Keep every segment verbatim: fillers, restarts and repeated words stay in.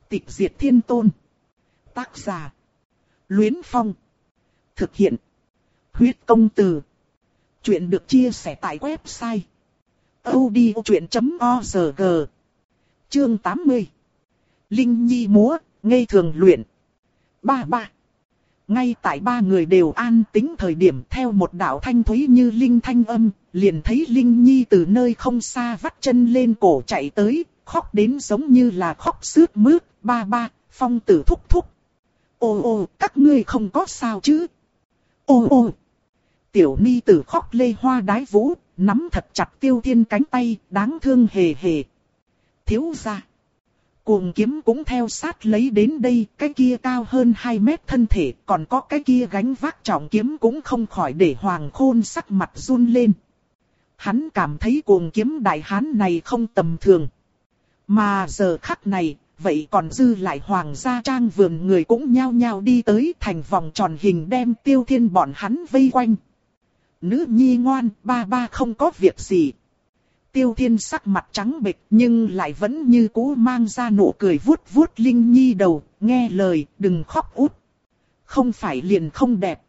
Tịch diệt thiên tôn. Tác giả. Luyến Phong. Thực hiện. Huyết công từ. Chuyện được chia sẻ tại website audiochuyện chấm org. Chương tám mươi. Linh Nhi múa, ngây thường luyện. Ba ba. Ngay tại ba người đều an tĩnh thời điểm, theo một đạo thanh thúy như linh thanh âm, liền thấy Linh Nhi từ nơi không xa vắt chân lên cổ chạy tới, khóc đến giống như là khóc sướt mướt. Ba ba, Phong Tử thúc thúc. Ô ô, các ngươi không có sao chứ? Ô ô. Tiểu Ni Tử khóc lê hoa đái vũ, nắm thật chặt Tiêu Thiên cánh tay, đáng thương hề hề. Thiếu gia. Cuồng kiếm cũng theo sát lấy đến đây, cái kia cao hơn hai mét thân thể, còn có cái kia gánh vác trọng kiếm cũng không khỏi để Hoàng Khôn sắc mặt run lên. Hắn cảm thấy cuồng kiếm đại hán này không tầm thường. Mà giờ khắc này, vậy còn dư lại Hoàng gia trang vườn người cũng nhao nhao đi tới thành vòng tròn hình đem Tiêu Thiên bọn hắn vây quanh. Nữ nhi ngoan, ba ba không có việc gì. Tiêu Thiên sắc mặt trắng bệch nhưng lại vẫn như cũ mang ra nụ cười vuốt vuốt Linh Nhi đầu, nghe lời, đừng khóc út. Không phải liền không đẹp.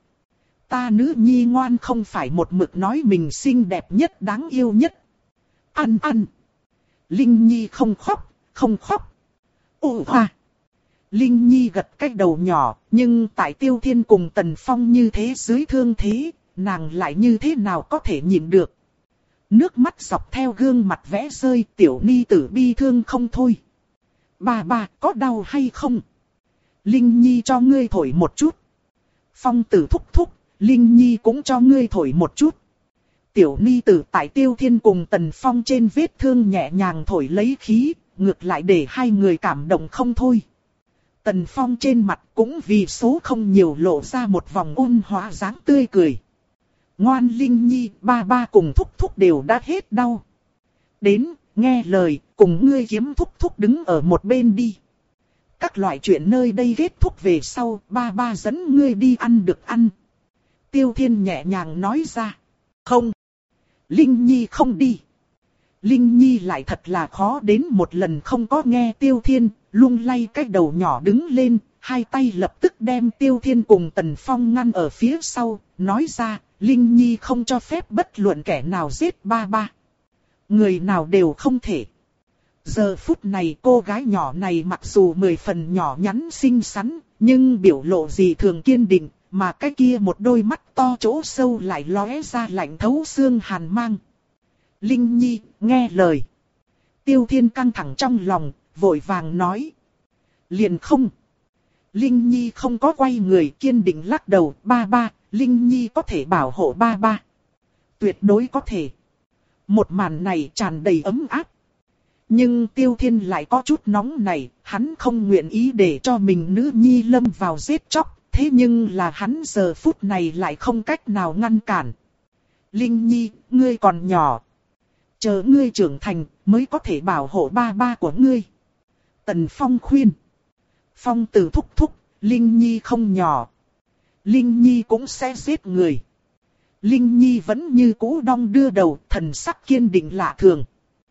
Ta nữ nhi ngoan không phải một mực nói mình xinh đẹp nhất đáng yêu nhất. Ăn ăn. Linh Nhi không khóc, không khóc. Ồ hoa. Linh Nhi gật cái đầu nhỏ, nhưng tại Tiêu Thiên cùng Tần Phong như thế dưới thương thế, nàng lại như thế nào có thể nhịn được. Nước mắt dọc theo gương mặt vẽ rơi, Tiểu Ni Tử bi thương không thôi. Bà bà, có đau hay không? Linh Nhi cho ngươi thổi một chút. Phong Tử thúc thúc, Linh Nhi cũng cho ngươi thổi một chút. Tiểu Ni Tử tại Tiêu Thiên cùng Tần Phong trên vết thương nhẹ nhàng thổi lấy khí, ngược lại để hai người cảm động không thôi. Tần Phong trên mặt cũng vì số không nhiều lộ ra một vòng ôn hòa dáng tươi cười. Ngoan Linh Nhi, ba ba cùng thúc thúc đều đã hết đau. Đến, nghe lời, cùng ngươi kiếm thúc thúc đứng ở một bên đi. Các loại chuyện nơi đây kết thúc về sau, ba ba dẫn ngươi đi ăn được ăn. Tiêu Thiên nhẹ nhàng nói ra. Không. Linh Nhi không đi. Linh Nhi lại thật là khó đến một lần không có nghe Tiêu Thiên, lung lay cái đầu nhỏ đứng lên, hai tay lập tức đem Tiêu Thiên cùng Tần Phong ngăn ở phía sau, nói ra. Linh Nhi không cho phép bất luận kẻ nào giết ba ba. Người nào đều không thể. Giờ phút này cô gái nhỏ này mặc dù mười phần nhỏ nhắn xinh xắn, nhưng biểu lộ gì thường kiên định, mà cái kia một đôi mắt to chỗ sâu lại lóe ra lạnh thấu xương hàn mang. Linh Nhi, nghe lời. Tiêu Thiên căng thẳng trong lòng, vội vàng nói. Liền không. Linh Nhi không có quay người kiên định lắc đầu, ba ba. Linh Nhi có thể bảo hộ ba ba. Tuyệt đối có thể. Một màn này tràn đầy ấm áp. Nhưng Tiêu Thiên lại có chút nóng này, hắn không nguyện ý để cho mình nữ nhi lâm vào giết chóc, thế nhưng là hắn giờ phút này lại không cách nào ngăn cản. Linh Nhi, ngươi còn nhỏ. Chờ ngươi trưởng thành mới có thể bảo hộ ba ba của ngươi. Tần Phong khuyên. Phong Tử thúc thúc, Linh Nhi không nhỏ. Linh Nhi cũng sẽ giết người. Linh Nhi vẫn như cũ đong đưa đầu, thần sắc kiên định lạ thường.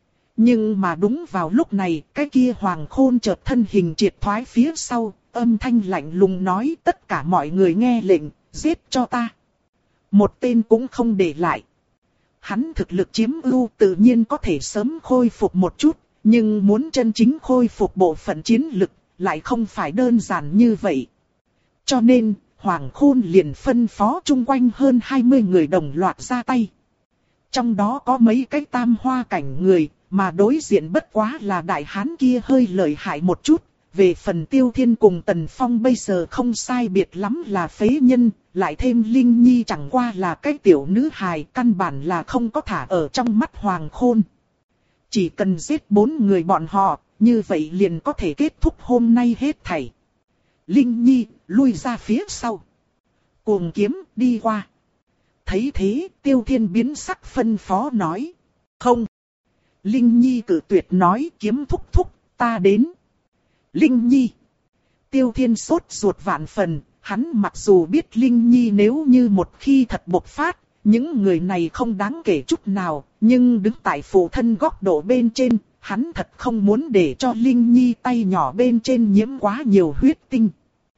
Nhưng mà đúng vào lúc này, cái kia Hoàng Khôn chợt thân hình triệt thoái phía sau, âm thanh lạnh lùng nói tất cả mọi người nghe lệnh, giết cho ta. Một tên cũng không để lại. Hắn thực lực chiếm ưu tự nhiên có thể sớm khôi phục một chút, nhưng muốn chân chính khôi phục bộ phận chiến lực, lại không phải đơn giản như vậy. Cho nên, Hoàng Khôn liền phân phó chung quanh hơn hai mươi người đồng loạt ra tay. Trong đó có mấy cái tam hoa cảnh người, mà đối diện bất quá là đại hán kia hơi lợi hại một chút. Về phần Tiêu Thiên cùng Tần Phong bây giờ không sai biệt lắm là phế nhân, lại thêm Linh Nhi chẳng qua là cái tiểu nữ hài, căn bản là không có thả ở trong mắt Hoàng Khôn. Chỉ cần giết bốn người bọn họ, như vậy liền có thể kết thúc hôm nay hết thảy. Linh Nhi, lui ra phía sau. Cuồng kiếm, đi qua. Thấy thế, Tiêu Thiên biến sắc phân phó nói. Không. Linh Nhi cự tuyệt nói, kiếm thúc thúc, ta đến. Linh Nhi. Tiêu Thiên sốt ruột vạn phần, hắn mặc dù biết Linh Nhi nếu như một khi thật bộc phát, những người này không đáng kể chút nào, nhưng đứng tại phụ thân góc độ bên trên, hắn thật không muốn để cho Linh Nhi tay nhỏ bên trên nhiễm quá nhiều huyết tinh.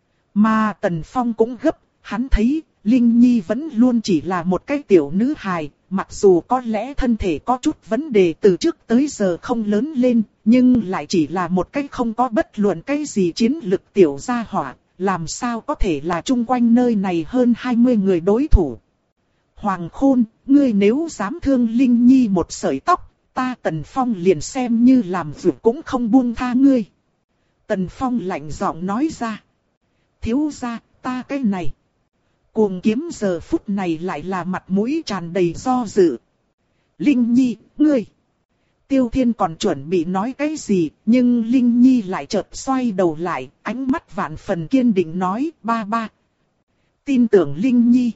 Mà Tần Phong cũng gấp, hắn thấy Linh Nhi vẫn luôn chỉ là một cái tiểu nữ hài, mặc dù có lẽ thân thể có chút vấn đề từ trước tới giờ không lớn lên, nhưng lại chỉ là một cái không có bất luận cái gì chiến lực tiểu gia hỏa, làm sao có thể là chung quanh nơi này hơn hai mươi người đối thủ. Hoàng Khôn, ngươi nếu dám thương Linh Nhi một sợi tóc, ta Tần Phong liền xem như làm việc cũng không buông tha ngươi. Tần Phong lạnh giọng nói ra. Thiếu gia, ta cái này. Cuồng Kiếm giờ phút này lại là mặt mũi tràn đầy do dự. Linh Nhi, ngươi. Tiêu Thiên còn chuẩn bị nói cái gì, nhưng Linh Nhi lại chợt xoay đầu lại, ánh mắt vạn phần kiên định nói, ba ba. Tin tưởng Linh Nhi.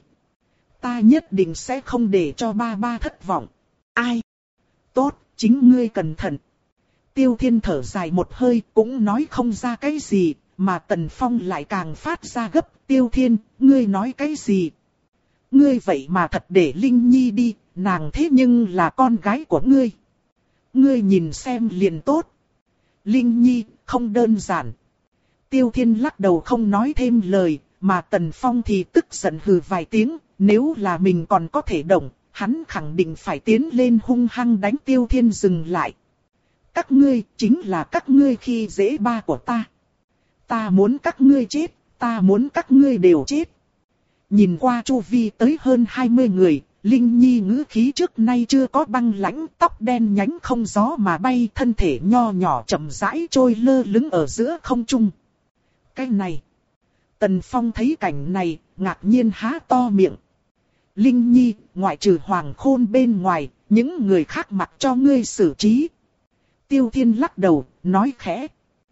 Ta nhất định sẽ không để cho ba ba thất vọng. Ai? Tốt, chính ngươi cẩn thận. Tiêu Thiên thở dài một hơi, cũng nói không ra cái gì, mà Tần Phong lại càng phát ra gấp. Tiêu Thiên, ngươi nói cái gì? Ngươi vậy mà thật để Linh Nhi đi, nàng thế nhưng là con gái của ngươi. Ngươi nhìn xem liền tốt. Linh Nhi, không đơn giản. Tiêu Thiên lắc đầu không nói thêm lời, mà Tần Phong thì tức giận hừ vài tiếng, nếu là mình còn có thể động, hắn khẳng định phải tiến lên hung hăng đánh Tiêu Thiên dừng lại. Các ngươi, chính là các ngươi khi dễ ba của ta. Ta muốn các ngươi chết, ta muốn các ngươi đều chết. Nhìn qua chu vi tới hơn hai mươi người, Linh Nhi ngữ khí trước nay chưa có băng lãnh, tóc đen nhánh không gió mà bay, thân thể nho nhỏ chậm rãi trôi lơ lửng ở giữa không trung. Cái này, Tần Phong thấy cảnh này, ngạc nhiên há to miệng. Linh Nhi, ngoại trừ Hoàng Khôn bên ngoài, những người khác mặc cho ngươi xử trí. Tiêu Thiên lắc đầu, nói khẽ.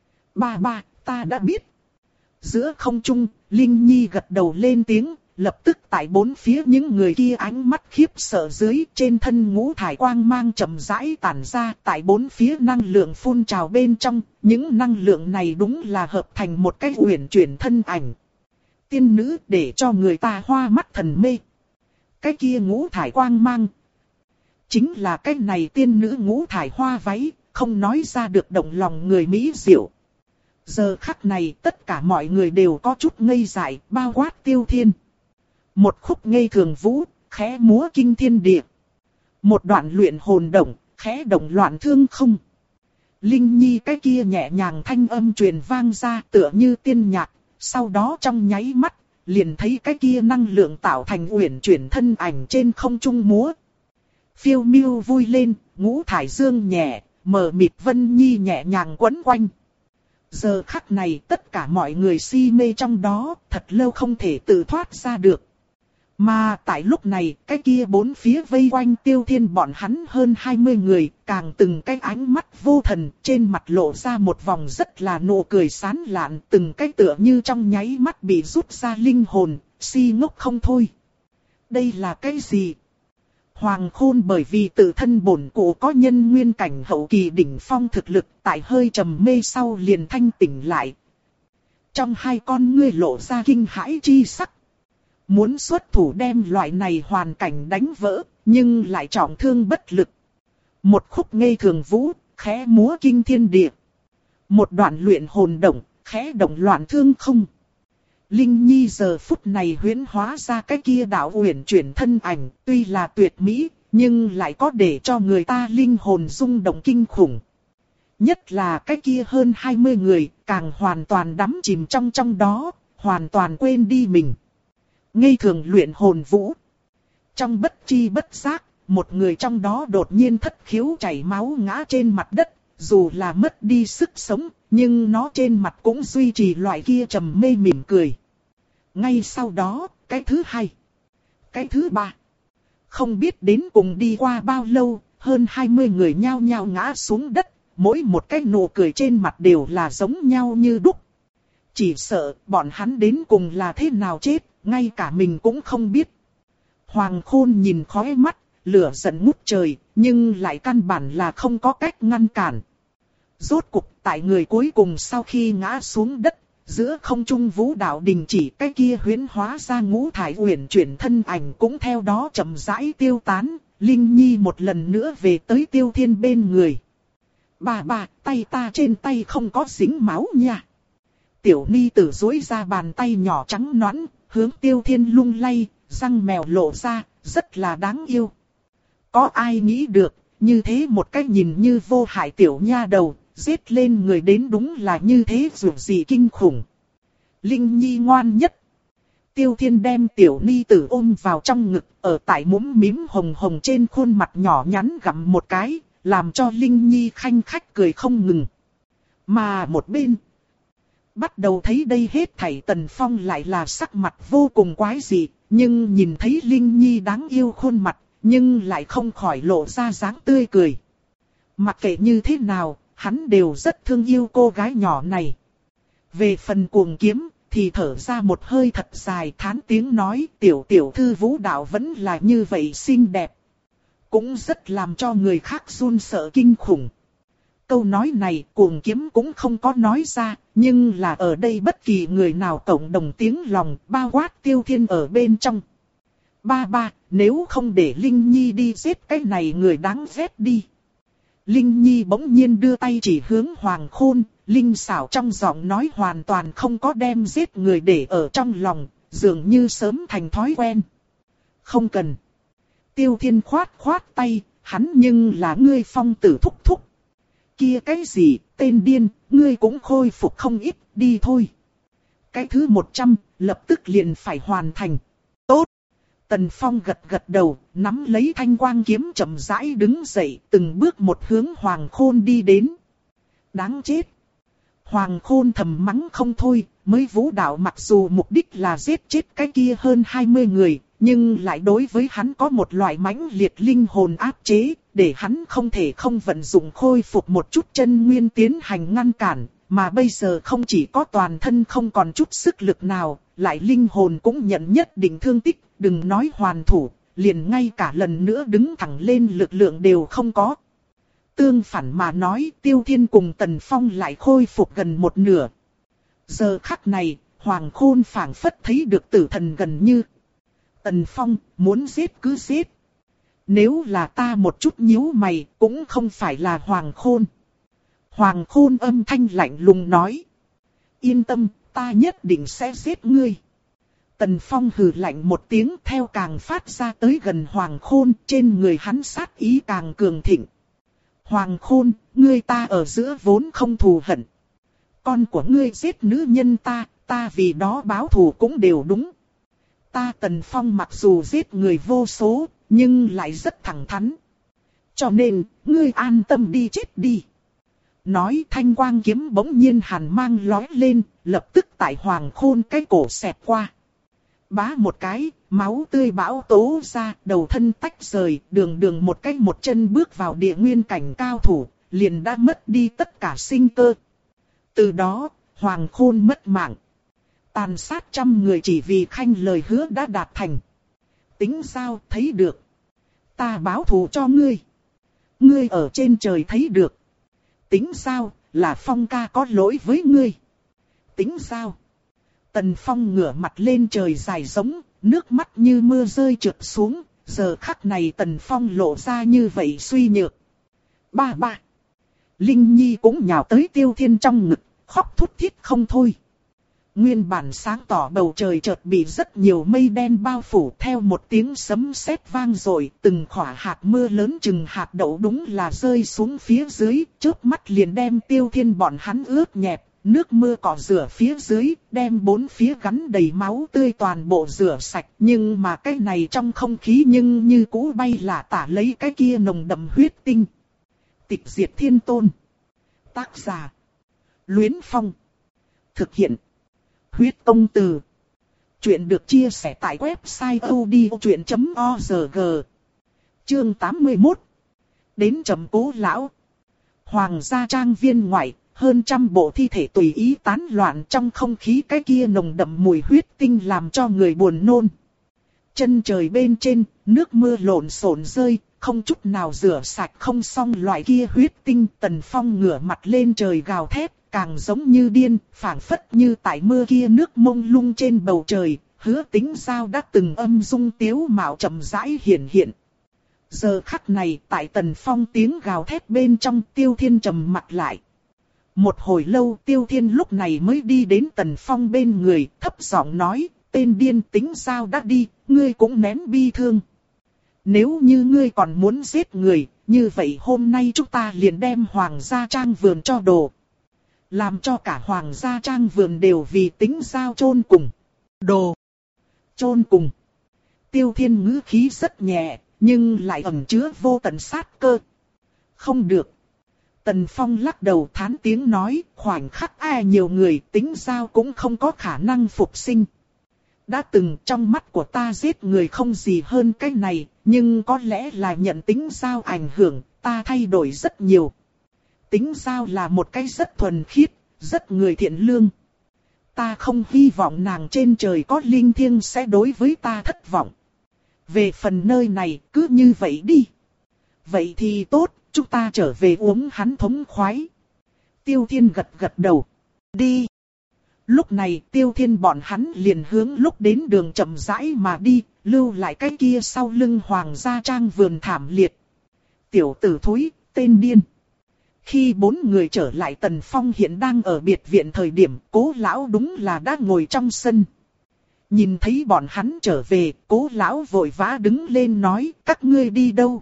Ba ba, ta đã biết. Giữa không trung, Linh Nhi gật đầu lên tiếng, lập tức tại bốn phía những người kia ánh mắt khiếp sợ dưới, trên thân ngũ thải quang mang chậm rãi tản ra, tại bốn phía năng lượng phun trào bên trong, những năng lượng này đúng là hợp thành một cái uyển chuyển thân ảnh. Tiên nữ để cho người ta hoa mắt thần mê. Cái kia ngũ thải quang mang, chính là cái này tiên nữ ngũ thải hoa váy, không nói ra được động lòng người mỹ diệu. Giờ khắc này tất cả mọi người đều có chút ngây dại, bao quát Tiêu Thiên. Một khúc ngây thường vũ, khẽ múa kinh thiên địa. Một đoạn luyện hồn động, khẽ động loạn thương không. Linh Nhi cái kia nhẹ nhàng thanh âm truyền vang ra tựa như tiên nhạc, sau đó trong nháy mắt, liền thấy cái kia năng lượng tạo thành uyển chuyển thân ảnh trên không trung múa. Phiêu miêu vui lên, ngũ thải dương nhẹ, mờ mịt vân nhi nhẹ nhàng quấn quanh. Giờ khắc này tất cả mọi người si mê trong đó, thật lâu không thể tự thoát ra được. Mà tại lúc này, cái kia bốn phía vây quanh Tiêu Thiên bọn hắn hơn hai mươi người, càng từng cái ánh mắt vô thần, trên mặt lộ ra một vòng rất là nụ cười sán lạn, từng cái tựa như trong nháy mắt bị rút ra linh hồn, si ngốc không thôi. Đây là cái gì? Hoàng Khôn bởi vì tự thân bổn cổ có nhân nguyên cảnh hậu kỳ đỉnh phong thực lực, tại hơi trầm mê sau liền thanh tỉnh lại. Trong hai con ngươi lộ ra kinh hãi chi sắc. Muốn xuất thủ đem loại này hoàn cảnh đánh vỡ, nhưng lại trọng thương bất lực. Một khúc ngây thường vũ, khẽ múa kinh thiên địa. Một đoạn luyện hồn động, khẽ động loạn thương không. Linh Nhi giờ phút này huyễn hóa ra cái kia đạo uyển chuyển thân ảnh, tuy là tuyệt mỹ, nhưng lại có để cho người ta linh hồn rung động kinh khủng. Nhất là cái kia hơn hai mươi người, càng hoàn toàn đắm chìm trong trong đó, hoàn toàn quên đi mình. Ngây thường luyện hồn vũ. Trong bất chi bất giác, một người trong đó đột nhiên thất khiếu chảy máu ngã trên mặt đất, dù là mất đi sức sống, nhưng nó trên mặt cũng duy trì loại kia trầm mê mỉm cười. Ngay sau đó, cái thứ hai, cái thứ ba. Không biết đến cùng đi qua bao lâu, hơn hai mươi người nhao nhao ngã xuống đất, mỗi một cái nụ cười trên mặt đều là giống nhau như đúc. Chỉ sợ bọn hắn đến cùng là thế nào chết, ngay cả mình cũng không biết. Hoàng Khôn nhìn khóe mắt, lửa giận ngút trời, nhưng lại căn bản là không có cách ngăn cản. Rốt cục tại người cuối cùng sau khi ngã xuống đất, giữa không trung vũ đạo đình chỉ, cái kia huyễn hóa ra ngũ thải uyển chuyển thân ảnh cũng theo đó chậm rãi tiêu tán, Linh Nhi một lần nữa về tới Tiêu Thiên bên người. Bà bà, tay ta trên tay không có dính máu nha. Tiểu ni tử duỗi ra bàn tay nhỏ trắng nõn, hướng Tiêu Thiên lung lay, răng mèo lộ ra, rất là đáng yêu. Có ai nghĩ được, như thế một cái nhìn như vô hại tiểu nha đầu, giết lên người đến đúng là như thế dù gì kinh khủng. Linh Nhi ngoan nhất. Tiêu Thiên đem tiểu ni tử ôm vào trong ngực, ở tại mũm mím hồng hồng trên khuôn mặt nhỏ nhắn gặm một cái, làm cho Linh Nhi khanh khách cười không ngừng. Mà một bên, bắt đầu thấy đây hết thảy Tần Phong lại là sắc mặt vô cùng quái dị, nhưng nhìn thấy Linh Nhi đáng yêu khuôn mặt, nhưng lại không khỏi lộ ra dáng tươi cười. Mặc kệ như thế nào, hắn đều rất thương yêu cô gái nhỏ này. Về phần Cuồng Kiếm, thì thở ra một hơi thật dài, thán tiếng nói, tiểu tiểu thư vũ đạo vẫn là như vậy xinh đẹp. Cũng rất làm cho người khác run sợ kinh khủng. Câu nói này Cuồng Kiếm cũng không có nói ra, nhưng là ở đây bất kỳ người nào cộng đồng tiếng lòng, bao quát Tiêu Thiên ở bên trong. Ba ba, nếu không để Linh Nhi đi giết cái này người đáng ghét đi. Linh Nhi bỗng nhiên đưa tay chỉ hướng Hoàng Khôn, Linh xảo trong giọng nói hoàn toàn không có đem giết người để ở trong lòng, dường như sớm thành thói quen. Không cần. Tiêu Thiên khoát khoát tay, hắn nhưng là ngươi phong tử thúc thúc. Kia cái gì, tên điên, ngươi cũng khôi phục không ít, đi thôi. Cái thứ một trăm, lập tức liền phải hoàn thành. Tốt. Tần Phong gật gật đầu, nắm lấy thanh quang kiếm chậm rãi đứng dậy, từng bước một hướng Hoàng Khôn đi đến. Đáng chết. Hoàng Khôn thầm mắng không thôi, mới vũ đạo mặc dù mục đích là giết chết cái kia hơn hai mươi người, nhưng lại đối với hắn có một loại mãnh liệt linh hồn áp chế, để hắn không thể không vận dụng khôi phục một chút chân nguyên tiến hành ngăn cản, mà bây giờ không chỉ có toàn thân không còn chút sức lực nào, lại linh hồn cũng nhận nhất định thương tích, đừng nói hoàn thủ, liền ngay cả lần nữa đứng thẳng lên lực lượng đều không có. Tương phản mà nói, Tiêu Thiên cùng Tần Phong lại khôi phục gần một nửa. Giờ khắc này, Hoàng Khôn phảng phất thấy được tử thần gần như. Tần Phong, muốn giết cứ giết. Nếu là ta một chút nhíu mày, cũng không phải là Hoàng Khôn. Hoàng Khôn âm thanh lạnh lùng nói. Yên tâm, ta nhất định sẽ giết ngươi. Tần Phong hừ lạnh một tiếng, theo càng phát ra tới gần Hoàng Khôn, trên người hắn sát ý càng cường thịnh. Hoàng Khôn, ngươi ta ở giữa vốn không thù hận. Con của ngươi giết nữ nhân ta, ta vì đó báo thù cũng đều đúng. Ta Tần Phong mặc dù giết người vô số, nhưng lại rất thẳng thắn. Cho nên, ngươi an tâm đi chết đi. Nói thanh quang kiếm bỗng nhiên hàn mang lói lên, lập tức tại Hoàng Khôn cái cổ xẹt qua. Bá một cái, máu tươi bão tố ra, đầu thân tách rời, đường đường một cái một chân bước vào địa nguyên cảnh cao thủ, liền đã mất đi tất cả sinh cơ. Từ đó, Hoàng Khôn mất mạng. Tàn sát trăm người chỉ vì khanh lời hứa đã đạt thành. Tính sao thấy được. Ta báo thù cho ngươi. Ngươi ở trên trời thấy được. Tính sao là Phong ca có lỗi với ngươi. Tính sao. Tần Phong ngửa mặt lên trời dài giống, nước mắt như mưa rơi trượt xuống. Giờ khắc này Tần Phong lộ ra như vậy suy nhược. Ba ba. Linh Nhi cũng nhào tới Tiêu Thiên trong ngực, khóc thút thít không thôi. Nguyên bản sáng tỏ bầu trời chợt bị rất nhiều mây đen bao phủ, theo một tiếng sấm sét vang dội, từng khỏa hạt mưa lớn chừng hạt đậu đúng là rơi xuống phía dưới, chớp mắt liền đem Tiêu Thiên bọn hắn ướt nhẹp, nước mưa cọ rửa phía dưới, đem bốn phía gắn đầy máu tươi toàn bộ rửa sạch, nhưng mà cái này trong không khí nhưng như cũ bay là tả lấy cái kia nồng đậm huyết tinh. Tịch diệt thiên tôn. Tác giả: Luyến Phong. Thực hiện: Huyết Công Từ. Chuyện được chia sẻ tại website odchuyện chấm org. Chương tám mươi mốt. Đến trầm cố lão. Hoàng gia trang viên ngoại, hơn trăm bộ thi thể tùy ý tán loạn trong không khí, cái kia nồng đậm mùi huyết tinh làm cho người buồn nôn. Chân trời bên trên, nước mưa lộn xộn rơi, không chút nào rửa sạch không xong loại kia huyết tinh. Tần Phong ngửa mặt lên trời gào thét, càng giống như điên, phảng phất như tại mưa kia nước mông lung trên bầu trời, Hứa Tính Giao đã từng âm dung tiếu mạo chậm rãi hiện hiện. Giờ khắc này tại Tần Phong tiếng gào thét bên trong Tiêu Thiên trầm mặt lại. Một hồi lâu Tiêu Thiên lúc này mới đi đến Tần Phong bên người, thấp giọng nói, tên điên tính sao đã đi, ngươi cũng nén bi thương. Nếu như ngươi còn muốn giết người, như vậy hôm nay chúng ta liền đem Hoàng gia Trang vườn cho đồ. Làm cho cả Hoàng gia Trang vườn đều vì tính sao chôn cùng. Đồ. Chôn cùng. Tiêu Thiên ngữ khí rất nhẹ, nhưng lại ẩn chứa vô tận sát cơ. Không được. Tần Phong lắc đầu thán tiếng nói, khoảnh khắc ai nhiều người tính sao cũng không có khả năng phục sinh. Đã từng trong mắt của ta giết người không gì hơn cái này, nhưng có lẽ là nhận tính sao ảnh hưởng, ta thay đổi rất nhiều. Tính sao là một cái rất thuần khiết, rất người thiện lương. Ta không hy vọng nàng trên trời có linh thiêng sẽ đối với ta thất vọng. Về phần nơi này cứ như vậy đi. Vậy thì tốt, chúng ta trở về uống hắn thống khoái. Tiêu Thiên gật gật đầu. Đi. Lúc này Tiêu Thiên bọn hắn liền hướng lúc đến đường chậm rãi mà đi, lưu lại cái kia sau lưng Hoàng gia Trang vườn thảm liệt. Tiểu tử thúi, tên điên. Khi bốn người trở lại Tần Phong hiện đang ở biệt viện thời điểm, Cố lão đúng là đã ngồi trong sân. Nhìn thấy bọn hắn trở về, Cố lão vội vã đứng lên nói, các ngươi đi đâu?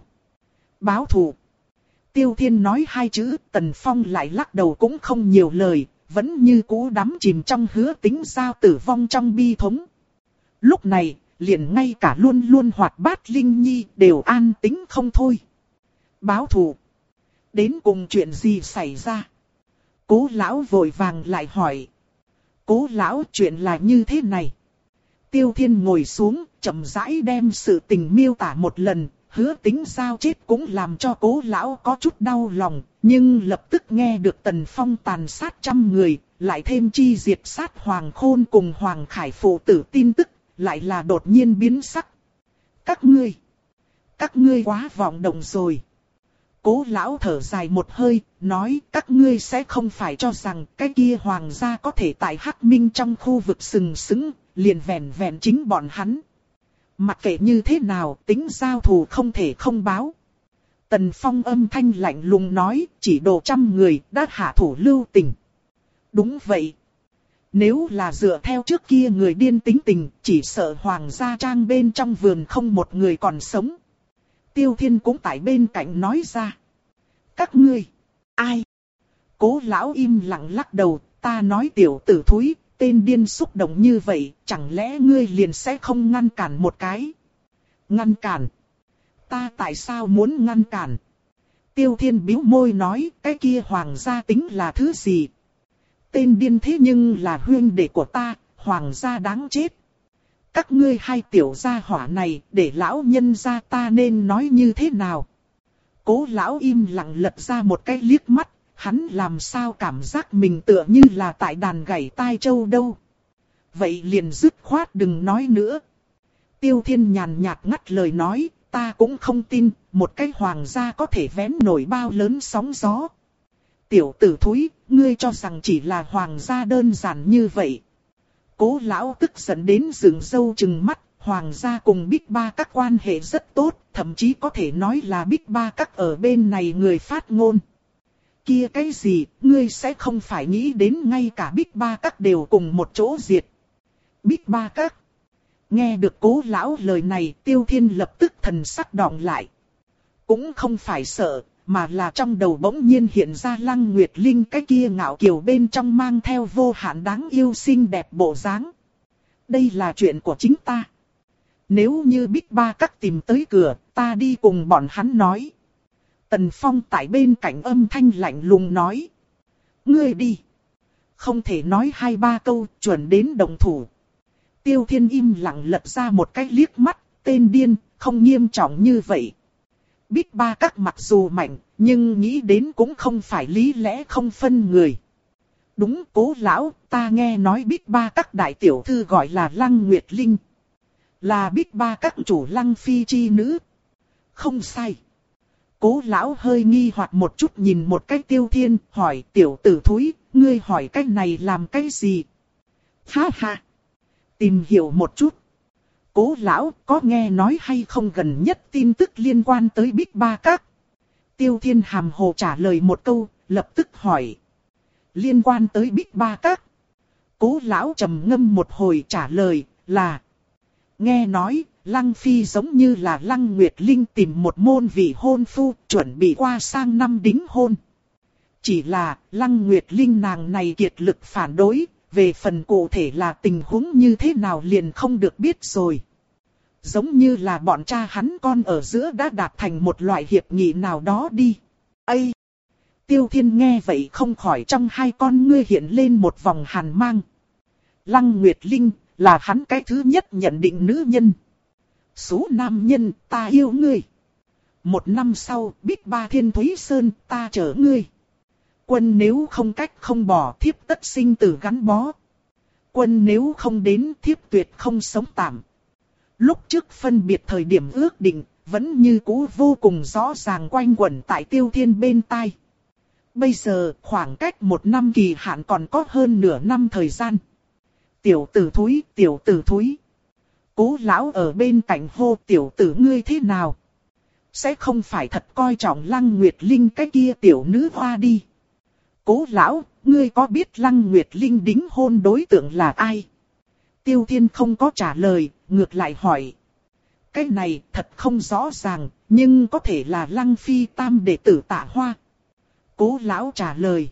Báo thù. Tiêu Thiên nói hai chữ, Tần Phong lại lắc đầu cũng không nhiều lời, vẫn như cũ đắm chìm trong hứa tính sao tử vong trong bi thống. Lúc này, liền ngay cả luôn luôn hoạt bát Linh Nhi đều an tĩnh không thôi. Báo thù. Đến cùng chuyện gì xảy ra? Cố lão vội vàng lại hỏi. Cố lão, chuyện là như thế này. Tiêu Thiên ngồi xuống, chậm rãi đem sự tình miêu tả một lần. Hứa tính sao chết cũng làm cho cố lão có chút đau lòng, nhưng lập tức nghe được Tần Phong tàn sát trăm người, lại thêm chi diệt sát Hoàng Khôn cùng Hoàng Khải phụ tử tin tức, lại là đột nhiên biến sắc. Các ngươi, các ngươi quá vọng động rồi. Cố lão thở dài một hơi, nói các ngươi sẽ không phải cho rằng cái kia Hoàng gia có thể tại Hắc Minh trong khu vực sừng sững, liền vẹn vẹn chính bọn hắn. Mặc kệ như thế nào, tính giao thù không thể không báo. Tần Phong âm thanh lạnh lùng nói, chỉ độ trăm người đã hạ thủ lưu tình. Đúng vậy. Nếu là dựa theo trước kia người điên tính tình, chỉ sợ Hoàng gia Trang bên trong vườn không một người còn sống. Tiêu Thiên cũng tại bên cạnh nói ra. Các ngươi, ai? Cố lão im lặng lắc đầu, ta nói tiểu tử thúi. Tên điên xúc động như vậy, chẳng lẽ ngươi liền sẽ không ngăn cản một cái? Ngăn cản? Ta tại sao muốn ngăn cản? Tiêu Thiên bĩu môi nói, cái kia Hoàng gia tính là thứ gì? Tên điên thế nhưng là huynh đệ của ta, Hoàng gia đáng chết. Các ngươi hai tiểu gia hỏa này, để lão nhân gia ta nên nói như thế nào? Cố lão im lặng lật ra một cái liếc mắt. Hắn làm sao cảm giác mình tựa như là tại đàn gảy tai châu đâu. Vậy liền dứt khoát đừng nói nữa. Tiêu Thiên nhàn nhạt ngắt lời nói, ta cũng không tin, một cái hoàng gia có thể vén nổi bao lớn sóng gió. Tiểu tử thúi, ngươi cho rằng chỉ là hoàng gia đơn giản như vậy. Cố lão tức giận đến dựng râu trừng mắt, hoàng gia cùng Big Ba các quan hệ rất tốt, thậm chí có thể nói là Big Ba các ở bên này người phát ngôn. Kia cái gì, ngươi sẽ không phải nghĩ đến ngay cả Big Ba các đều cùng một chỗ diệt. Big Ba các. Nghe được cố lão lời này, Tiêu Thiên lập tức thần sắc đọng lại. Cũng không phải sợ, mà là trong đầu bỗng nhiên hiện ra Lăng Nguyệt Linh cái kia ngạo kiều bên trong mang theo vô hạn đáng yêu xinh đẹp bộ dáng. Đây là chuyện của chính ta. Nếu như Big Ba các tìm tới cửa, ta đi cùng bọn hắn nói. Tần Phong tại bên cạnh âm thanh lạnh lùng nói. Ngươi đi. Không thể nói hai ba câu, chuẩn đến đồng thủ. Tiêu Thiên im lặng lật ra một cái liếc mắt, tên điên, không nghiêm trọng như vậy. Big Ba các mặc dù mạnh, nhưng nghĩ đến cũng không phải lý lẽ không phân người. Đúng cố lão, ta nghe nói Big Ba các đại tiểu thư gọi là Lăng Nguyệt Linh. Là Big Ba các chủ Lăng Phi chi nữ. Không sai. Cố lão hơi nghi hoặc một chút nhìn một cái Tiêu Thiên, hỏi tiểu tử thúi, ngươi hỏi cái này làm cái gì? Ha ha! Tìm hiểu một chút. Cố lão có nghe nói hay không gần nhất tin tức liên quan tới Big Ba Các? Tiêu Thiên hàm hồ trả lời một câu, lập tức hỏi. Liên quan tới Big Ba Các? Cố lão trầm ngâm một hồi trả lời là. Nghe nói, Lăng Phi giống như là Lăng Nguyệt Linh tìm một môn vị hôn phu, chuẩn bị qua sang năm đính hôn. Chỉ là, Lăng Nguyệt Linh nàng này kiệt lực phản đối, về phần cụ thể là tình huống như thế nào liền không được biết rồi. Giống như là bọn cha hắn con ở giữa đã đạt thành một loại hiệp nghị nào đó đi. Ây! Tiêu Thiên nghe vậy không khỏi trong hai con ngươi hiện lên một vòng hàn mang. Lăng Nguyệt Linh là hắn cái thứ nhất nhận định nữ nhân. Số nam nhân ta yêu ngươi. Một năm sau Big Ba Thiên Thúy Sơn ta chở ngươi. Quân nếu không cách không bỏ thiếp tất sinh tử gắn bó. Quân nếu không đến thiếp tuyệt không sống tạm. Lúc trước phân biệt thời điểm ước định, vẫn như cũ vô cùng rõ ràng quanh quẩn tại Tiêu Thiên bên tai. Bây giờ khoảng cách một năm kỳ hạn còn có hơn nửa năm thời gian. Tiểu tử thúi, tiểu tử thúi. Cố lão ở bên cạnh hô tiểu tử ngươi thế nào? Sẽ không phải thật coi trọng Lăng Nguyệt Linh cái kia tiểu nữ hoa đi. Cố lão, ngươi có biết Lăng Nguyệt Linh đính hôn đối tượng là ai? Tiêu Thiên không có trả lời, ngược lại hỏi. Cái này thật không rõ ràng, nhưng có thể là Lăng Phi tam đệ tử Tạ Hoa. Cố lão trả lời.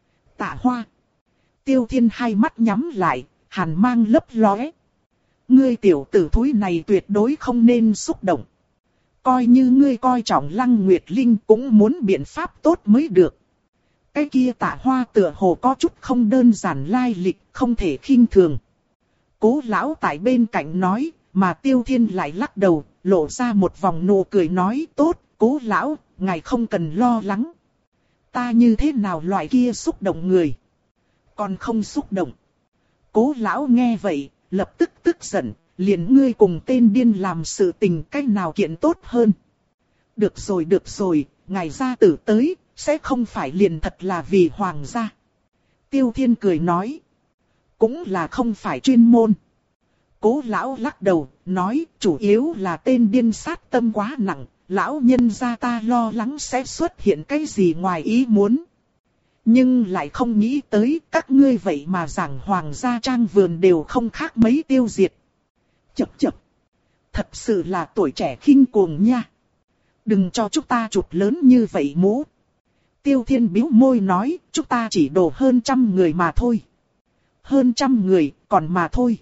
Tạ Hoa. Tiêu Thiên hai mắt nhắm lại, hàn mang lấp lóe. Ngươi tiểu tử thúi này tuyệt đối không nên xúc động. Coi như ngươi coi trọng Lăng Nguyệt Linh cũng muốn biện pháp tốt mới được. Cái kia Tạ Hoa tựa hồ có chút không đơn giản lai lịch, không thể khinh thường. Cố lão tại bên cạnh nói, mà Tiêu Thiên lại lắc đầu, lộ ra một vòng nụ cười nói tốt, cố lão, ngài không cần lo lắng. Ta như thế nào loại kia xúc động người? Còn không xúc động. Cố lão nghe vậy, lập tức tức giận, liền ngươi cùng tên điên làm sự tình cách nào kiện tốt hơn. Được rồi được rồi, ngài gia tử tới, sẽ không phải liền thật là vì hoàng gia. Tiêu Thiên cười nói. Cũng là không phải chuyên môn. Cố lão lắc đầu, nói chủ yếu là tên điên sát tâm quá nặng, lão nhân gia ta lo lắng sẽ xuất hiện cái gì ngoài ý muốn. Nhưng lại không nghĩ tới các ngươi vậy mà giảng hoàng gia trang vườn đều không khác mấy tiêu diệt. Chập chập. Thật sự là tuổi trẻ khinh cuồng nha. Đừng cho chúng ta chụp lớn như vậy mũ. Tiêu Thiên bĩu môi nói, chúng ta chỉ đổ hơn trăm người mà thôi. Hơn trăm người, còn mà thôi.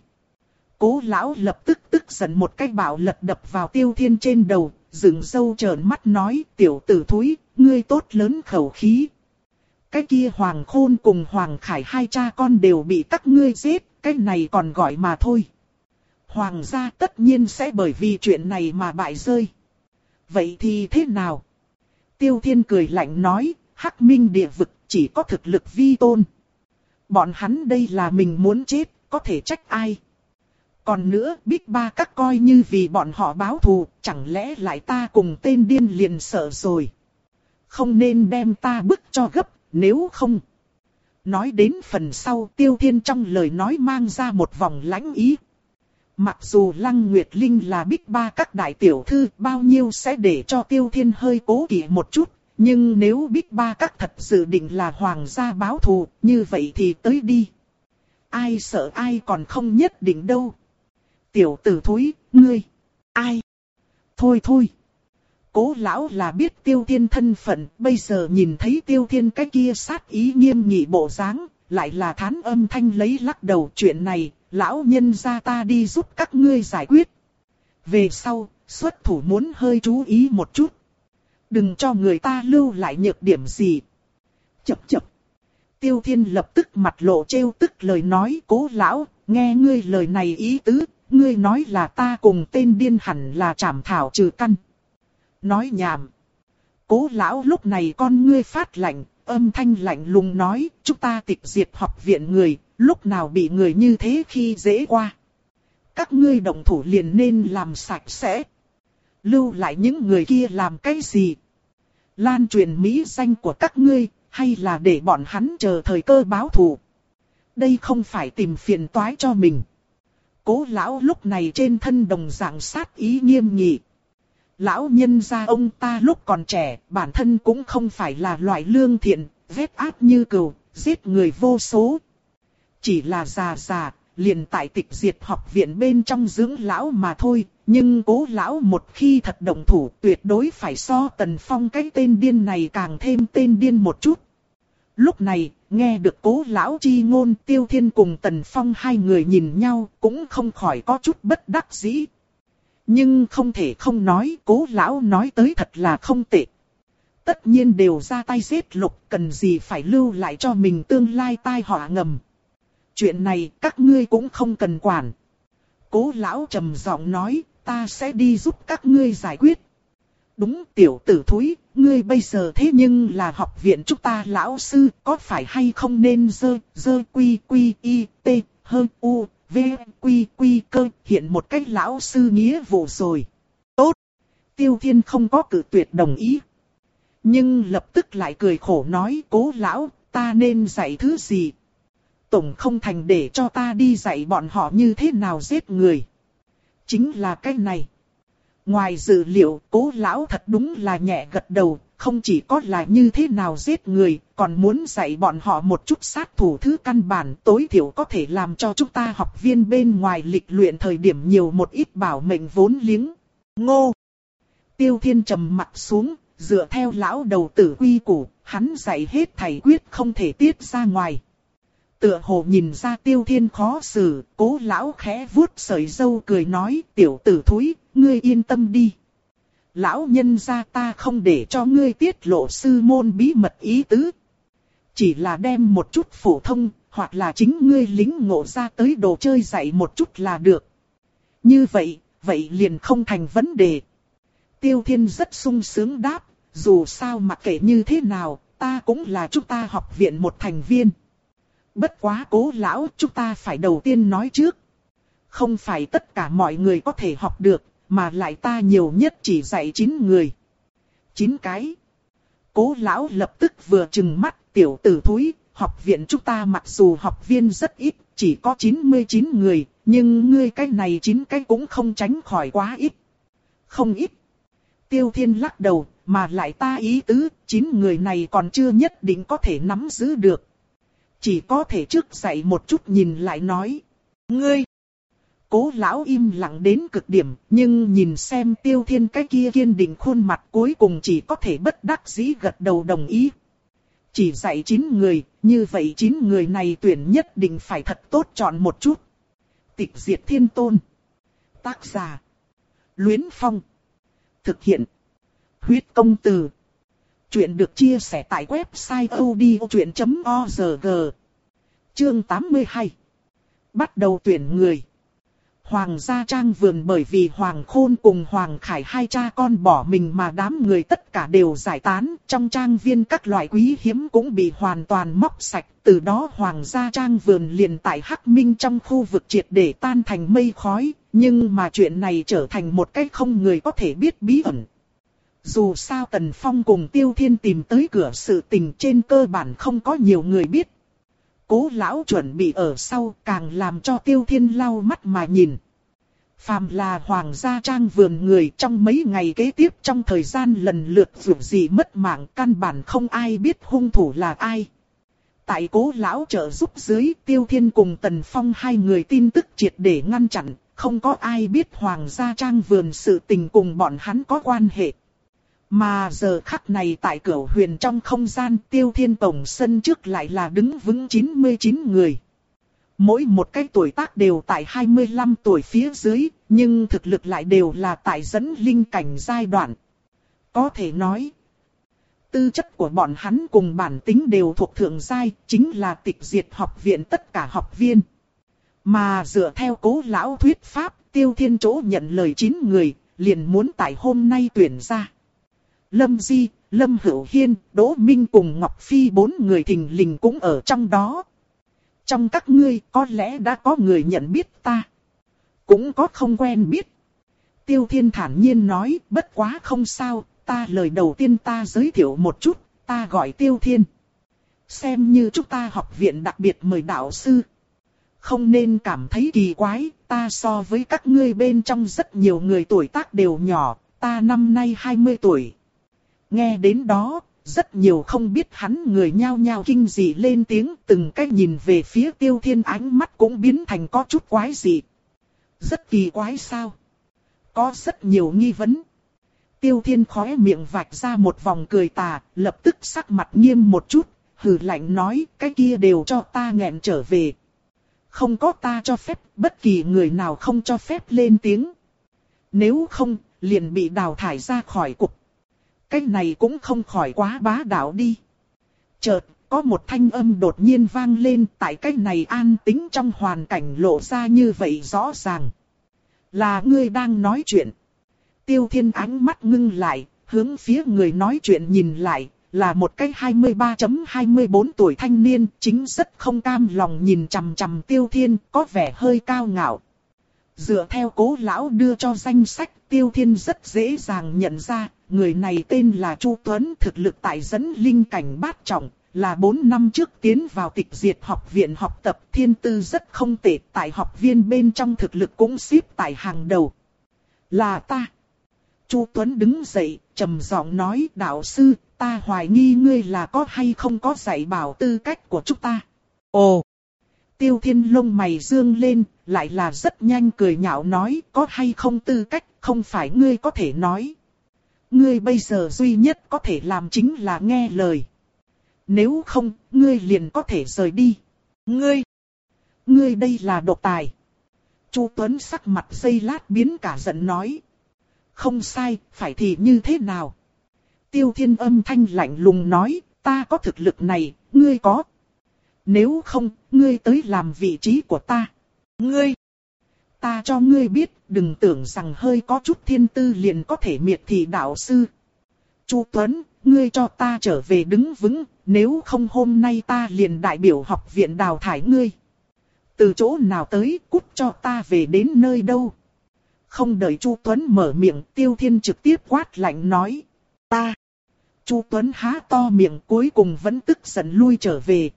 Cố lão lập tức tức giận một cái bạo lật đập vào Tiêu Thiên trên đầu, dựng râu trợn mắt nói, tiểu tử thúi, ngươi tốt lớn khẩu khí. Cái kia Hoàng Khôn cùng Hoàng Khải hai cha con đều bị các ngươi giết, cái này còn gọi mà thôi. Hoàng gia tất nhiên sẽ bởi vì chuyện này mà bại rơi. Vậy thì thế nào? Tiêu Thiên cười lạnh nói, Hắc Minh địa vực chỉ có thực lực vi tôn. Bọn hắn đây là mình muốn chết, có thể trách ai? Còn nữa, Big Ba Các coi như vì bọn họ báo thù, chẳng lẽ lại ta cùng tên điên liền sợ rồi. Không nên đem ta bức cho gấp, nếu không. Nói đến phần sau, Tiêu Thiên trong lời nói mang ra một vòng lãnh ý. Mặc dù Lăng Nguyệt Linh là Big Ba Các đại tiểu thư, bao nhiêu sẽ để cho Tiêu Thiên hơi cố kỵ một chút. Nhưng nếu Big Ba Các thật dự định là hoàng gia báo thù, như vậy thì tới đi. Ai sợ ai còn không nhất định đâu. Tiểu tử thúi, ngươi, ai? Thôi thôi. Cố lão là biết Tiêu Thiên thân phận, bây giờ nhìn thấy Tiêu Thiên cái kia sát ý nghiêm nghị bộ dáng, lại là thán âm thanh lấy lắc đầu chuyện này, lão nhân gia ta đi giúp các ngươi giải quyết. Về sau, xuất thủ muốn hơi chú ý một chút. Đừng cho người ta lưu lại nhược điểm gì. Chập chập. Tiêu Thiên lập tức mặt lộ trêu tức lời nói, cố lão, nghe ngươi lời này ý tứ, ngươi nói là ta cùng tên điên hẳn là trảm thảo trừ căn. Nói nhảm. Cố lão lúc này con ngươi phát lạnh, âm thanh lạnh lùng nói, chúng ta tịch diệt học viện người, lúc nào bị người như thế khi dễ qua. Các ngươi động thủ liền nên làm sạch sẽ. Lưu lại những người kia làm cái gì? Lan truyền mỹ danh của các ngươi, hay là để bọn hắn chờ thời cơ báo thù? Đây không phải tìm phiền toái cho mình. Cố lão lúc này trên thân đồng dạng sát ý nghiêm nghị. Lão nhân gia ông ta lúc còn trẻ, bản thân cũng không phải là loại lương thiện, vết ác như cừu, giết người vô số. Chỉ là già già, liền tại Tịch Diệt học viện bên trong dưỡng lão mà thôi. Nhưng Cố lão một khi thật động thủ tuyệt đối phải so Tần Phong cái tên điên này càng thêm tên điên một chút. Lúc này, nghe được Cố lão chi ngôn, Tiêu Thiên cùng Tần Phong hai người nhìn nhau cũng không khỏi có chút bất đắc dĩ. Nhưng không thể không nói, Cố lão nói tới thật là không tệ. Tất nhiên đều ra tay giết Lục, cần gì phải lưu lại cho mình tương lai tai họa ngầm. Chuyện này các ngươi cũng không cần quản. Cố lão trầm giọng nói, ta sẽ đi giúp các ngươi giải quyết. Đúng, tiểu tử thúi, ngươi bây giờ thế nhưng là học viện chúng ta lão sư, có phải hay không nên dơ, dơ quy quy y t, hơn u, v, quy quy cơ, hiện một cách lão sư nghĩa vụ rồi. Tốt! Tiêu Thiên không có cự tuyệt đồng ý. Nhưng lập tức lại cười khổ nói, Cố lão, ta nên dạy thứ gì? Tổng không thành để cho ta đi dạy bọn họ như thế nào giết người. Chính là cái này. Ngoài dự liệu, Cố lão thật đúng là nhẹ gật đầu, không chỉ có là như thế nào giết người, còn muốn dạy bọn họ một chút sát thủ thứ căn bản tối thiểu có thể làm cho chúng ta học viên bên ngoài lịch luyện thời điểm nhiều một ít bảo mệnh vốn liếng. Ngô! Tiêu Thiên trầm mặt xuống, dựa theo lão đầu tử quy củ, hắn dạy hết thầy quyết không thể tiết ra ngoài. Tựa hồ nhìn ra Tiêu Thiên khó xử, Cố lão khẽ vuốt sợi râu cười nói, tiểu tử thúi, ngươi yên tâm đi. Lão nhân gia ta không để cho ngươi tiết lộ sư môn bí mật ý tứ. Chỉ là đem một chút phổ thông, hoặc là chính ngươi lính ngộ ra tới đồ chơi dạy một chút là được. Như vậy, vậy liền không thành vấn đề. Tiêu Thiên rất sung sướng đáp, dù sao mặc kệ như thế nào, ta cũng là chúng ta học viện một thành viên. Bất quá Cố lão, chúng ta phải đầu tiên nói trước. Không phải tất cả mọi người có thể học được, mà lại ta nhiều nhất chỉ dạy chín người. Chín cái. Cố lão lập tức vừa trừng mắt, tiểu tử thúi, học viện chúng ta mặc dù học viên rất ít, chỉ có chín mươi chín người, nhưng ngươi cái này chín cái cũng không tránh khỏi quá ít. Không ít. Tiêu Thiên lắc đầu, mà lại ta ý tứ, chín người này còn chưa nhất định có thể nắm giữ được. Chỉ có thể trước dạy một chút nhìn lại nói. Ngươi! Cố lão im lặng đến cực điểm, nhưng nhìn xem Tiêu Thiên cái kia kiên định khuôn mặt cuối cùng chỉ có thể bất đắc dĩ gật đầu đồng ý. Chỉ dạy chín người, như vậy chín người này tuyển nhất định phải thật tốt chọn một chút. Tịch Diệt Thiên Tôn. Tác giả. Luyến Phong. Thực hiện. Huyết Công Từ. Chuyện được chia sẻ tại website odchuyện chấm org. Chương tám mươi hai. Bắt đầu tuyển người. Hoàng gia trang vườn, bởi vì Hoàng Khôn cùng Hoàng Khải hai cha con bỏ mình mà đám người tất cả đều giải tán. Trong trang viên các loại quý hiếm cũng bị hoàn toàn móc sạch. Từ đó Hoàng gia trang vườn liền tại Hắc Minh trong khu vực triệt để tan thành mây khói. Nhưng mà chuyện này trở thành một cái không người có thể biết bí ẩn. Dù sao Tần Phong cùng Tiêu Thiên tìm tới cửa sự tình trên cơ bản không có nhiều người biết. Cố lão chuẩn bị ở sau càng làm cho Tiêu Thiên lau mắt mà nhìn. Phàm là Hoàng gia trang vườn người trong mấy ngày kế tiếp trong thời gian lần lượt vượt gì mất mạng, căn bản không ai biết hung thủ là ai. Tại Cố lão trợ giúp dưới, Tiêu Thiên cùng Tần Phong hai người tin tức triệt để ngăn chặn, không có ai biết Hoàng gia trang vườn sự tình cùng bọn hắn có quan hệ. Mà giờ khắc này tại Cửu Huyền trong không gian, Tiêu Thiên tổng sân trước lại là đứng vững chín mươi chín người. Mỗi một cái tuổi tác đều tại hai mươi lăm tuổi phía dưới, nhưng thực lực lại đều là tại dẫn linh cảnh giai đoạn. Có thể nói, tư chất của bọn hắn cùng bản tính đều thuộc thượng giai, chính là Tịch Diệt học viện tất cả học viên. Mà dựa theo Cố lão thuyết pháp, Tiêu Thiên chỗ nhận lời chín người, liền muốn tại hôm nay tuyển ra. Lâm Di, Lâm Hữu Hiên, Đỗ Minh cùng Ngọc Phi bốn người thình lình cũng ở trong đó. Trong các ngươi có lẽ đã có người nhận biết ta. Cũng có không quen biết. Tiêu Thiên thản nhiên nói, bất quá không sao, ta lời đầu tiên ta giới thiệu một chút, ta gọi Tiêu Thiên. Xem như chúng ta học viện đặc biệt mời đạo sư. không nên cảm thấy kỳ quái, ta so với các ngươi bên trong rất nhiều người tuổi tác đều nhỏ, ta năm nay hai mươi tuổi. Nghe đến đó, rất nhiều không biết hắn người nhao nhao kinh dị lên tiếng, từng cách nhìn về phía Tiêu Thiên, ánh mắt cũng biến thành có chút quái dị. Rất kỳ quái sao? Có rất nhiều nghi vấn. Tiêu Thiên khóe miệng vạch ra một vòng cười tà, lập tức sắc mặt nghiêm một chút, hừ lạnh nói, cái kia đều cho ta nghẹn trở về. Không có ta cho phép, bất kỳ người nào không cho phép lên tiếng. Nếu không, liền bị đào thải ra khỏi cục. Cái này cũng không khỏi quá bá đạo đi. Chợt, có một thanh âm đột nhiên vang lên, tại cái này an tĩnh trong hoàn cảnh lộ ra như vậy rõ ràng. Là ngươi đang nói chuyện. Tiêu Thiên ánh mắt ngưng lại, hướng phía người nói chuyện nhìn lại, là một cái hai mươi ba hai mươi bốn tuổi thanh niên, chính rất không cam lòng nhìn chằm chằm Tiêu Thiên, có vẻ hơi cao ngạo. Dựa theo Cố lão đưa cho danh sách, Tiêu Thiên rất dễ dàng nhận ra, người này tên là Chu Tuấn, thực lực tại dẫn linh cảnh bát trọng, là bốn năm trước tiến vào Tịch Diệt học viện học tập, thiên tư rất không tệ, tại học viên bên trong thực lực cũng xếp tại hàng đầu. Là ta. Chu Tuấn đứng dậy, trầm giọng nói, đạo sư, ta hoài nghi ngươi là có hay không có dạy bảo tư cách của chúng ta. Ồ! Tiêu Thiên lông mày dương lên, lại là rất nhanh cười nhạo nói, có hay không tư cách, không phải ngươi có thể nói. Ngươi bây giờ duy nhất có thể làm chính là nghe lời. Nếu không, ngươi liền có thể rời đi. Ngươi! Ngươi đây là độc tài. Chu Tuấn sắc mặt giây lát biến cả giận nói. Không sai, phải thì như thế nào? Tiêu Thiên âm thanh lạnh lùng nói, ta có thực lực này, ngươi có. Nếu không, ngươi tới làm vị trí của ta. Ngươi! Ta cho ngươi biết, đừng tưởng rằng hơi có chút thiên tư liền có thể miệt thị đạo sư. Chu Tuấn, ngươi cho ta trở về đứng vững, nếu không hôm nay ta liền đại biểu học viện đào thải ngươi. Từ chỗ nào tới, cút cho ta về đến nơi đâu. Không đợi Chu Tuấn mở miệng, Tiêu Thiên trực tiếp quát lạnh nói. Ta! Chu Tuấn há to miệng, cuối cùng vẫn tức giận lui trở về.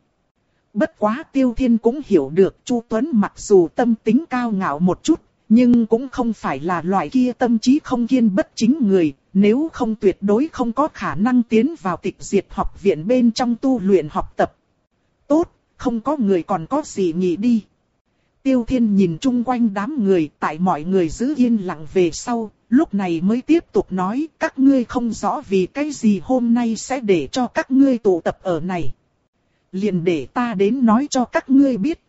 Bất quá Tiêu Thiên cũng hiểu được Chu Tuấn mặc dù tâm tính cao ngạo một chút, nhưng cũng không phải là loại kia tâm trí không kiên bất chính người, nếu không tuyệt đối không có khả năng tiến vào Tịch Diệt học viện bên trong tu luyện học tập. Tốt, không có người còn có gì nghĩ đi. Tiêu Thiên nhìn chung quanh đám người, tại mọi người giữ yên lặng về sau, lúc này mới tiếp tục nói, các ngươi không rõ vì cái gì hôm nay sẽ để cho các ngươi tụ tập ở này. Liền để ta đến nói cho các ngươi biết.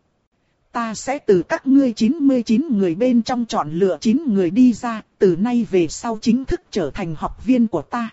Ta sẽ từ các ngươi chín mươi chín người bên trong chọn lựa chín người đi ra, từ nay về sau chính thức trở thành học viên của ta.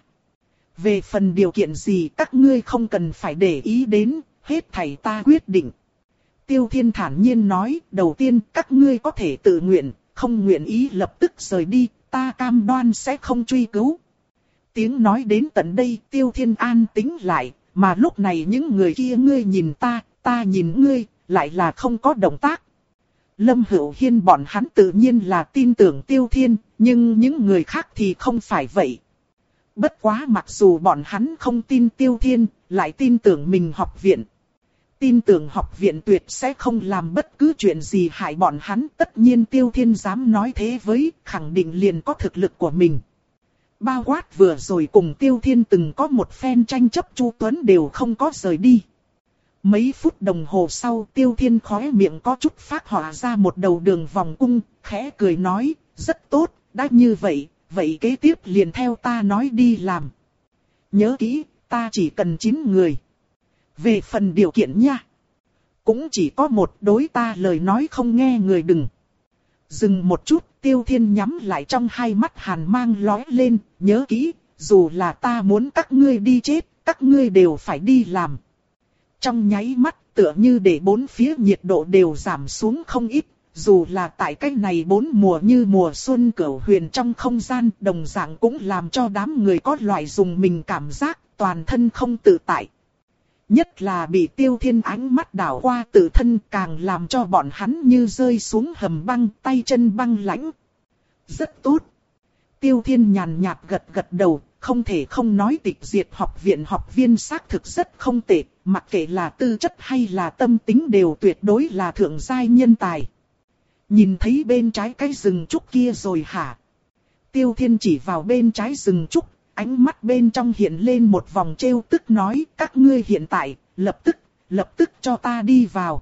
Về phần điều kiện gì các ngươi không cần phải để ý đến, hết thảy ta quyết định. Tiêu Thiên thản nhiên nói, đầu tiên các ngươi có thể tự nguyện, không nguyện ý lập tức rời đi, ta cam đoan sẽ không truy cứu. Tiếng nói đến tận đây, Tiêu Thiên an tĩnh lại, mà lúc này những người kia ngươi nhìn ta, ta nhìn ngươi, lại là không có động tác. Lâm Hữu Hiên bọn hắn tự nhiên là tin tưởng Tiêu Thiên, nhưng những người khác thì không phải vậy. Bất quá mặc dù bọn hắn không tin Tiêu Thiên, lại tin tưởng mình học viện. Tin tưởng học viện tuyệt sẽ không làm bất cứ chuyện gì hại bọn hắn. Tất nhiên Tiêu Thiên dám nói thế với, khẳng định liền có thực lực của mình. Bao quát vừa rồi cùng Tiêu Thiên từng có một phen tranh chấp, Chu Tuấn đều không có rời đi. Mấy phút đồng hồ sau, Tiêu Thiên khóe miệng có chút phát họa ra một đầu đường vòng cung, khẽ cười nói, rất tốt, đã như vậy, vậy kế tiếp liền theo ta nói đi làm. Nhớ kỹ, ta chỉ cần chín người. Về phần điều kiện nha, cũng chỉ có một, đối ta lời nói không nghe người đừng. Dừng một chút, Tiêu Thiên nhắm lại trong hai mắt hàn mang lóe lên, nhớ kỹ, dù là ta muốn các ngươi đi chết, các ngươi đều phải đi làm. Trong nháy mắt tựa như để bốn phía nhiệt độ đều giảm xuống không ít, dù là tại cái này bốn mùa như mùa xuân cửu huyền trong không gian, đồng dạng cũng làm cho đám người có loại dùng mình cảm giác, toàn thân không tự tại. Nhất là bị Tiêu Thiên ánh mắt đảo qua tự thân càng làm cho bọn hắn như rơi xuống hầm băng, tay chân băng lãnh. Rất tốt. Tiêu Thiên nhàn nhạt gật gật đầu, không thể không nói Tịch Diệt học viện học viên xác thực rất không tệ, mặc kệ là tư chất hay là tâm tính đều tuyệt đối là thượng giai nhân tài. Nhìn thấy bên trái cái rừng trúc kia rồi hả? Tiêu Thiên chỉ vào bên trái rừng trúc, ánh mắt bên trong hiện lên một vòng trêu tức nói, các ngươi hiện tại, lập tức, lập tức cho ta đi vào.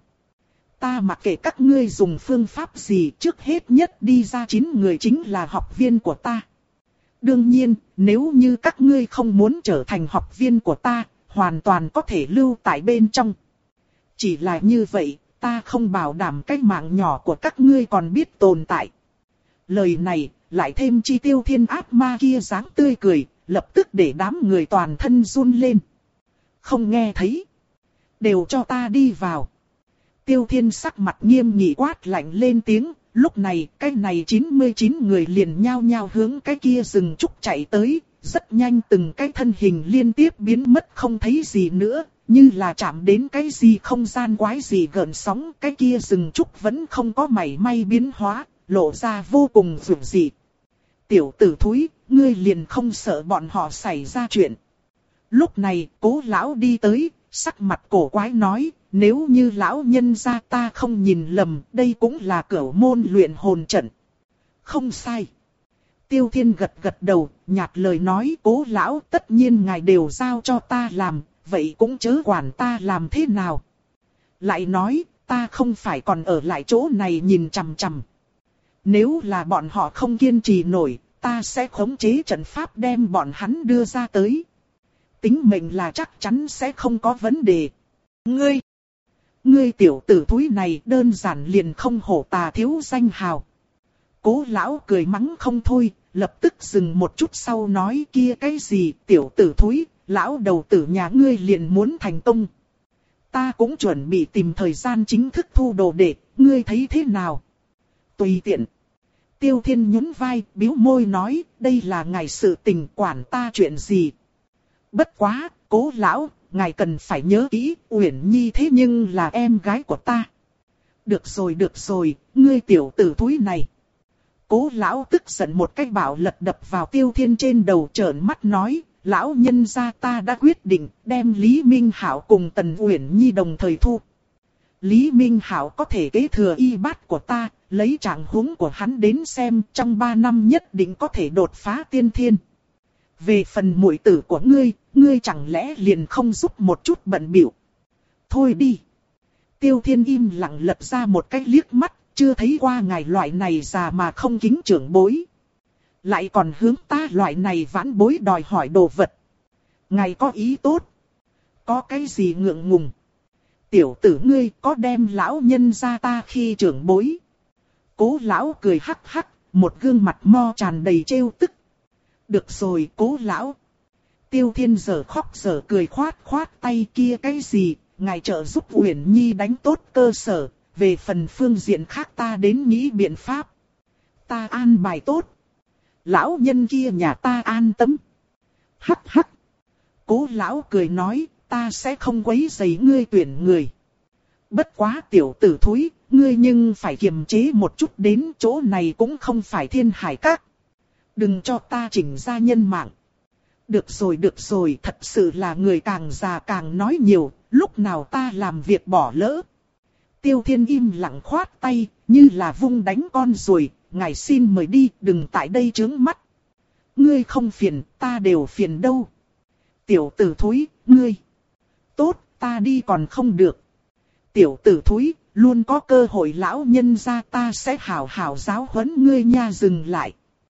Ta mặc kệ các ngươi dùng phương pháp gì, trước hết nhất đi ra chín người chính là học viên của ta. Đương nhiên, nếu như các ngươi không muốn trở thành học viên của ta, hoàn toàn có thể lưu tại bên trong. Chỉ là như vậy, ta không bảo đảm cái mạng nhỏ của các ngươi còn biết tồn tại. Lời này, lại thêm chi Tiêu Thiên ác ma kia dáng tươi cười, lập tức để đám người toàn thân run lên. Không nghe thấy. Đều cho ta đi vào. Tiêu Thiên sắc mặt nghiêm nghị quát lạnh lên tiếng. Lúc này, cái này chín mươi chín người liền nhao nhao hướng cái kia rừng trúc chạy tới. Rất nhanh từng cái thân hình liên tiếp biến mất không thấy gì nữa. Như là chạm đến cái gì không gian quái gì gợn sóng. Cái kia rừng trúc vẫn không có mảy may biến hóa, lộ ra vô cùng dữ dị. Tiểu tử thúi, ngươi liền không sợ bọn họ xảy ra chuyện. Lúc này, Cố lão đi tới, sắc mặt cổ quái nói, nếu như lão nhân gia ta không nhìn lầm, đây cũng là cửu môn luyện hồn trận. Không sai. Tiêu Thiên gật gật đầu, nhạt lời nói, Cố lão, tất nhiên ngài đều giao cho ta làm, vậy cũng chớ quản ta làm thế nào. Lại nói, ta không phải còn ở lại chỗ này nhìn chằm chằm. Nếu là bọn họ không kiên trì nổi, ta sẽ khống chế trận pháp đem bọn hắn đưa ra tới. Tính mệnh là chắc chắn sẽ không có vấn đề. Ngươi, ngươi tiểu tử thúi này đơn giản liền không hổ tà thiếu danh hào. Cố lão cười mắng không thôi, lập tức dừng một chút sau nói kia cái gì tiểu tử thúi, lão đầu tử nhà ngươi liền muốn thành công. Ta cũng chuẩn bị tìm thời gian chính thức thu đồ đệ, ngươi thấy thế nào? Tùy tiện. Tiêu Thiên nhún vai, bĩu môi nói, đây là ngài sự tình quản ta chuyện gì. Bất quá, Cố lão, ngài cần phải nhớ kỹ, Uyển Nhi thế nhưng là em gái của ta. Được rồi được rồi, ngươi tiểu tử thúi này. Cố lão tức giận một cái bảo lật đập vào Tiêu Thiên trên đầu trợn mắt nói, lão nhân gia ta đã quyết định đem Lý Minh Hạo cùng Tần Uyển Nhi đồng thời thu. Lý Minh Hạo có thể kế thừa y bát của ta, lấy trạng huống của hắn đến xem trong ba năm nhất định có thể đột phá tiên thiên. Về phần muội tử của ngươi, ngươi chẳng lẽ liền không giúp một chút bận bịu. Thôi đi. Tiêu Thiên im lặng lật ra một cái liếc mắt, chưa thấy qua ngài loại này già mà không kính trưởng bối. Lại còn hướng ta loại này vãn bối đòi hỏi đồ vật. Ngài có ý tốt. Có cái gì ngượng ngùng. Tiểu tử ngươi có đem lão nhân ra ta khi trưởng bối. Cố lão cười hắc hắc, một gương mặt mo tràn đầy trêu tức. Được rồi Cố lão. Tiêu Thiên giờ khóc giờ cười khoát khoát tay kia cái gì, ngài trợ giúp Uyển Nhi đánh tốt cơ sở, về phần phương diện khác ta đến nghĩ biện pháp. Ta an bài tốt. Lão nhân kia nhà ta an tâm. Hắc hắc. Cố lão cười nói, ta sẽ không quấy rầy ngươi tuyển người. Bất quá tiểu tử thúi, ngươi nhưng phải kiềm chế một chút, đến chỗ này cũng không phải Thiên Hải Các. Đừng cho ta chỉnh ra nhân mạng. Được rồi được rồi, thật sự là người càng già càng nói nhiều, lúc nào ta làm việc bỏ lỡ. Tiêu Thiên im lặng khoát tay, như là vung đánh con ruồi, ngài xin mời đi, đừng tại đây chướng mắt. Ngươi không phiền, ta đều phiền đâu. Tiểu tử thúi, ngươi. Tốt, ta đi còn không được. Tiểu tử thúi, luôn có cơ hội lão nhân gia ta sẽ hảo hảo giáo huấn ngươi nha. Dừng lại.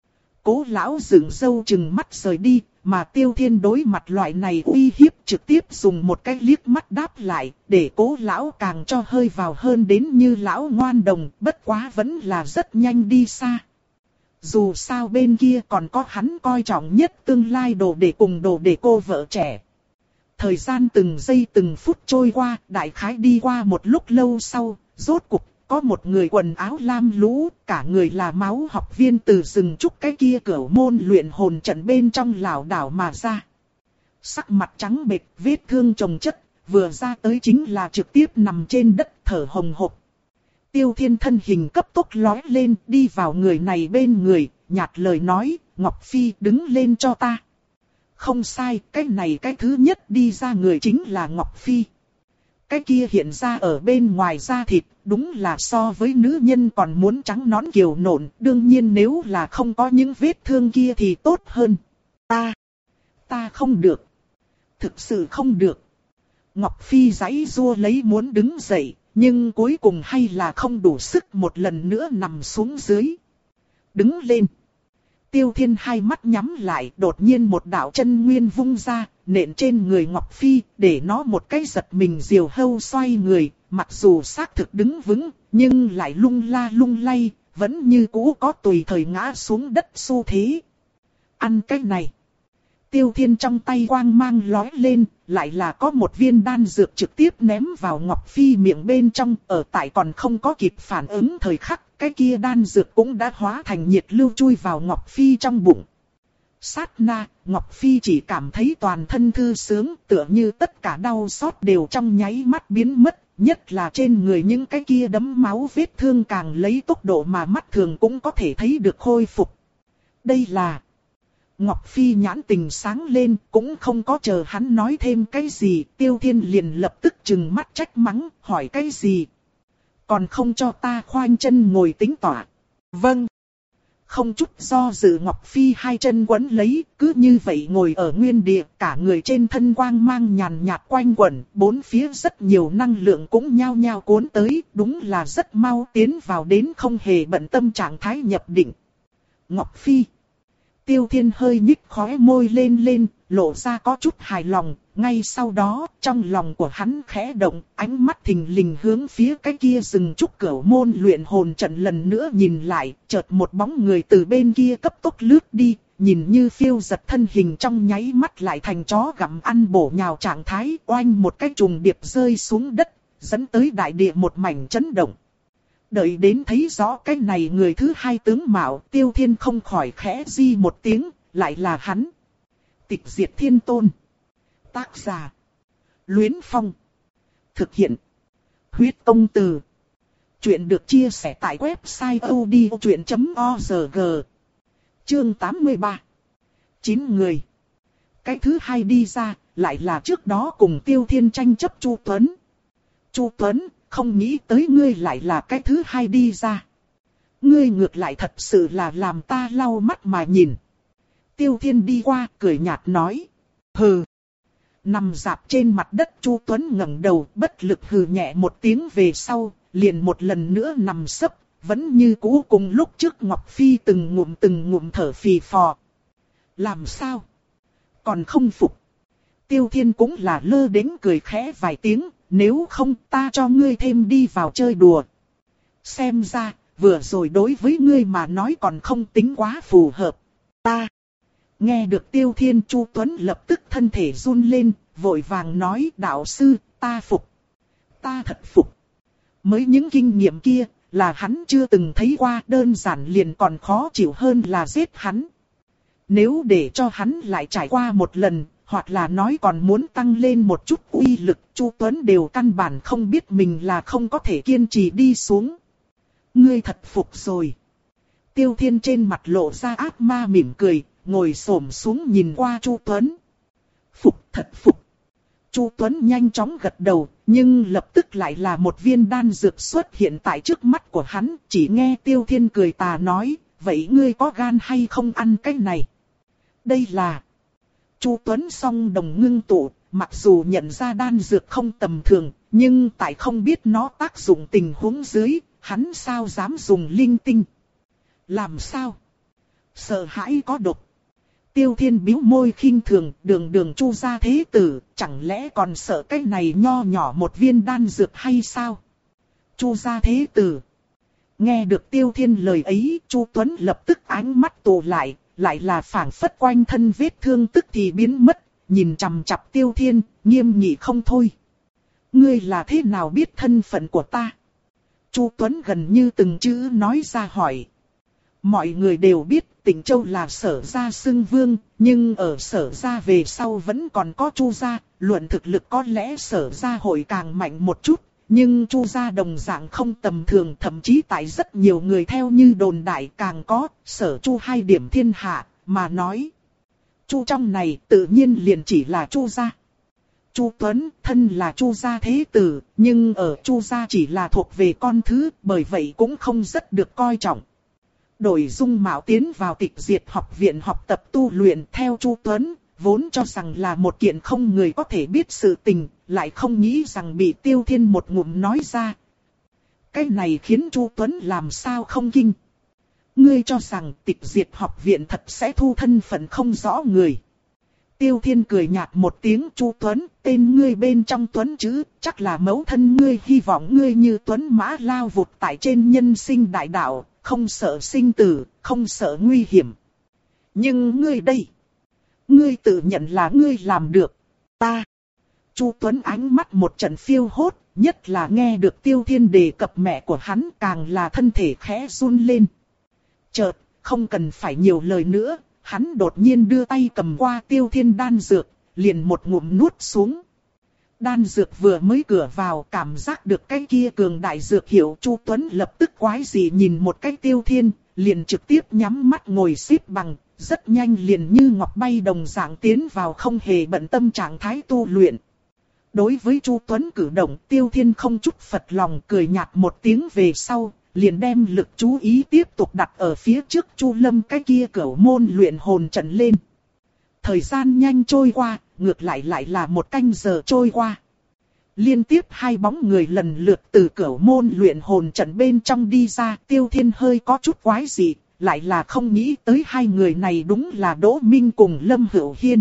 Cố lão dựng râu chừng mắt rời đi, mà Tiêu Thiên đối mặt loại này uy hiếp trực tiếp dùng một cái liếc mắt đáp lại, để Cố lão càng cho hơi vào hơn đến như lão ngoan đồng, bất quá vẫn là rất nhanh đi xa. Dù sao bên kia còn có hắn coi trọng nhất tương lai đồ đệ cùng đồ đệ cô vợ trẻ. Thời gian từng giây từng phút trôi qua, đại khái đi qua một lúc lâu sau, rốt cục có một người quần áo lam lũ, cả người là máu học viên từ rừng trúc cái kia cửu môn luyện hồn trận bên trong lảo đảo mà ra. Sắc mặt trắng bệch, vết thương chồng chất, vừa ra tới chính là trực tiếp nằm trên đất thở hồng hộc. Tiêu Thiên thân hình cấp tốc lói lên, đi vào người này bên người, nhạt lời nói, Ngọc Phi đứng lên cho ta. Không sai, cái này cái thứ nhất đi ra người chính là Ngọc Phi. Cái kia hiện ra ở bên ngoài da thịt, đúng là so với nữ nhân còn muốn trắng nõn kiều nộn, đương nhiên nếu là không có những vết thương kia thì tốt hơn. Ta, ta không được. Thực sự không được. Ngọc Phi giãy giụa lấy muốn đứng dậy, nhưng cuối cùng hay là không đủ sức một lần nữa nằm xuống dưới. Đứng lên. Tiêu Thiên hai mắt nhắm lại, đột nhiên một đạo chân nguyên vung ra, nện trên người Ngọc Phi, để nó một cái giật mình diều hâu xoay người, mặc dù xác thực đứng vững, nhưng lại lung la lung lay, vẫn như cũ có tùy thời ngã xuống đất xu thế. Ăn cái này. Tiêu Thiên trong tay quang mang lói lên, lại là có một viên đan dược trực tiếp ném vào Ngọc Phi miệng bên trong, ở tại còn không có kịp phản ứng thời khắc, cái kia đan dược cũng đã hóa thành nhiệt lưu chui vào Ngọc Phi trong bụng. Sát na, Ngọc Phi chỉ cảm thấy toàn thân thư sướng, tựa như tất cả đau xót đều trong nháy mắt biến mất, nhất là trên người những cái kia đấm máu vết thương càng lấy tốc độ mà mắt thường cũng có thể thấy được khôi phục. Đây là... Ngọc Phi nhãn tình sáng lên, cũng không có chờ hắn nói thêm cái gì, Tiêu Thiên liền lập tức trừng mắt trách mắng, hỏi cái gì. Còn không cho ta khoanh chân ngồi tính tọa. Vâng. Không chút do dự Ngọc Phi hai chân quấn lấy, cứ như vậy ngồi ở nguyên địa, cả người trên thân quang mang nhàn nhạt quanh quẩn, bốn phía rất nhiều năng lượng cũng nhao nhao cuốn tới, đúng là rất mau tiến vào đến không hề bận tâm trạng thái nhập định. Ngọc Phi. Tiêu Thiên hơi nhích khóe môi lên lên, lộ ra có chút hài lòng, ngay sau đó, trong lòng của hắn khẽ động, ánh mắt thình lình hướng phía cái kia rừng trúc cửu môn luyện hồn trận lần nữa nhìn lại, chợt một bóng người từ bên kia cấp tốc lướt đi, nhìn như phiêu giật thân hình trong nháy mắt lại thành chó gặm ăn bổ nhào trạng thái, oanh một cái trùng điệp rơi xuống đất, dẫn tới đại địa một mảnh chấn động. Đợi đến thấy rõ cái này người thứ hai tướng mạo, Tiêu Thiên không khỏi khẽ di một tiếng, lại là hắn. Tịch Diệt Thiên Tôn. Tác giả. Luyến Phong. Thực hiện. Huyết Công Từ. Chuyện được chia sẻ tại website odchuyện chấm org. Chương tám mươi ba. Chín người. Cái thứ hai đi ra, lại là trước đó cùng Tiêu Thiên tranh chấp Chu Tuấn. Chu Tuấn, không nghĩ tới ngươi lại là cái thứ hai đi ra. Ngươi ngược lại thật sự là làm ta lau mắt mà nhìn. Tiêu Thiên đi qua, cười nhạt nói. Hừ. Nằm dạp trên mặt đất Chu Tuấn ngẩng đầu, bất lực hừ nhẹ một tiếng về sau, liền một lần nữa nằm sấp, vẫn như cũ cùng lúc trước Ngọc Phi từng ngụm từng ngụm thở phì phò. Làm sao? Còn không phục. Tiêu Thiên cũng là lơ đễnh cười khẽ vài tiếng, nếu không ta cho ngươi thêm đi vào chơi đùa. Xem ra, vừa rồi đối với ngươi mà nói còn không tính quá phù hợp. Ta. Nghe được Tiêu Thiên, Chu Tuấn lập tức thân thể run lên, vội vàng nói đạo sư, ta phục. Ta thật phục. Mới những kinh nghiệm kia, là hắn chưa từng thấy qua, đơn giản liền còn khó chịu hơn là giết hắn. Nếu để cho hắn lại trải qua một lần, hoặc là nói còn muốn tăng lên một chút uy lực, Chu Tuấn đều căn bản không biết mình là không có thể kiên trì đi xuống. Ngươi thật phục rồi. Tiêu Thiên trên mặt lộ ra ác ma mỉm cười, ngồi xổm xuống nhìn qua Chu Tuấn. Phục, thật phục. Chu Tuấn nhanh chóng gật đầu, nhưng lập tức lại là một viên đan dược xuất hiện tại trước mắt của hắn, chỉ nghe Tiêu Thiên cười tà nói, vậy ngươi có gan hay không ăn cái này? Đây là... Chu Tuấn song đồng ngưng tụ, mặc dù nhận ra đan dược không tầm thường, nhưng tại không biết nó tác dụng tình huống dưới, hắn sao dám dùng linh tinh? Làm sao? Sợ hãi có độc. Tiêu Thiên bĩu môi khinh thường, đường đường Chu gia thế tử, chẳng lẽ còn sợ cái này nho nhỏ một viên đan dược hay sao? Chu gia thế tử. Nghe được Tiêu Thiên lời ấy, Chu Tuấn lập tức ánh mắt tụ lại, lại là phảng phất quanh thân vết thương tức thì biến mất, nhìn chằm chằm Tiêu Thiên, nghiêm nghị không thôi. Ngươi là thế nào biết thân phận của ta? Chu Tuấn gần như từng chữ nói ra hỏi. Mọi người đều biết Tịnh Châu là Sở gia xưng vương, nhưng ở Sở gia về sau vẫn còn có Chu gia, luận thực lực có lẽ Sở gia hội càng mạnh một chút, nhưng Chu gia đồng dạng không tầm thường, thậm chí tại rất nhiều người theo như đồn đại càng có Sở Chu hai điểm thiên hạ, mà nói. Chu trong này tự nhiên liền chỉ là Chu gia. Chu Tuấn thân là Chu gia thế tử, nhưng ở Chu gia chỉ là thuộc về con thứ, bởi vậy cũng không rất được coi trọng. Đổi dung mạo tiến vào Tịch Diệt học viện học tập tu luyện theo Chu Tuấn, vốn cho rằng là một kiện không người có thể biết sự tình, lại không nghĩ rằng bị Tiêu Thiên một ngụm nói ra. Cái này khiến Chu Tuấn làm sao không kinh. Ngươi cho rằng Tịch Diệt học viện thật sẽ thu thân phận không rõ người. Tiêu Thiên cười nhạt một tiếng. Chu Tuấn, tên ngươi bên trong Tuấn chứ, chắc là mẫu thân ngươi hy vọng ngươi như Tuấn mã lao vụt tại trên nhân sinh đại đạo, không sợ sinh tử, không sợ nguy hiểm. Nhưng ngươi đây, ngươi tự nhận là ngươi làm được. Ta, Chu Tuấn ánh mắt một trận phiêu hốt, nhất là nghe được Tiêu Thiên đề cập mẹ của hắn, càng là thân thể khẽ run lên. Chợt, không cần phải nhiều lời nữa, hắn đột nhiên đưa tay cầm qua Tiêu Thiên đan dược, liền một ngụm nuốt xuống. Đan dược vừa mới cửa vào, cảm giác được cái kia cường đại dược hiệu, Chu Tuấn lập tức quái dị nhìn một cái Tiêu Thiên, liền trực tiếp nhắm mắt ngồi xếp bằng, rất nhanh liền như ngọc bay đồng dạng tiến vào không hề bận tâm trạng thái tu luyện. Đối với Chu Tuấn cử động, Tiêu Thiên không chút phật lòng, cười nhạt một tiếng về sau, liền đem lực chú ý tiếp tục đặt ở phía trước Chu Lâm cái kia cửu môn luyện hồn trận lên. Thời gian nhanh trôi qua, ngược lại lại là một canh giờ trôi qua. Liên tiếp hai bóng người lần lượt từ cửu môn luyện hồn trận bên trong đi ra, Tiêu Thiên hơi có chút quái dị, lại là không nghĩ tới hai người này đúng là Đỗ Minh cùng Lâm Hữu Hiên.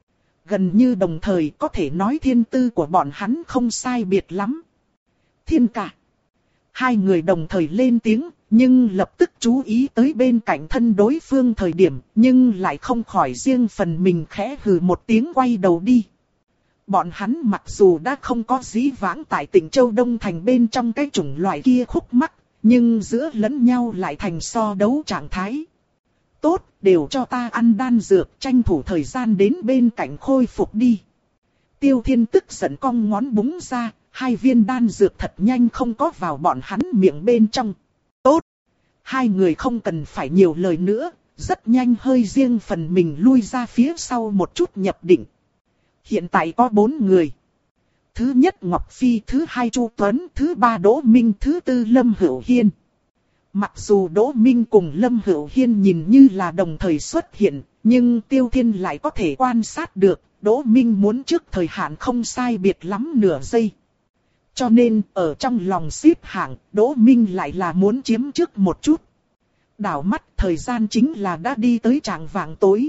Gần như đồng thời có thể nói thiên tư của bọn hắn không sai biệt lắm. Thiên ca. Hai người đồng thời lên tiếng, nhưng lập tức chú ý tới bên cạnh thân đối phương thời điểm, nhưng lại không khỏi riêng phần mình khẽ hừ một tiếng quay đầu đi. Bọn hắn mặc dù đã không có dĩ vãng tại tỉnh Châu Đông Thành bên trong cái chủng loại kia khúc mắc, nhưng giữa lẫn nhau lại thành so đấu trạng thái. Tốt, đều cho ta ăn đan dược, tranh thủ thời gian đến bên cạnh khôi phục đi. Tiêu Thiên tức giận cong ngón búng ra, hai viên đan dược thật nhanh không có vào bọn hắn miệng bên trong. Tốt, hai người không cần phải nhiều lời nữa, rất nhanh hơi riêng phần mình lui ra phía sau một chút nhập định. Hiện tại có bốn người. Thứ nhất Ngọc Phi, thứ hai Chu Tuấn, thứ ba Đỗ Minh, thứ tư Lâm Hữu Hiên. Mặc dù Đỗ Minh cùng Lâm Hữu Hiên nhìn như là đồng thời xuất hiện, nhưng Tiêu Thiên lại có thể quan sát được, Đỗ Minh muốn trước thời hạn không sai biệt lắm nửa giây. Cho nên, ở trong lòng xếp hạng, Đỗ Minh lại là muốn chiếm trước một chút. Đảo mắt, thời gian chính là đã đi tới chạng vạng tối.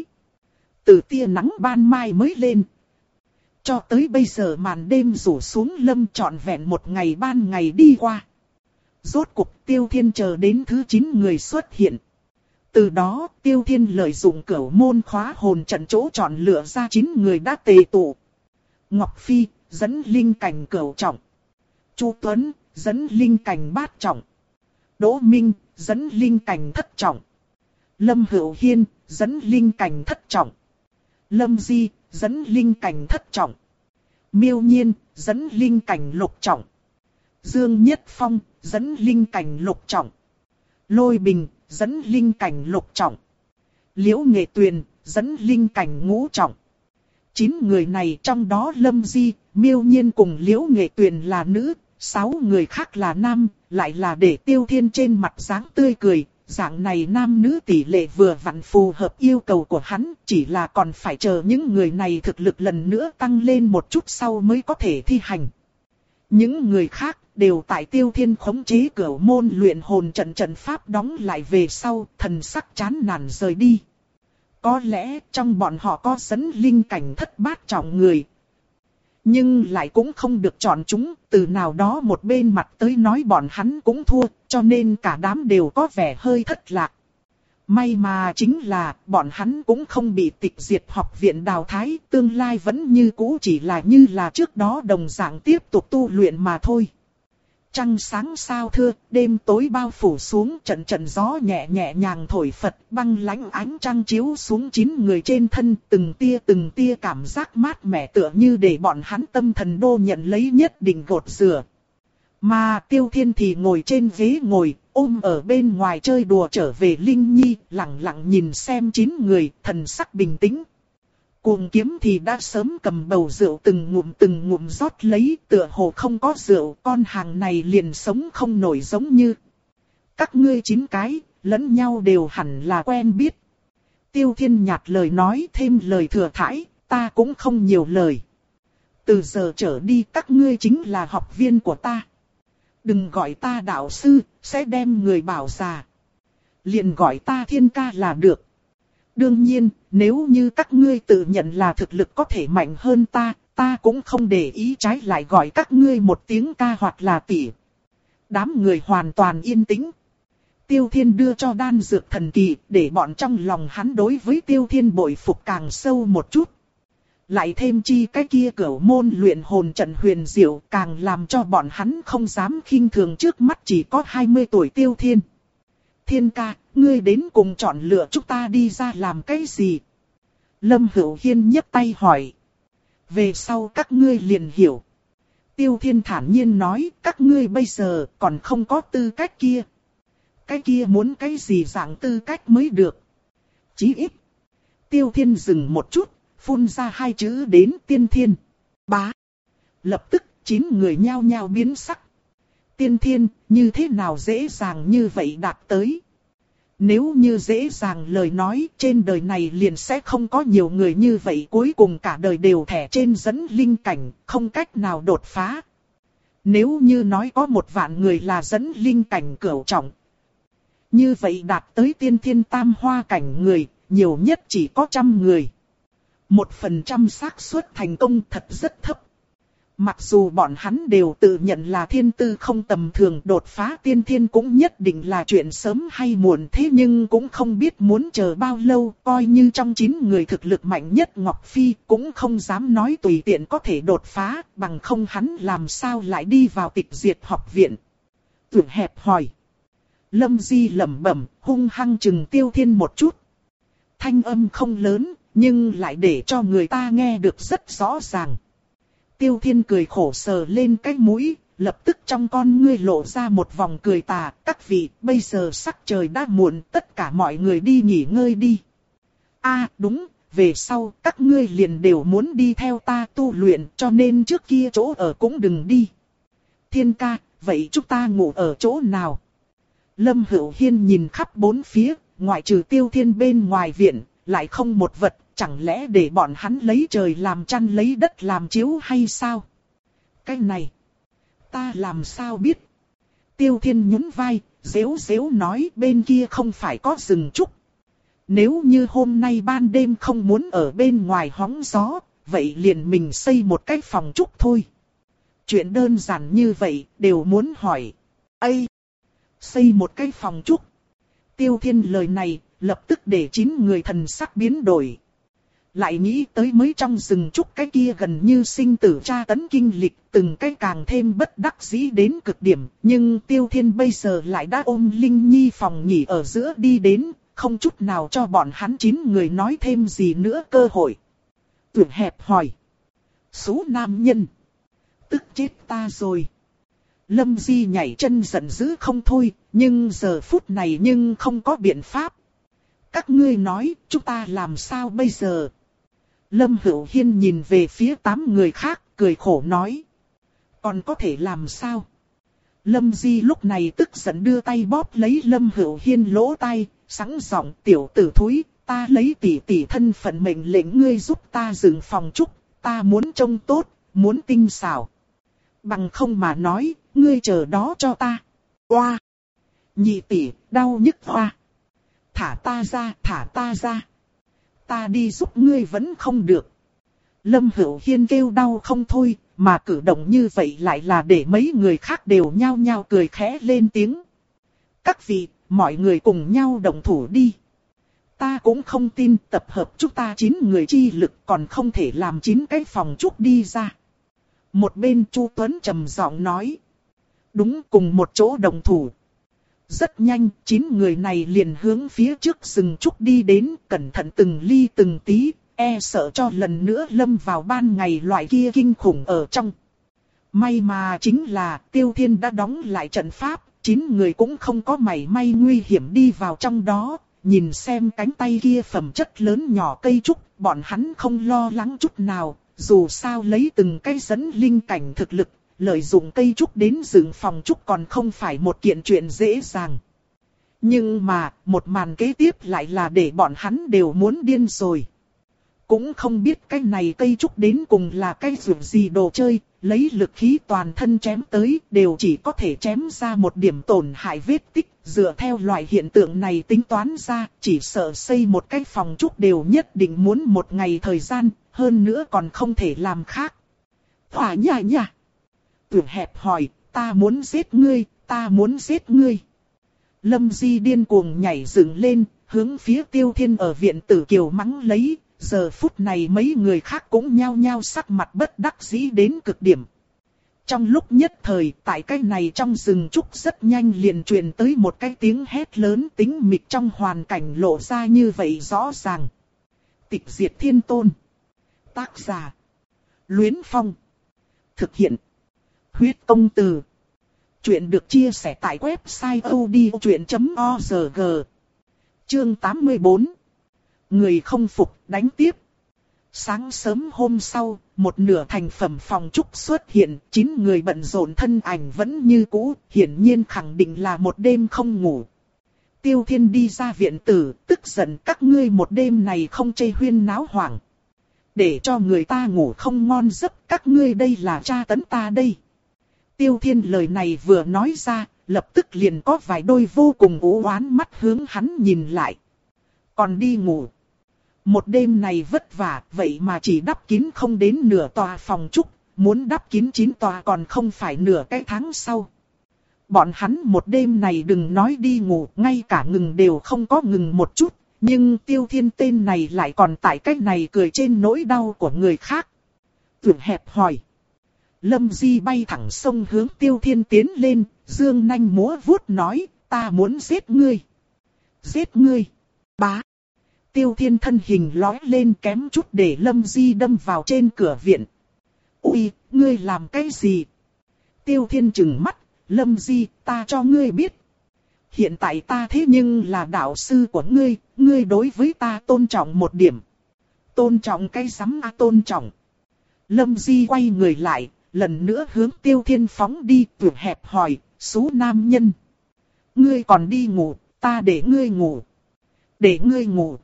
Từ tia nắng ban mai mới lên. Cho tới bây giờ màn đêm rủ xuống Lâm trọn vẹn một ngày ban ngày đi qua. Rốt cục Tiêu Thiên chờ đến thứ chín người xuất hiện. Từ đó Tiêu Thiên lợi dụng cửu môn khóa hồn trận chỗ chọn lựa ra chín người đã tề tụ. Ngọc Phi, dẫn linh cảnh cửu trọng. Chu Tuấn, dẫn linh cảnh bát trọng. Đỗ Minh, dẫn linh cảnh thất trọng. Lâm Hữu Hiên, dẫn linh cảnh thất trọng. Lâm Di, dẫn linh cảnh thất trọng. Miêu Nhiên, dẫn linh cảnh lục trọng. Dương Nhất Phong, dẫn linh cảnh lục trọng. Lôi Bình, dẫn linh cảnh lục trọng. Liễu Nghệ Tuyền, dẫn linh cảnh ngũ trọng. Chín người này trong đó Lâm Di, Miêu Nhiên cùng Liễu Nghệ Tuyền là nữ, sáu người khác là nam, lại là để Tiêu Thiên trên mặt dáng tươi cười. Dạng này nam nữ tỷ lệ vừa vặn phù hợp yêu cầu của hắn, chỉ là còn phải chờ những người này thực lực lần nữa tăng lên một chút sau mới có thể thi hành. Những người khác đều tại Tiêu Thiên khống chế cửu môn luyện hồn trận trận pháp đóng lại về sau, thần sắc chán nản rời đi. Có lẽ trong bọn họ có dẫn linh cảnh thất bát trọng người. Nhưng lại cũng không được chọn chúng, từ nào đó một bên mặt tới nói bọn hắn cũng thua, cho nên cả đám đều có vẻ hơi thất lạc. May mà chính là, bọn hắn cũng không bị Tịch Diệt học viện đào thái, tương lai vẫn như cũ chỉ là như là trước đó đồng dạng tiếp tục tu luyện mà thôi. Trăng sáng sao thưa, đêm tối bao phủ xuống, trận trận gió nhẹ nhẹ nhàng thổi phật, băng lãnh ánh trăng chiếu xuống chín người trên thân, từng tia từng tia cảm giác mát mẻ tựa như để bọn hắn tâm thần đô nhận lấy nhất định gột rửa. Mà Tiêu Thiên thì ngồi trên ghế ngồi, ôm ở bên ngoài chơi đùa trở về Linh Nhi, lặng lặng nhìn xem chín người, thần sắc bình tĩnh. Cuồng kiếm thì đã sớm cầm bầu rượu từng ngụm từng ngụm rót lấy, tựa hồ không có rượu, con hàng này liền sống không nổi giống như. Các ngươi chín cái, lẫn nhau đều hẳn là quen biết. Tiêu Thiên nhạt lời nói thêm lời thừa thãi, ta cũng không nhiều lời. Từ giờ trở đi các ngươi chính là học viên của ta. Đừng gọi ta đạo sư, sẽ đem người bảo già. Liền gọi ta Thiên ca là được. Đương nhiên, nếu như các ngươi tự nhận là thực lực có thể mạnh hơn ta, ta cũng không để ý, trái lại gọi các ngươi một tiếng ca hoặc là tỷ. Đám người hoàn toàn yên tĩnh. Tiêu Thiên đưa cho đan dược thần kỳ, để bọn trong lòng hắn đối với Tiêu Thiên bội phục càng sâu một chút. Lại thêm chi cái kia cửu môn luyện hồn trận huyền diệu, càng làm cho bọn hắn không dám khinh thường trước mắt chỉ có hai mươi tuổi Tiêu Thiên. Thiên ca, ngươi đến cùng chọn lựa chúng ta đi ra làm cái gì? Lâm Hữu Hiên nhấc tay hỏi. Về sau các ngươi liền hiểu. Tiêu Thiên thản nhiên nói, các ngươi bây giờ còn không có tư cách kia. Cái kia muốn cái gì dạng tư cách mới được? Chí ít. Tiêu Thiên dừng một chút, phun ra hai chữ đến tiên thiên. Bá. Lập tức, chín người nhao nhao biến sắc. Tiên thiên, như thế nào dễ dàng như vậy đạt tới? Nếu như dễ dàng lời nói, trên đời này liền sẽ không có nhiều người như vậy, cuối cùng cả đời đều thẻ trên dẫn linh cảnh, không cách nào đột phá. Nếu như nói có một vạn người là dẫn linh cảnh cửu trọng, như vậy đạt tới tiên thiên tam hoa cảnh người, nhiều nhất chỉ có trăm người. Một phần trăm xác suất thành công thật rất thấp. Mặc dù bọn hắn đều tự nhận là thiên tư không tầm thường, đột phá tiên thiên cũng nhất định là chuyện sớm hay muộn, thế nhưng cũng không biết muốn chờ bao lâu, coi như trong chín người thực lực mạnh nhất Ngọc Phi cũng không dám nói tùy tiện có thể đột phá, bằng không hắn làm sao lại đi vào tịch diệt học viện. Tưởng hẹp hỏi. Lâm Di lẩm bẩm, hung hăng chừng Tiêu Thiên một chút. Thanh âm không lớn, nhưng lại để cho người ta nghe được rất rõ ràng. Tiêu Thiên cười khổ sờ lên cái mũi, lập tức trong con ngươi lộ ra một vòng cười tà. Các vị, bây giờ sắc trời đã muộn, tất cả mọi người đi nghỉ ngơi đi. À đúng, về sau các ngươi liền đều muốn đi theo ta tu luyện, cho nên trước kia chỗ ở cũng đừng đi. Thiên ca, vậy chúng ta ngủ ở chỗ nào? Lâm Hữu Hiên nhìn khắp bốn phía, ngoại trừ Tiêu Thiên bên ngoài viện, lại không một vật. Chẳng lẽ để bọn hắn lấy trời làm chăn lấy đất làm chiếu hay sao? Cái này, ta làm sao biết? Tiêu Thiên nhún vai, dếu dếu nói bên kia không phải có rừng trúc. Nếu như hôm nay ban đêm không muốn ở bên ngoài hóng gió, vậy liền mình xây một cái phòng trúc thôi. Chuyện đơn giản như vậy, đều muốn hỏi. Ây! Xây một cái phòng trúc. Tiêu Thiên lời này, lập tức để chín người thần sắc biến đổi. Lại nghĩ tới mới trong rừng trúc cái kia gần như sinh tử tra tấn kinh lịch, từng cái càng thêm bất đắc dĩ đến cực điểm. Nhưng Tiêu Thiên bây giờ lại đã ôm Linh Nhi phòng nghỉ ở giữa đi đến, không chút nào cho bọn hắn chín người nói thêm gì nữa cơ hội. Tưởng hẹp hỏi. Số nam nhân. Tức chết ta rồi. Lâm Di nhảy chân giận dữ không thôi, nhưng giờ phút này nhưng không có biện pháp. Các ngươi nói, chúng ta làm sao bây giờ? Lâm Hữu Hiên nhìn về phía tám người khác, cười khổ nói. Còn có thể làm sao? Lâm Di lúc này tức giận đưa tay bóp lấy Lâm Hữu Hiên lỗ tai, sẵn giọng tiểu tử thúi, ta lấy tỷ tỷ thân phận mệnh lệnh ngươi giúp ta dựng phòng trúc, ta muốn trông tốt, muốn tinh xảo. Bằng không mà nói, ngươi chờ đó cho ta. Oa! Nhị tỷ, đau nhức hoa. Thả ta ra, thả ta ra. Ta đi giúp ngươi vẫn không được. Lâm Hữu Hiên kêu đau không thôi, mà cử động như vậy lại là để mấy người khác đều nhao nhao cười khẽ lên tiếng. Các vị, mọi người cùng nhau động thủ đi. Ta cũng không tin tập hợp chúng ta chín người chi lực còn không thể làm chín cái phòng trúc đi ra. Một bên Chu Tuấn trầm giọng nói. Đúng, cùng một chỗ đồng thủ. Rất nhanh, chín người này liền hướng phía trước rừng trúc đi đến, cẩn thận từng ly từng tí, e sợ cho lần nữa lâm vào ban ngày loại kia kinh khủng ở trong. May mà chính là Tiêu Thiên đã đóng lại trận pháp, chín người cũng không có mảy may nguy hiểm đi vào trong đó, nhìn xem cánh tay kia phẩm chất lớn nhỏ cây trúc, bọn hắn không lo lắng chút nào, dù sao lấy từng cái dẫn linh cảnh thực lực, lợi dụng cây trúc đến dựng phòng trúc còn không phải một kiện chuyện dễ dàng. Nhưng mà, một màn kế tiếp lại là để bọn hắn đều muốn điên rồi. Cũng không biết cái này cây trúc đến cùng là cái dụng gì đồ chơi, lấy lực khí toàn thân chém tới đều chỉ có thể chém ra một điểm tổn hại vết tích. Dựa theo loại hiện tượng này tính toán ra, chỉ sợ xây một cái phòng trúc đều nhất định muốn một ngày thời gian, hơn nữa còn không thể làm khác. Hỏa nha nha! Tưởng hẹp hỏi, ta muốn giết ngươi, ta muốn giết ngươi. Lâm Di điên cuồng nhảy dựng lên, hướng phía Tiêu Thiên ở viện Tử Kiều mắng lấy. Giờ phút này mấy người khác cũng nhao nhao sắc mặt bất đắc dĩ đến cực điểm. Trong lúc nhất thời, tại cái này trong rừng trúc rất nhanh liền truyền tới một cái tiếng hét lớn, tính mịch trong hoàn cảnh lộ ra như vậy rõ ràng. Tịch diệt thiên tôn. Tác giả: Luyến Phong. Thực hiện: Huyết Công Từ. Chuyện được chia sẻ tại website o d o chuyện chấm org. Chương tám mươi bốn. Người không phục, đánh tiếp. Sáng sớm hôm sau, một nửa thành phẩm phòng trúc xuất hiện, chín người bận rộn thân ảnh vẫn như cũ, hiển nhiên khẳng định là một đêm không ngủ. Tiêu Thiên đi ra viện tử, tức giận các ngươi một đêm này không chê huyên náo hoảng. Để cho người ta ngủ không ngon giấc, các ngươi đây là tra tấn ta đây. Tiêu Thiên lời này vừa nói ra, lập tức liền có vài đôi vô cùng u oán mắt hướng hắn nhìn lại. Còn đi ngủ. Một đêm này vất vả, vậy mà chỉ đắp kín không đến nửa tòa phòng trúc, muốn đắp kín chín tòa còn không phải nửa cái tháng sau. Bọn hắn một đêm này đừng nói đi ngủ, ngay cả ngừng đều không có ngừng một chút, nhưng Tiêu Thiên tên này lại còn tại cách này cười trên nỗi đau của người khác. Tưởng hẹp hỏi. Lâm Di bay thẳng sông hướng Tiêu Thiên tiến lên, dương nanh múa vuốt nói, ta muốn giết ngươi. Giết ngươi. Bá. Tiêu Thiên thân hình lói lên kém chút để Lâm Di đâm vào trên cửa viện. Ui, ngươi làm cái gì? Tiêu Thiên trừng mắt, Lâm Di, ta cho ngươi biết. Hiện tại ta thế nhưng là đạo sư của ngươi, ngươi đối với ta tôn trọng một điểm. Tôn trọng cái rắm a tôn trọng. Lâm Di quay người lại, lần nữa hướng Tiêu Thiên phóng đi, vừa hẹp hỏi, xú nam nhân. Ngươi còn đi ngủ, ta để ngươi ngủ. Để ngươi ngủ.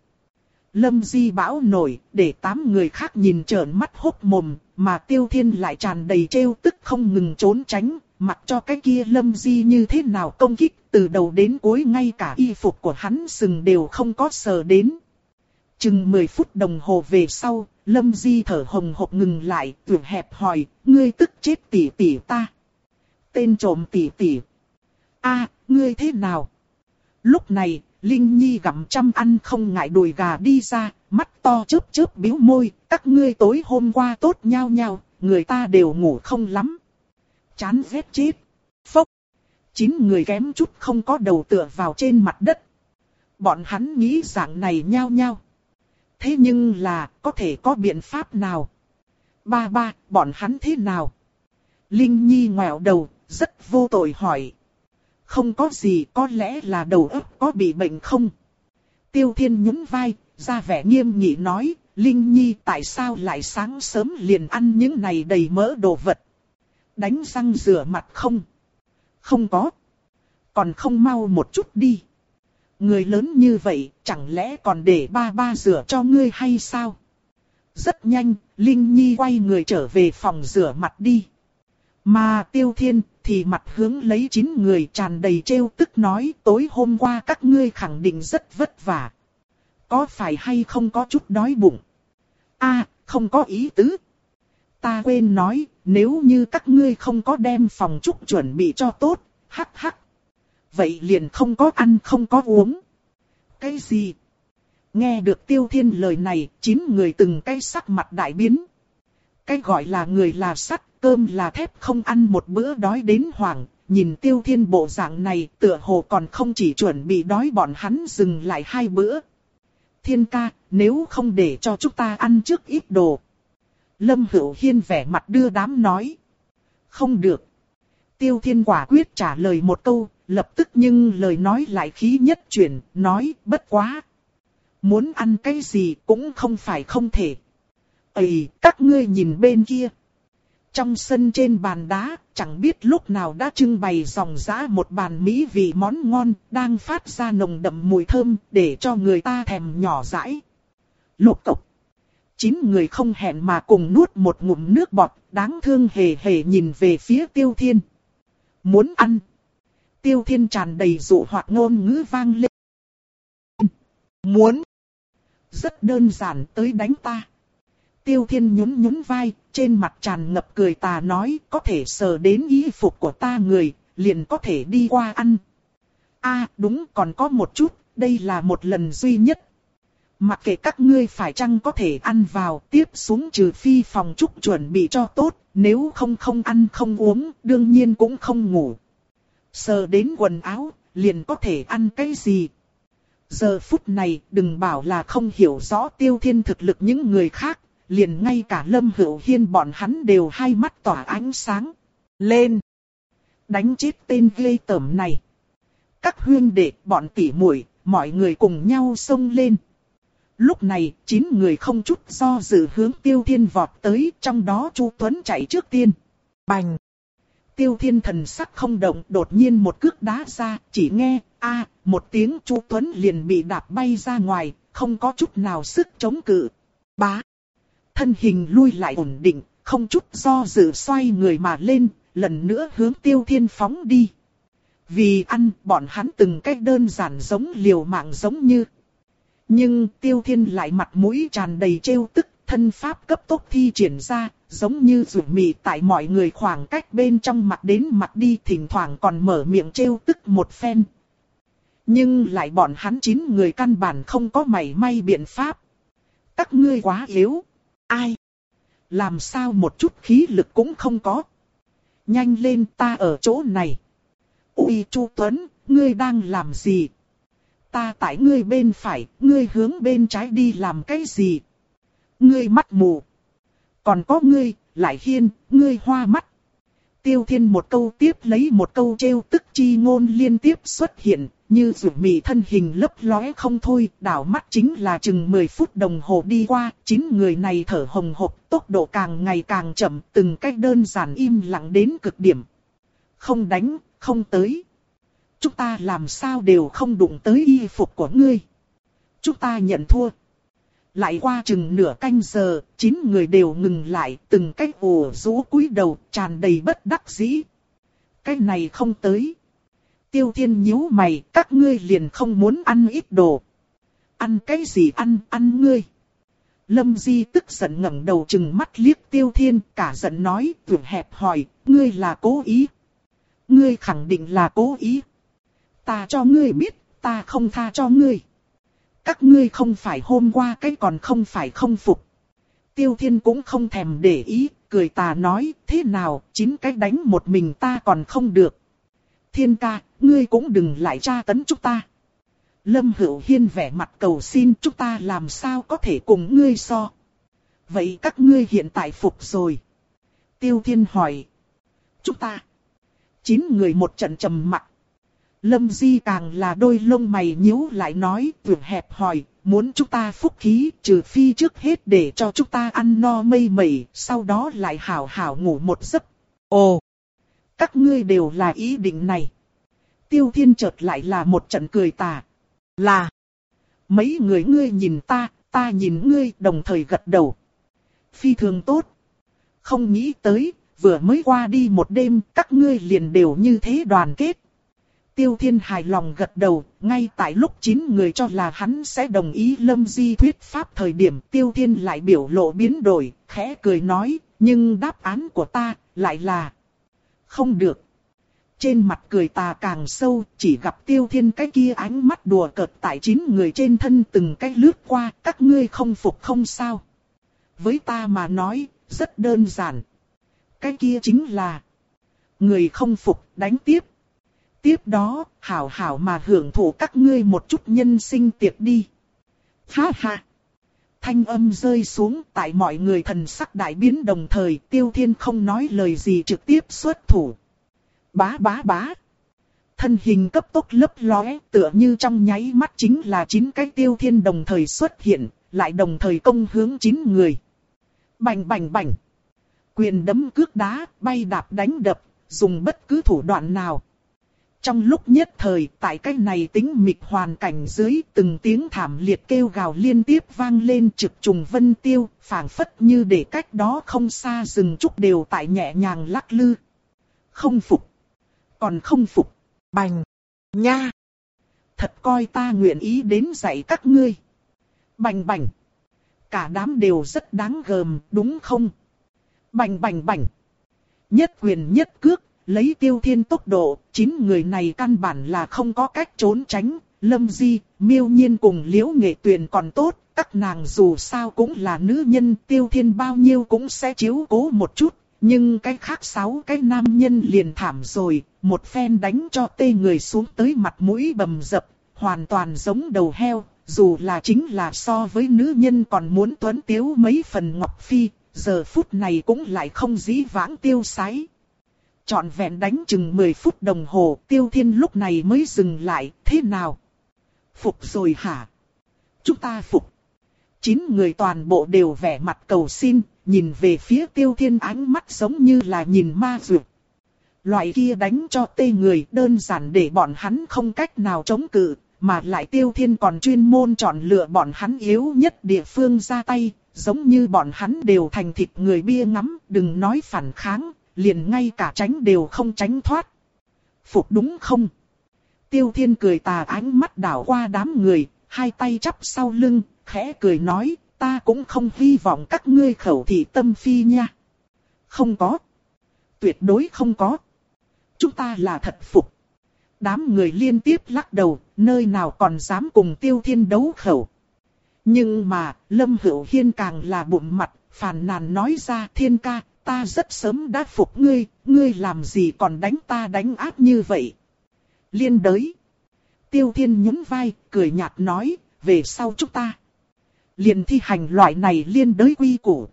Lâm Di bão nổi, để tám người khác nhìn trợn mắt hốc mồm, mà Tiêu Thiên lại tràn đầy trêu tức không ngừng trốn tránh, mặc cho cái kia Lâm Di như thế nào công kích, từ đầu đến cuối ngay cả y phục của hắn sừng đều không có sờ đến. Chừng mười phút đồng hồ về sau, Lâm Di thở hồng hộc ngừng lại, tưởng hẹp hỏi, ngươi tức chết tỷ tỷ ta. Tên trộm tỷ tỷ. A, ngươi thế nào? Lúc này, Linh Nhi gặm chăm ăn không ngại đùi gà đi ra, mắt to chớp chớp bĩu môi, các ngươi tối hôm qua tốt nhau nhau, người ta đều ngủ không lắm. Chán ghét chết. Phốc. Chín người kém chút không có đầu tựa vào trên mặt đất. Bọn hắn nghĩ dạng này nhau nhau. Thế nhưng là, có thể có biện pháp nào? Ba ba, bọn hắn thế nào? Linh Nhi ngoẹo đầu, rất vô tội hỏi. Không có gì, có lẽ là đầu óc có bị bệnh không? Tiêu Thiên nhún vai, ra vẻ nghiêm nghị nói, Linh Nhi tại sao lại sáng sớm liền ăn những này đầy mỡ đồ vật? Đánh răng rửa mặt không? Không có. Còn không mau một chút đi. Người lớn như vậy, chẳng lẽ còn để ba ba rửa cho ngươi hay sao? Rất nhanh, Linh Nhi quay người trở về phòng rửa mặt đi. Mà Tiêu Thiên thì mặt hướng lấy chín người tràn đầy trêu tức nói, tối hôm qua các ngươi khẳng định rất vất vả. Có phải hay không có chút đói bụng? A, không có ý tứ. Ta quên nói, nếu như các ngươi không có đem phòng trúc chuẩn bị cho tốt, hắc hắc. Vậy liền không có ăn không có uống. Cái gì? Nghe được Tiêu Thiên lời này, chín người từng cái sắc mặt đại biến. Cái gọi là người là sắt, cơm là thép, không ăn một bữa đói đến hoảng. Nhìn Tiêu Thiên bộ dạng này, tựa hồ còn không chỉ chuẩn bị đói bọn hắn dừng lại hai bữa. Thiên ca, nếu không để cho chúng ta ăn trước ít đồ. Lâm Hữu Hiên vẻ mặt đưa đám nói. Không được. Tiêu Thiên quả quyết trả lời một câu, lập tức nhưng lời nói lại khí nhất chuyển, nói bất quá. Muốn ăn cái gì cũng không phải không thể. Ây, các ngươi nhìn bên kia. Trong sân trên bàn đá, chẳng biết lúc nào đã trưng bày ròng rã một bàn mỹ vị món ngon, đang phát ra nồng đậm mùi thơm, để cho người ta thèm nhỏ dãi. Lục cộc. Chín người không hẹn mà cùng nuốt một ngụm nước bọt, đáng thương hề hề nhìn về phía Tiêu Thiên. Muốn ăn. Tiêu Thiên tràn đầy dụ hoặc ngôn ngữ vang lên. Muốn. Rất đơn giản, tới đánh ta. Tiêu Thiên nhún nhún vai, trên mặt tràn ngập cười tà nói, có thể sờ đến y phục của ta người, liền có thể đi qua ăn. A à, đúng, còn có một chút, đây là một lần duy nhất. Mặc kệ các ngươi phải chăng có thể ăn vào, tiếp xuống trừ phi phòng trúc chuẩn bị cho tốt, nếu không không ăn không uống, đương nhiên cũng không ngủ. Sờ đến quần áo, liền có thể ăn cái gì. Giờ phút này, đừng bảo là không hiểu rõ Tiêu Thiên thực lực những người khác, liền ngay cả Lâm Hữu Hiên bọn hắn đều hai mắt tỏa ánh sáng. Lên! Đánh chết tên ghê tởm này. Các huynh đệ, bọn tỷ muội, mọi người cùng nhau xông lên. Lúc này, chín người không chút do dự hướng Tiêu Thiên vọt tới, trong đó Chu Tuấn chạy trước tiên. Bành! Tiêu Thiên thần sắc không động, đột nhiên một cước đá ra, chỉ nghe, a một tiếng Chu Tuấn liền bị đạp bay ra ngoài, không có chút nào sức chống cự. Bá! Thân hình lui lại ổn định, không chút do dự xoay người mà lên, lần nữa hướng Tiêu Thiên phóng đi. Vì ăn, bọn hắn từng cách đơn giản giống liều mạng giống như. Nhưng Tiêu Thiên lại mặt mũi tràn đầy trêu tức, thân pháp cấp tốc thi triển ra, giống như rủ mì tại mọi người khoảng cách bên trong mặt đến mặt đi, thỉnh thoảng còn mở miệng trêu tức một phen. Nhưng lại bọn hắn chín người căn bản không có mảy may biện pháp. Các ngươi quá yếu. Ai? Làm sao một chút khí lực cũng không có? Nhanh lên, ta ở chỗ này. Ui Chu Tuấn, ngươi đang làm gì? Ta tại ngươi bên phải, ngươi hướng bên trái đi làm cái gì? Ngươi mắt mù. Còn có ngươi, lại Hiên, ngươi hoa mắt. Tiêu Thiên một câu tiếp lấy một câu trêu tức chi ngôn liên tiếp xuất hiện, như rủ mì thân hình lấp lóe không thôi, đảo mắt chính là chừng mười phút đồng hồ đi qua, chín người này thở hồng hộc, tốc độ càng ngày càng chậm, từng cách đơn giản im lặng đến cực điểm. Không đánh, không tới. Chúng ta làm sao đều không đụng tới y phục của ngươi. Chúng ta nhận thua. Lại qua chừng nửa canh giờ, chín người đều ngừng lại, từng cách ồ rũ cúi đầu, tràn đầy bất đắc dĩ. Cái này không tới. Tiêu Thiên nhíu mày, các ngươi liền không muốn ăn ít đồ. Ăn cái gì ăn, ăn ngươi. Lâm Di tức giận ngẩng đầu chừng mắt liếc Tiêu Thiên, cả giận nói, tưởng hẹp hỏi, ngươi là cố ý. Ngươi khẳng định là cố ý. Ta cho ngươi biết, ta không tha cho ngươi. Các ngươi không phải hôm qua cái còn không phải không phục. Tiêu Thiên cũng không thèm để ý, cười tà nói, thế nào, chín cái đánh một mình ta còn không được. Thiên ca, ngươi cũng đừng lại tra tấn chúng ta. Lâm Hữu Hiên vẻ mặt cầu xin, chúng ta làm sao có thể cùng ngươi so. Vậy các ngươi hiện tại phục rồi. Tiêu Thiên hỏi. Chúng ta. Chín người một trận trầm mặc. Lâm Di càng là đôi lông mày nhíu lại nói, vừa hẹp hỏi, muốn chúng ta phúc khí, trừ phi trước hết để cho chúng ta ăn no mây mẩy, sau đó lại hảo hảo ngủ một giấc. Ồ, các ngươi đều là ý định này. Tiêu Thiên chợt lại là một trận cười tà. Là, mấy người ngươi nhìn ta, ta nhìn ngươi, đồng thời gật đầu. Phi thường tốt. Không nghĩ tới, vừa mới qua đi một đêm, các ngươi liền đều như thế đoàn kết. Tiêu Thiên hài lòng gật đầu, ngay tại lúc chín người cho là hắn sẽ đồng ý Lâm Di thuyết pháp thời điểm, Tiêu Thiên lại biểu lộ biến đổi, khẽ cười nói, nhưng đáp án của ta lại là không được. Trên mặt cười tà càng sâu, chỉ gặp Tiêu Thiên cái kia ánh mắt đùa cợt tại chín người trên thân từng cái lướt qua, các ngươi không phục không sao. Với ta mà nói, rất đơn giản. Cái kia chính là người không phục đánh tiếp. Tiếp đó, hảo hảo mà hưởng thụ các ngươi một chút nhân sinh tiệc đi. Ha ha! Thanh âm rơi xuống, tại mọi người thần sắc đại biến đồng thời, Tiêu Thiên không nói lời gì trực tiếp xuất thủ. Bá bá bá! Thân hình cấp tốc lấp lóe, tựa như trong nháy mắt chính là chín cái Tiêu Thiên đồng thời xuất hiện, lại đồng thời công hướng chín người. Bành bành bành. Quyền đấm cước đá, bay đạp đánh đập, dùng bất cứ thủ đoạn nào. Trong lúc nhất thời, tại cái này tĩnh mịch hoàn cảnh dưới, từng tiếng thảm liệt kêu gào liên tiếp vang lên trực trùng vân tiêu, phảng phất như để cách đó không xa rừng trúc đều tại nhẹ nhàng lắc lư. Không phục. Còn không phục. Bành. Nha. Thật coi ta nguyện ý đến dạy các ngươi. Bành bành. Cả đám đều rất đáng gờm, đúng không? Bành bành bành. Nhất quyền nhất cước, lấy Tiêu Thiên tốc độ, chín người này căn bản là không có cách trốn tránh. Lâm Di, Miêu Nhiên cùng Liễu Nghệ Tuyền còn tốt, các nàng dù sao cũng là nữ nhân, Tiêu Thiên bao nhiêu cũng sẽ chiếu cố một chút. Nhưng cái khác sáu cái nam nhân liền thảm rồi, một phen đánh cho tê người xuống tới mặt mũi bầm dập, hoàn toàn giống đầu heo, dù là chính là so với nữ nhân còn muốn tuấn tiếu mấy phần Ngọc Phi, giờ phút này cũng lại không dĩ vãng tiêu sái. Trọn vẹn đánh chừng mười phút đồng hồ, Tiêu Thiên lúc này mới dừng lại, thế nào? Phục rồi hả? Chúng ta phục. Chín người toàn bộ đều vẻ mặt cầu xin, nhìn về phía Tiêu Thiên ánh mắt giống như là nhìn ma dược. Loại kia đánh cho tê người đơn giản để bọn hắn không cách nào chống cự, mà lại Tiêu Thiên còn chuyên môn chọn lựa bọn hắn yếu nhất địa phương ra tay, giống như bọn hắn đều thành thịt người bia ngắm, đừng nói phản kháng, liền ngay cả tránh đều không tránh thoát. Phục đúng không? Tiêu Thiên cười tà ánh mắt đảo qua đám người, hai tay chắp sau lưng, khẽ cười nói, ta cũng không hy vọng các ngươi khẩu thị tâm phi nha. Không có. Tuyệt đối không có. Chúng ta là thật phục. Đám người liên tiếp lắc đầu, nơi nào còn dám cùng Tiêu Thiên đấu khẩu. Nhưng mà, Lâm Hữu Hiên càng là bụng mặt, phàn nàn nói ra, Thiên ca, ta rất sớm đã phục ngươi, ngươi làm gì còn đánh ta đánh áp như vậy. Liên đới. Tiêu Thiên nhún vai, cười nhạt nói, về sau chúng ta liền thi hành loại này liên đới quy củ.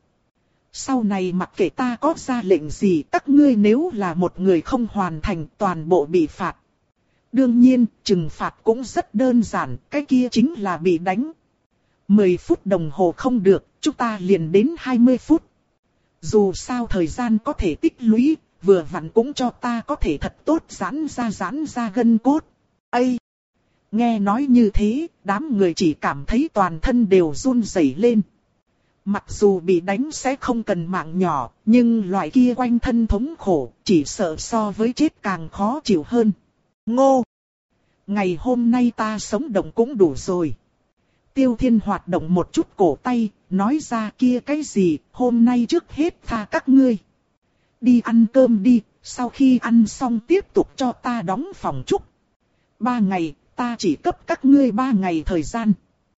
Sau này mặc kệ ta có ra lệnh gì, các ngươi nếu là một người không hoàn thành, toàn bộ bị phạt. Đương nhiên, trừng phạt cũng rất đơn giản, cái kia chính là bị đánh. mười phút đồng hồ không được, chúng ta liền đến hai mươi phút. Dù sao thời gian có thể tích lũy, vừa vặn cũng cho ta có thể thật tốt giãn ra giãn ra gân cốt. Ây! Nghe nói như thế, đám người chỉ cảm thấy toàn thân đều run rẩy lên. Mặc dù bị đánh sẽ không cần mạng nhỏ, nhưng loại kia quanh thân thống khổ, chỉ sợ so với chết càng khó chịu hơn. Ngô! Ngày hôm nay ta sống động cũng đủ rồi. Tiêu Thiên hoạt động một chút cổ tay, nói ra kia cái gì, hôm nay trước hết tha các ngươi. Đi ăn cơm đi, sau khi ăn xong tiếp tục cho ta đóng phòng trúc. Ba ngày, ta chỉ cấp các ngươi ba ngày thời gian.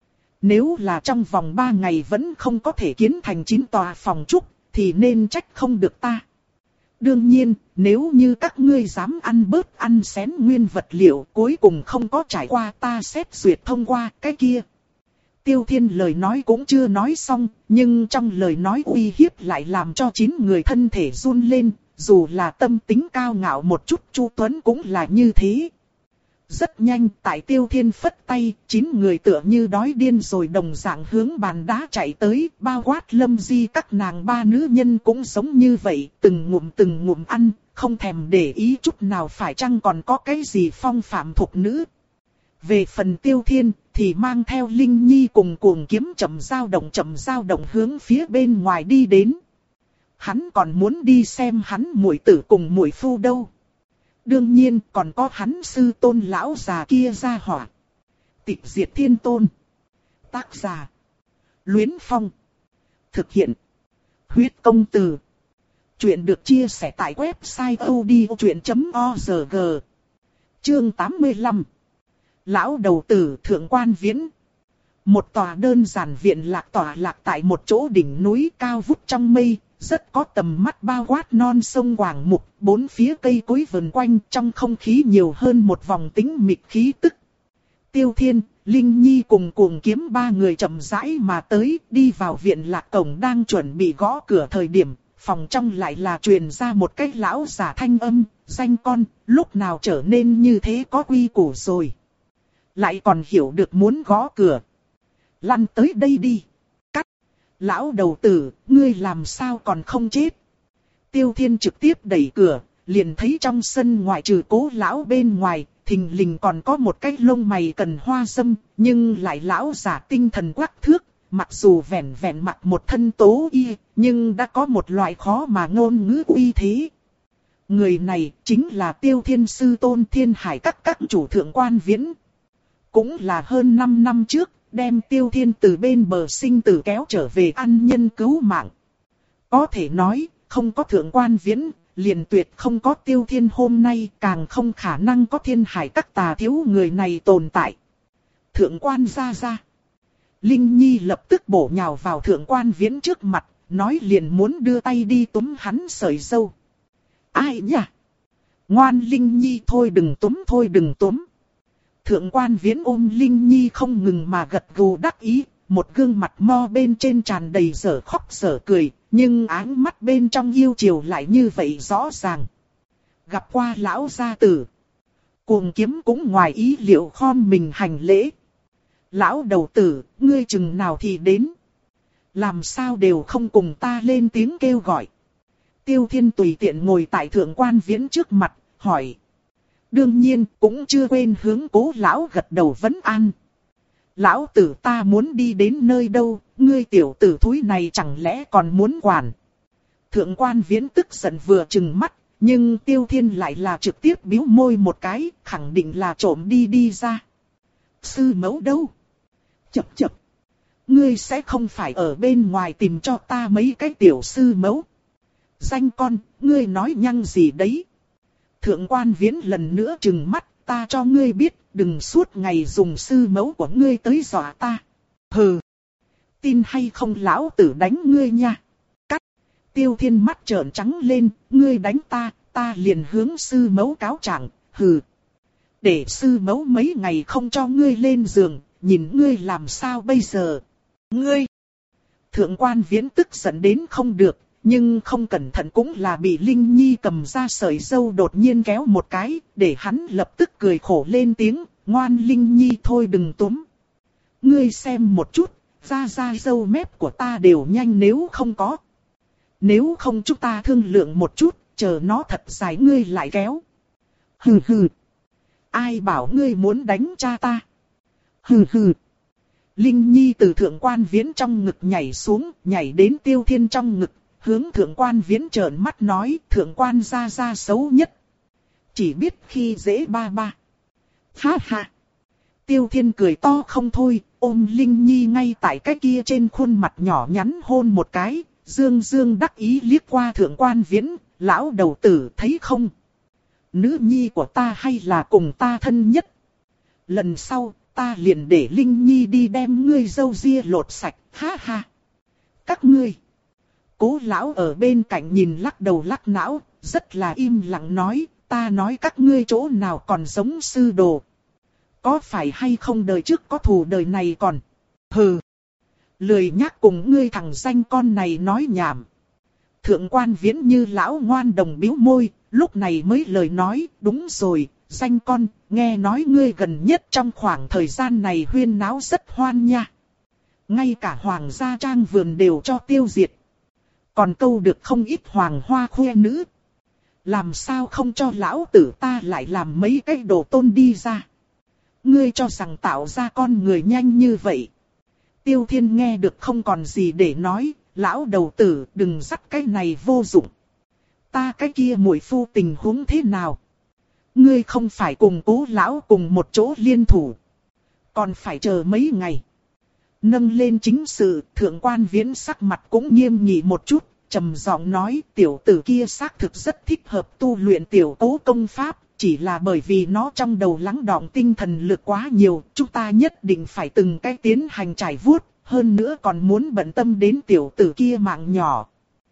Nếu là trong vòng ba ngày vẫn không có thể kiến thành chín tòa phòng trúc, thì nên trách không được ta. Đương nhiên, nếu như các ngươi dám ăn bớt ăn xén nguyên vật liệu cuối cùng không có trải qua ta xét duyệt thông qua cái kia. Tiêu Thiên lời nói cũng chưa nói xong, nhưng trong lời nói uy hiếp lại làm cho chín người thân thể run lên, dù là tâm tính cao ngạo một chút Chu Tuấn cũng là như thế. Rất nhanh, tại Tiêu Thiên phất tay, chín người tựa như đói điên rồi đồng dạng hướng bàn đá chạy tới, bao quát Lâm Di các nàng ba nữ nhân cũng giống như vậy, từng ngụm từng ngụm ăn, không thèm để ý chút nào phải chăng còn có cái gì phong phạm thục nữ. Về phần Tiêu Thiên, thì mang theo Linh Nhi cùng cuồng kiếm chậm dao động chậm dao động hướng phía bên ngoài đi đến. Hắn còn muốn đi xem hắn muội tử cùng muội phu đâu. Đương nhiên còn có hắn sư tôn lão già kia ra hỏa. Tịch diệt thiên tôn. Tác giả. Luyến Phong. Thực hiện. Huyết công từ. Chuyện được chia sẻ tại website odchuyện chấm org. Chương tám mươi lăm. Lão đầu tử thượng quan viễn. Một tòa đơn giản viện lạc tòa lạc tại một chỗ đỉnh núi cao vút trong mây. Rất có tầm mắt bao quát non sông Quảng Mục, bốn phía cây cối vần quanh trong không khí nhiều hơn một vòng tĩnh mịch khí tức. Tiêu Thiên, Linh Nhi cùng cuồng kiếm ba người chậm rãi mà tới, đi vào viện lạc cổng đang chuẩn bị gõ cửa thời điểm, phòng trong lại là truyền ra một cái lão giả thanh âm, danh con, lúc nào trở nên như thế có quy củ rồi. Lại còn hiểu được muốn gõ cửa. Lăn tới đây đi. Cắt. Lão đầu tử, ngươi làm sao còn không chết. Tiêu Thiên trực tiếp đẩy cửa, liền thấy trong sân ngoại trừ Cố lão bên ngoài, thình lình còn có một cái lông mày cần hoa dâm, nhưng lại lão giả tinh thần quắc thước, mặc dù vẹn vẹn mặc một thân tố y, nhưng đã có một loại khó mà ngôn ngữ uy thế. Người này chính là Tiêu Thiên sư tôn Thiên Hải các các chủ thượng quan viễn. Cũng là hơn năm năm trước, đem Tiêu Thiên từ bên bờ sinh tử kéo trở về ăn nhân cứu mạng. Có thể nói, không có thượng quan viễn, liền tuyệt không có Tiêu Thiên hôm nay, càng không khả năng có Thiên Hải các tà thiếu người này tồn tại. Thượng quan ra ra. Linh Nhi lập tức bổ nhào vào thượng quan viễn trước mặt, nói liền muốn đưa tay đi túm hắn sợi râu. Ai nhỉ? Ngoan Linh Nhi thôi đừng túm thôi đừng túm. Thượng quan viễn ôm Linh Nhi không ngừng mà gật gù đắc ý, một gương mặt mo bên trên tràn đầy dở khóc dở cười, nhưng áng mắt bên trong yêu chiều lại như vậy rõ ràng. Gặp qua lão gia tử. Cuồng kiếm cũng ngoài ý liệu khom mình hành lễ. Lão đầu tử, ngươi chừng nào thì đến. Làm sao đều không cùng ta lên tiếng kêu gọi. Tiêu Thiên tùy tiện ngồi tại thượng quan viễn trước mặt, hỏi. Đương nhiên cũng chưa quên hướng Cố lão gật đầu vấn an. Lão tử ta muốn đi đến nơi đâu, ngươi tiểu tử thúi này chẳng lẽ còn muốn quản. Thượng quan viễn tức giận vừa trừng mắt, nhưng Tiêu Thiên lại là trực tiếp bĩu môi một cái, khẳng định là trộm đi đi ra. Sư mẫu đâu? Chập chập. Ngươi sẽ không phải ở bên ngoài tìm cho ta mấy cái tiểu sư mẫu. Danh con, ngươi nói nhăng gì đấy? Thượng quan viễn lần nữa trừng mắt, ta cho ngươi biết, đừng suốt ngày dùng sư mẫu của ngươi tới dọa ta. Hừ. Tin hay không lão tử đánh ngươi nha. Cắt. Tiêu Thiên mắt trợn trắng lên, ngươi đánh ta, ta liền hướng sư mẫu cáo trạng. Hừ. Để sư mẫu mấy ngày không cho ngươi lên giường, nhìn ngươi làm sao bây giờ. Ngươi. Thượng quan viễn tức giận đến không được, nhưng không cẩn thận cũng là bị Linh Nhi cầm ra sợi râu đột nhiên kéo một cái, để hắn lập tức cười khổ lên tiếng, ngoan Linh Nhi thôi đừng túm. Ngươi xem một chút, da da râu mép của ta đều nhanh nếu không có. Nếu không chúng ta thương lượng một chút, chờ nó thật dài ngươi lại kéo. Hừ hừ. Ai bảo ngươi muốn đánh cha ta? Hừ hừ. Linh Nhi từ thượng quan viễn trong ngực nhảy xuống, nhảy đến Tiêu Thiên trong ngực, hướng thượng quan viễn trợn mắt nói, thượng quan gia gia xấu nhất. Chỉ biết khi dễ ba ba. Ha ha. Tiêu Thiên cười to không thôi, ôm Linh Nhi ngay tại cái kia trên khuôn mặt nhỏ nhắn hôn một cái, dương dương đắc ý liếc qua thượng quan viễn, lão đầu tử thấy không? Nữ nhi của ta hay là cùng ta thân nhất? Lần sau, ta liền để Linh Nhi đi đem ngươi râu ria lột sạch, ha ha. Các ngươi. Cố lão ở bên cạnh nhìn lắc đầu lắc não, rất là im lặng nói, ta nói các ngươi chỗ nào còn giống sư đồ. Có phải hay không đời trước có thù đời này còn. Hừ. Lười nhắc cùng ngươi thằng danh con này nói nhảm. Thượng quan viễn như lão ngoan đồng bĩu môi, lúc này mới lời nói, đúng rồi, danh con, nghe nói ngươi gần nhất trong khoảng thời gian này huyên náo rất hoan nha. Ngay cả hoàng gia trang vườn đều cho tiêu diệt. Còn câu được không ít hoàng hoa khoe nữ. Làm sao không cho lão tử ta lại làm mấy cái đồ tôn đi ra. Ngươi cho rằng tạo ra con người nhanh như vậy. Tiêu Thiên nghe được không còn gì để nói, lão đầu tử đừng dắt cái này vô dụng. Ta cái kia muội phu tình huống thế nào? Ngươi không phải cùng Cố lão cùng một chỗ liên thủ. Còn phải chờ mấy ngày. Nâng lên chính sự, thượng quan viễn sắc mặt cũng nghiêm nghị một chút, trầm giọng nói tiểu tử kia xác thực rất thích hợp tu luyện tiểu Cố công pháp, chỉ là bởi vì nó trong đầu lắng đọng tinh thần lực quá nhiều, chúng ta nhất định phải từng cái tiến hành trải vuốt, hơn nữa còn muốn bận tâm đến tiểu tử kia mạng nhỏ.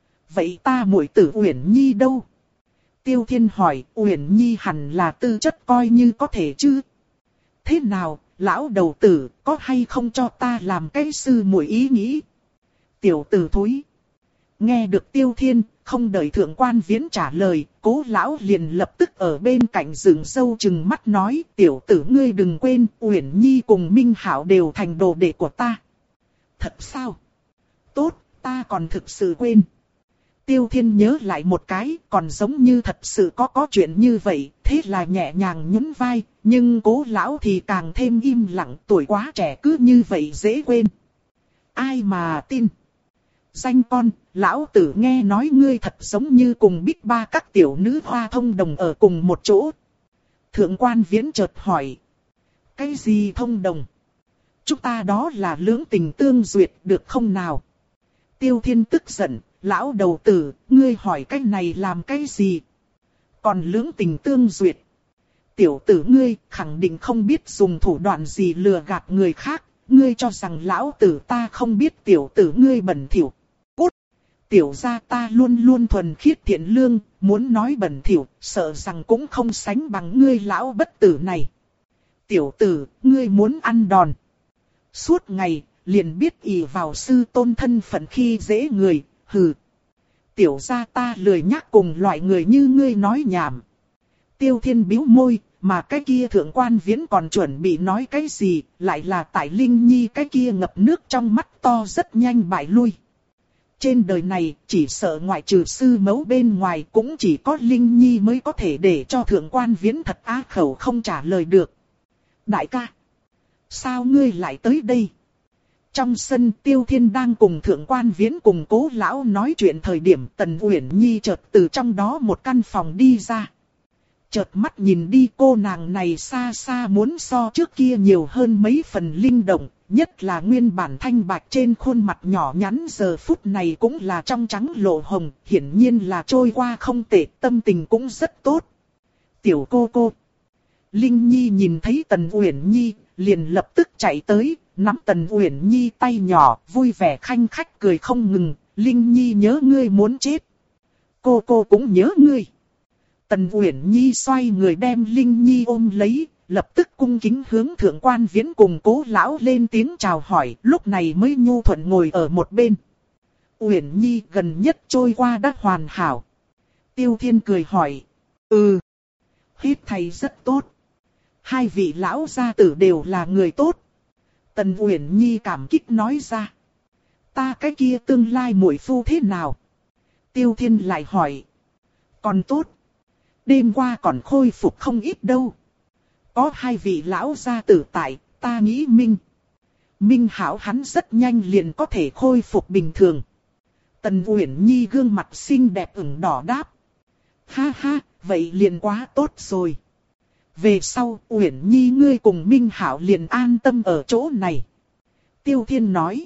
Vậy ta muội tử Uyển Nhi đâu? Tiêu Thiên hỏi, Uyển Nhi hẳn là tư chất coi như có thể chứ? Thế nào, lão đầu tử, có hay không cho ta làm cái sư muội ý nghĩ? Tiểu tử thúi. Nghe được Tiêu Thiên, không đợi Thượng Quan Viễn trả lời, Cố lão liền lập tức ở bên cạnh dựng sâu chừng mắt nói, tiểu tử ngươi đừng quên, Uyển Nhi cùng Minh Hảo đều thành đồ đệ của ta. Thật sao? Tốt, ta còn thực sự quên. Tiêu Thiên nhớ lại một cái, còn giống như thật sự có có chuyện như vậy, thế là nhẹ nhàng nhún vai, nhưng Cố lão thì càng thêm im lặng, tuổi quá trẻ cứ như vậy dễ quên. Ai mà tin? Danh con, lão tử nghe nói ngươi thật giống như cùng Bích Ba các tiểu nữ hoa thông đồng ở cùng một chỗ. Thượng Quan Viễn chợt hỏi. Cái gì thông đồng? Chúng ta đó là lưỡng tình tương duyệt được không nào? Tiêu Thiên tức giận, lão đầu tử, ngươi hỏi cái này làm cái gì? Còn lưỡng tình tương duyệt. Tiểu tử ngươi khẳng định không biết dùng thủ đoạn gì lừa gạt người khác, ngươi cho rằng lão tử ta không biết tiểu tử ngươi bẩn thỉu. Cút! Tiểu gia ta luôn luôn thuần khiết thiện lương, muốn nói bẩn thỉu, sợ rằng cũng không sánh bằng ngươi lão bất tử này. Tiểu tử, ngươi muốn ăn đòn. Suốt ngày, liền biết ỷ vào sư tôn thân phận khi dễ người, hừ. Tiểu gia ta lười nhắc cùng loại người như ngươi nói nhảm. Tiêu Thiên bĩu môi, mà cái kia Thượng Quan Viễn còn chuẩn bị nói cái gì, lại là tại Linh Nhi cái kia ngập nước trong mắt to rất nhanh bại lui. Trên đời này, chỉ sợ ngoại trừ sư mẫu bên ngoài cũng chỉ có Linh Nhi mới có thể để cho Thượng Quan Viễn thật á khẩu không trả lời được. Đại ca, sao ngươi lại tới đây? Trong sân Tiêu Thiên đang cùng Thượng Quan Viễn cùng Cố lão nói chuyện thời điểm Tần Uyển Nhi chợt từ trong đó một căn phòng đi ra. Chợt mắt nhìn đi cô nàng này xa xa muốn so trước kia nhiều hơn mấy phần linh động, nhất là nguyên bản thanh bạch trên khuôn mặt nhỏ nhắn giờ phút này cũng là trong trắng lộ hồng, hiển nhiên là trôi qua không tệ, tâm tình cũng rất tốt. Tiểu cô cô. Linh Nhi nhìn thấy Tần Uyển Nhi, liền lập tức chạy tới, nắm Tần Uyển Nhi tay nhỏ, vui vẻ khanh khách cười không ngừng, Linh Nhi nhớ ngươi muốn chết. Cô cô cũng nhớ ngươi. Tần Uyển Nhi xoay người đem Linh Nhi ôm lấy, lập tức cung kính hướng Thượng Quan Viễn cùng Cố lão lên tiếng chào hỏi, lúc này mới nhu thuận ngồi ở một bên. Uyển Nhi gần nhất trôi qua đã hoàn hảo. Tiêu Thiên cười hỏi. Ừ. Hết thầy rất tốt. Hai vị lão gia tử đều là người tốt. Tần Uyển Nhi cảm kích nói ra. Ta cái kia tương lai muội phu thế nào? Tiêu Thiên lại hỏi. Còn tốt. Đêm qua còn khôi phục không ít đâu. Có hai vị lão gia tử tại, ta nghĩ Minh. Minh Hảo hắn rất nhanh liền có thể khôi phục bình thường. Tần Uyển Nhi gương mặt xinh đẹp ửng đỏ đáp. Ha ha, vậy liền quá tốt rồi. Về sau, Uyển Nhi ngươi cùng Minh Hảo liền an tâm ở chỗ này. Tiêu Thiên nói.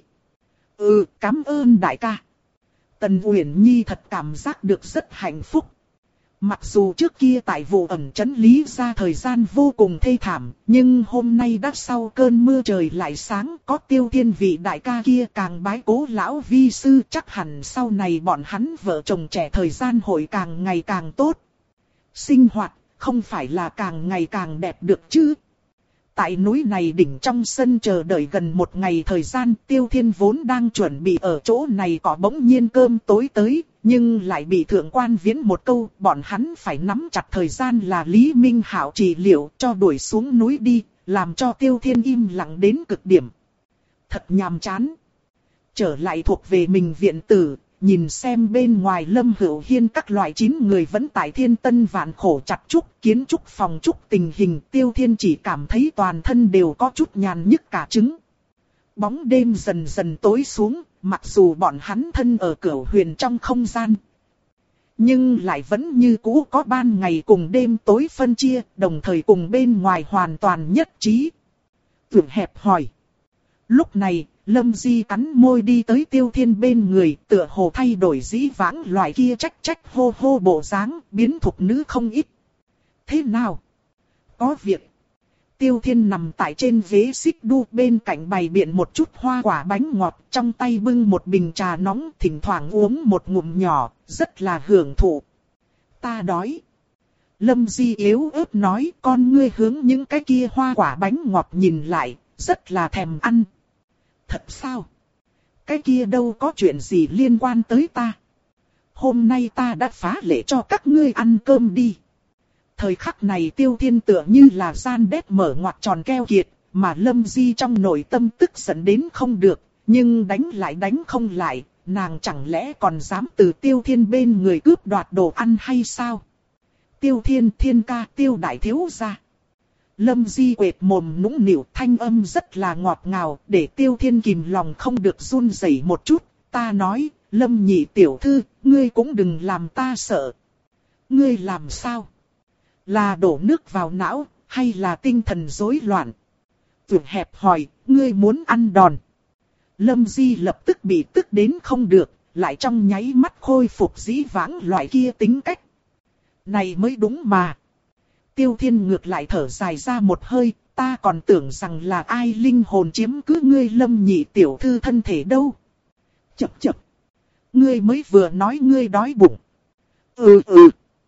Ừ, cảm ơn đại ca. Tần Uyển Nhi thật cảm giác được rất hạnh phúc. Mặc dù trước kia tại vụ ẩn trấn Lý ra thời gian vô cùng thê thảm, nhưng hôm nay đã sau cơn mưa trời lại sáng, có Tiêu Thiên vị đại ca kia càng bái Cố lão vi sư, chắc hẳn sau này bọn hắn vợ chồng trẻ thời gian hội càng ngày càng tốt. Sinh hoạt không phải là càng ngày càng đẹp được chứ. Tại núi này đỉnh trong sân chờ đợi gần một ngày thời gian, Tiêu Thiên vốn đang chuẩn bị ở chỗ này có bỗng nhiên cơm tối tới, nhưng lại bị Thượng Quan Viễn một câu, bọn hắn phải nắm chặt thời gian là Lý Minh Hảo trị liệu cho đuổi xuống núi đi, làm cho Tiêu Thiên im lặng đến cực điểm. Thật nhàm chán. Trở lại thuộc về mình viện tử, nhìn xem bên ngoài Lâm Hữu Hiên các loại chín người vẫn tại Thiên Tân vạn khổ chặt trúc, kiến trúc phòng trúc tình hình, Tiêu Thiên chỉ cảm thấy toàn thân đều có chút nhàn nhức cả trứng. Bóng đêm dần dần tối xuống, mặc dù bọn hắn thân ở Cửu Huyền trong không gian, nhưng lại vẫn như cũ có ban ngày cùng đêm tối phân chia, đồng thời cùng bên ngoài hoàn toàn nhất trí. Tưởng hẹp hỏi. Lúc này, Lâm Di cắn môi đi tới Tiêu Thiên bên người, tựa hồ thay đổi dĩ vãng loại kia trách trách hô hô bộ dáng, biến thục nữ không ít. Thế nào? Có việc. Tiêu Thiên nằm tại trên ghế xích đu bên cạnh bày biện một chút hoa quả bánh ngọt, trong tay bưng một bình trà nóng, thỉnh thoảng uống một ngụm nhỏ, rất là hưởng thụ. Ta đói. Lâm Di yếu ớt nói, con ngươi hướng những cái kia hoa quả bánh ngọt nhìn lại, rất là thèm ăn. Thật sao? Cái kia đâu có chuyện gì liên quan tới ta. Hôm nay ta đã phá lệ cho các ngươi ăn cơm đi. Thời khắc này Tiêu Thiên tựa như là gian đét mở ngoặt tròn keo kiệt, mà Lâm Di trong nội tâm tức giận đến không được, nhưng đánh lại đánh không lại, nàng chẳng lẽ còn dám từ Tiêu Thiên bên người cướp đoạt đồ ăn hay sao? Tiêu Thiên, Thiên ca, Tiêu đại thiếu gia. Lâm Di quệt mồm nũng nịu, thanh âm rất là ngọt ngào, để Tiêu Thiên kìm lòng không được run rẩy một chút. Ta nói, Lâm nhị tiểu thư, ngươi cũng đừng làm ta sợ. Ngươi làm sao? Là đổ nước vào não, hay là tinh thần rối loạn? Tuyệt hẹp hỏi, ngươi muốn ăn đòn. Lâm Di lập tức bị tức đến không được, lại trong nháy mắt khôi phục dĩ vãng loại kia tính cách. Này mới đúng mà. Tiêu Thiên ngược lại thở dài ra một hơi, ta còn tưởng rằng là ai linh hồn chiếm cứ ngươi Lâm nhị tiểu thư thân thể đâu. Chập chập. Ngươi mới vừa nói ngươi đói bụng. Ừ ừ.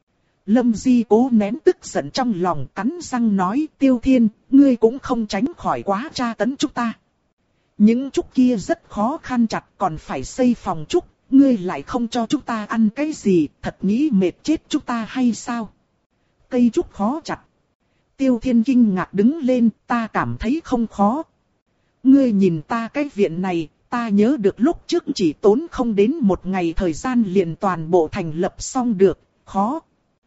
Lâm Di cố nén tức giận trong lòng, cắn răng nói, Tiêu Thiên, ngươi cũng không tránh khỏi quá tra tấn chúng ta. Những trúc kia rất khó khăn chặt, còn phải xây phòng trúc, ngươi lại không cho chúng ta ăn cái gì, thật nghĩ mệt chết chúng ta hay sao? Cây trúc khó chặt. Tiêu Thiên kinh ngạc đứng lên, ta cảm thấy không khó. Ngươi nhìn ta cái viện này, ta nhớ được lúc trước chỉ tốn không đến một ngày thời gian liền toàn bộ thành lập xong được, khó.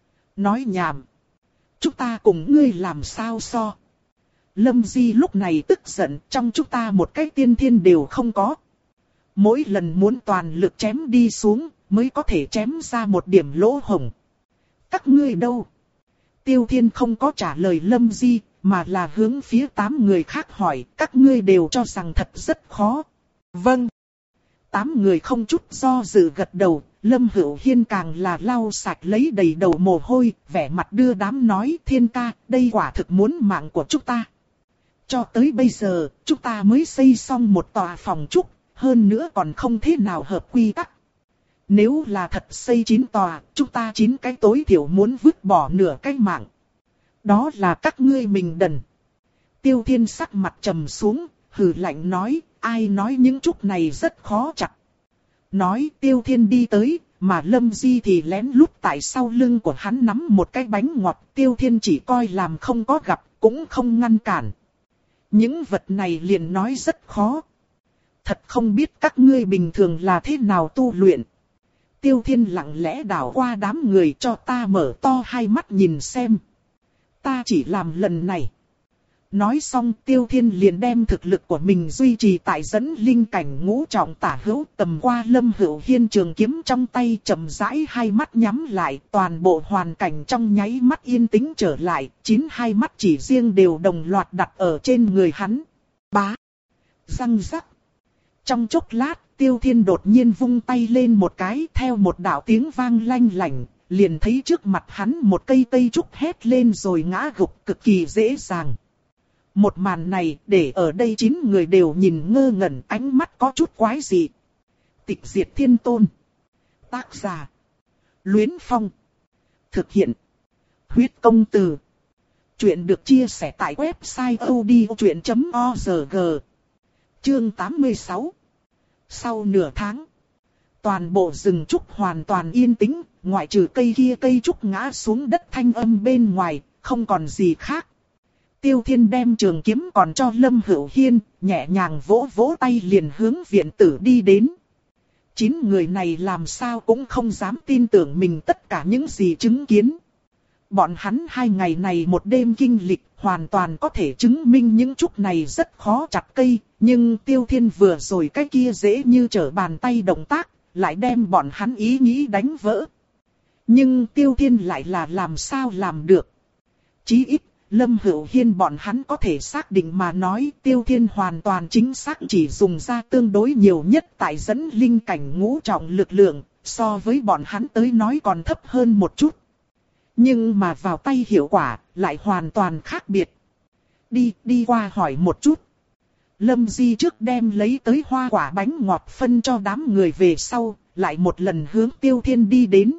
Nói nhảm. Chúng ta cùng ngươi làm sao so. Lâm Di lúc này tức giận, trong chúng ta một cái tiên thiên đều không có. Mỗi lần muốn toàn lực chém đi xuống, mới có thể chém ra một điểm lỗ hổng. Các ngươi đâu? Tiêu Thiên không có trả lời Lâm Di, mà là hướng phía tám người khác hỏi, các ngươi đều cho rằng thật rất khó. Vâng. Tám người không chút do dự gật đầu, Lâm Hữu Hiên càng là lau sạch lấy đầy đầu mồ hôi, vẻ mặt đưa đám nói, Thiên ca, đây quả thực muốn mạng của chúng ta. Cho tới bây giờ, chúng ta mới xây xong một tòa phòng trúc, hơn nữa còn không thế nào hợp quy tắc. Nếu là thật xây chín tòa, chúng ta chín cái tối thiểu muốn vứt bỏ nửa cái mạng. Đó là các ngươi mình đần. Tiêu Thiên sắc mặt trầm xuống, hừ lạnh nói, ai nói những trúc này rất khó chặt. Nói Tiêu Thiên đi tới, mà Lâm Di thì lén lút tại sau lưng của hắn nắm một cái bánh ngọt. Tiêu Thiên chỉ coi làm không có gặp, cũng không ngăn cản. Những vật này liền nói rất khó. Thật không biết các ngươi bình thường là thế nào tu luyện. Tiêu Thiên lặng lẽ đảo qua đám người, cho ta mở to hai mắt nhìn xem. Ta chỉ làm lần này. Nói xong Tiêu Thiên liền đem thực lực của mình duy trì tại dẫn linh cảnh ngũ trọng tả hữu, tầm qua Lâm Hữu Hiên trường kiếm trong tay, chậm rãi hai mắt nhắm lại, toàn bộ hoàn cảnh trong nháy mắt yên tĩnh trở lại, chín hai mắt chỉ riêng đều đồng loạt đặt ở trên người hắn. Bá. Răng rắc. Trong chốc lát, Tiêu Thiên đột nhiên vung tay lên một cái, theo một đạo tiếng vang lanh lảnh, liền thấy trước mặt hắn một cây cây trúc hét lên rồi ngã gục cực kỳ dễ dàng. Một màn này để ở đây chín người đều nhìn ngơ ngẩn, ánh mắt có chút quái dị. Tịch diệt thiên tôn. Tác giả. Luyến Phong. Thực hiện. Huyết công từ. Chuyện được chia sẻ tại website odchuyện chấm org. Chương tám mươi sáu. Sau nửa tháng, toàn bộ rừng trúc hoàn toàn yên tĩnh, ngoại trừ cây kia cây trúc ngã xuống đất thanh âm bên ngoài, không còn gì khác. Tiêu Thiên đem trường kiếm còn cho Lâm Hữu Hiên, nhẹ nhàng vỗ vỗ tay liền hướng viện tử đi đến. Chín người này làm sao cũng không dám tin tưởng mình tất cả những gì chứng kiến. Bọn hắn hai ngày này một đêm kinh lịch, hoàn toàn có thể chứng minh những trúc này rất khó chặt cây, nhưng Tiêu Thiên vừa rồi cái kia dễ như trở bàn tay động tác, lại đem bọn hắn ý nghĩ đánh vỡ. Nhưng Tiêu Thiên lại là làm sao làm được. Chí ít, Lâm Hữu Hiên bọn hắn có thể xác định mà nói Tiêu Thiên hoàn toàn chính xác chỉ dùng ra tương đối nhiều nhất tại dẫn linh cảnh ngũ trọng lực lượng, so với bọn hắn tới nói còn thấp hơn một chút. Nhưng mà vào tay hiệu quả lại hoàn toàn khác biệt. Đi, đi qua hỏi một chút. Lâm Di trước đem lấy tới hoa quả bánh ngọt phân cho đám người về sau, lại một lần hướng Tiêu Thiên đi đến.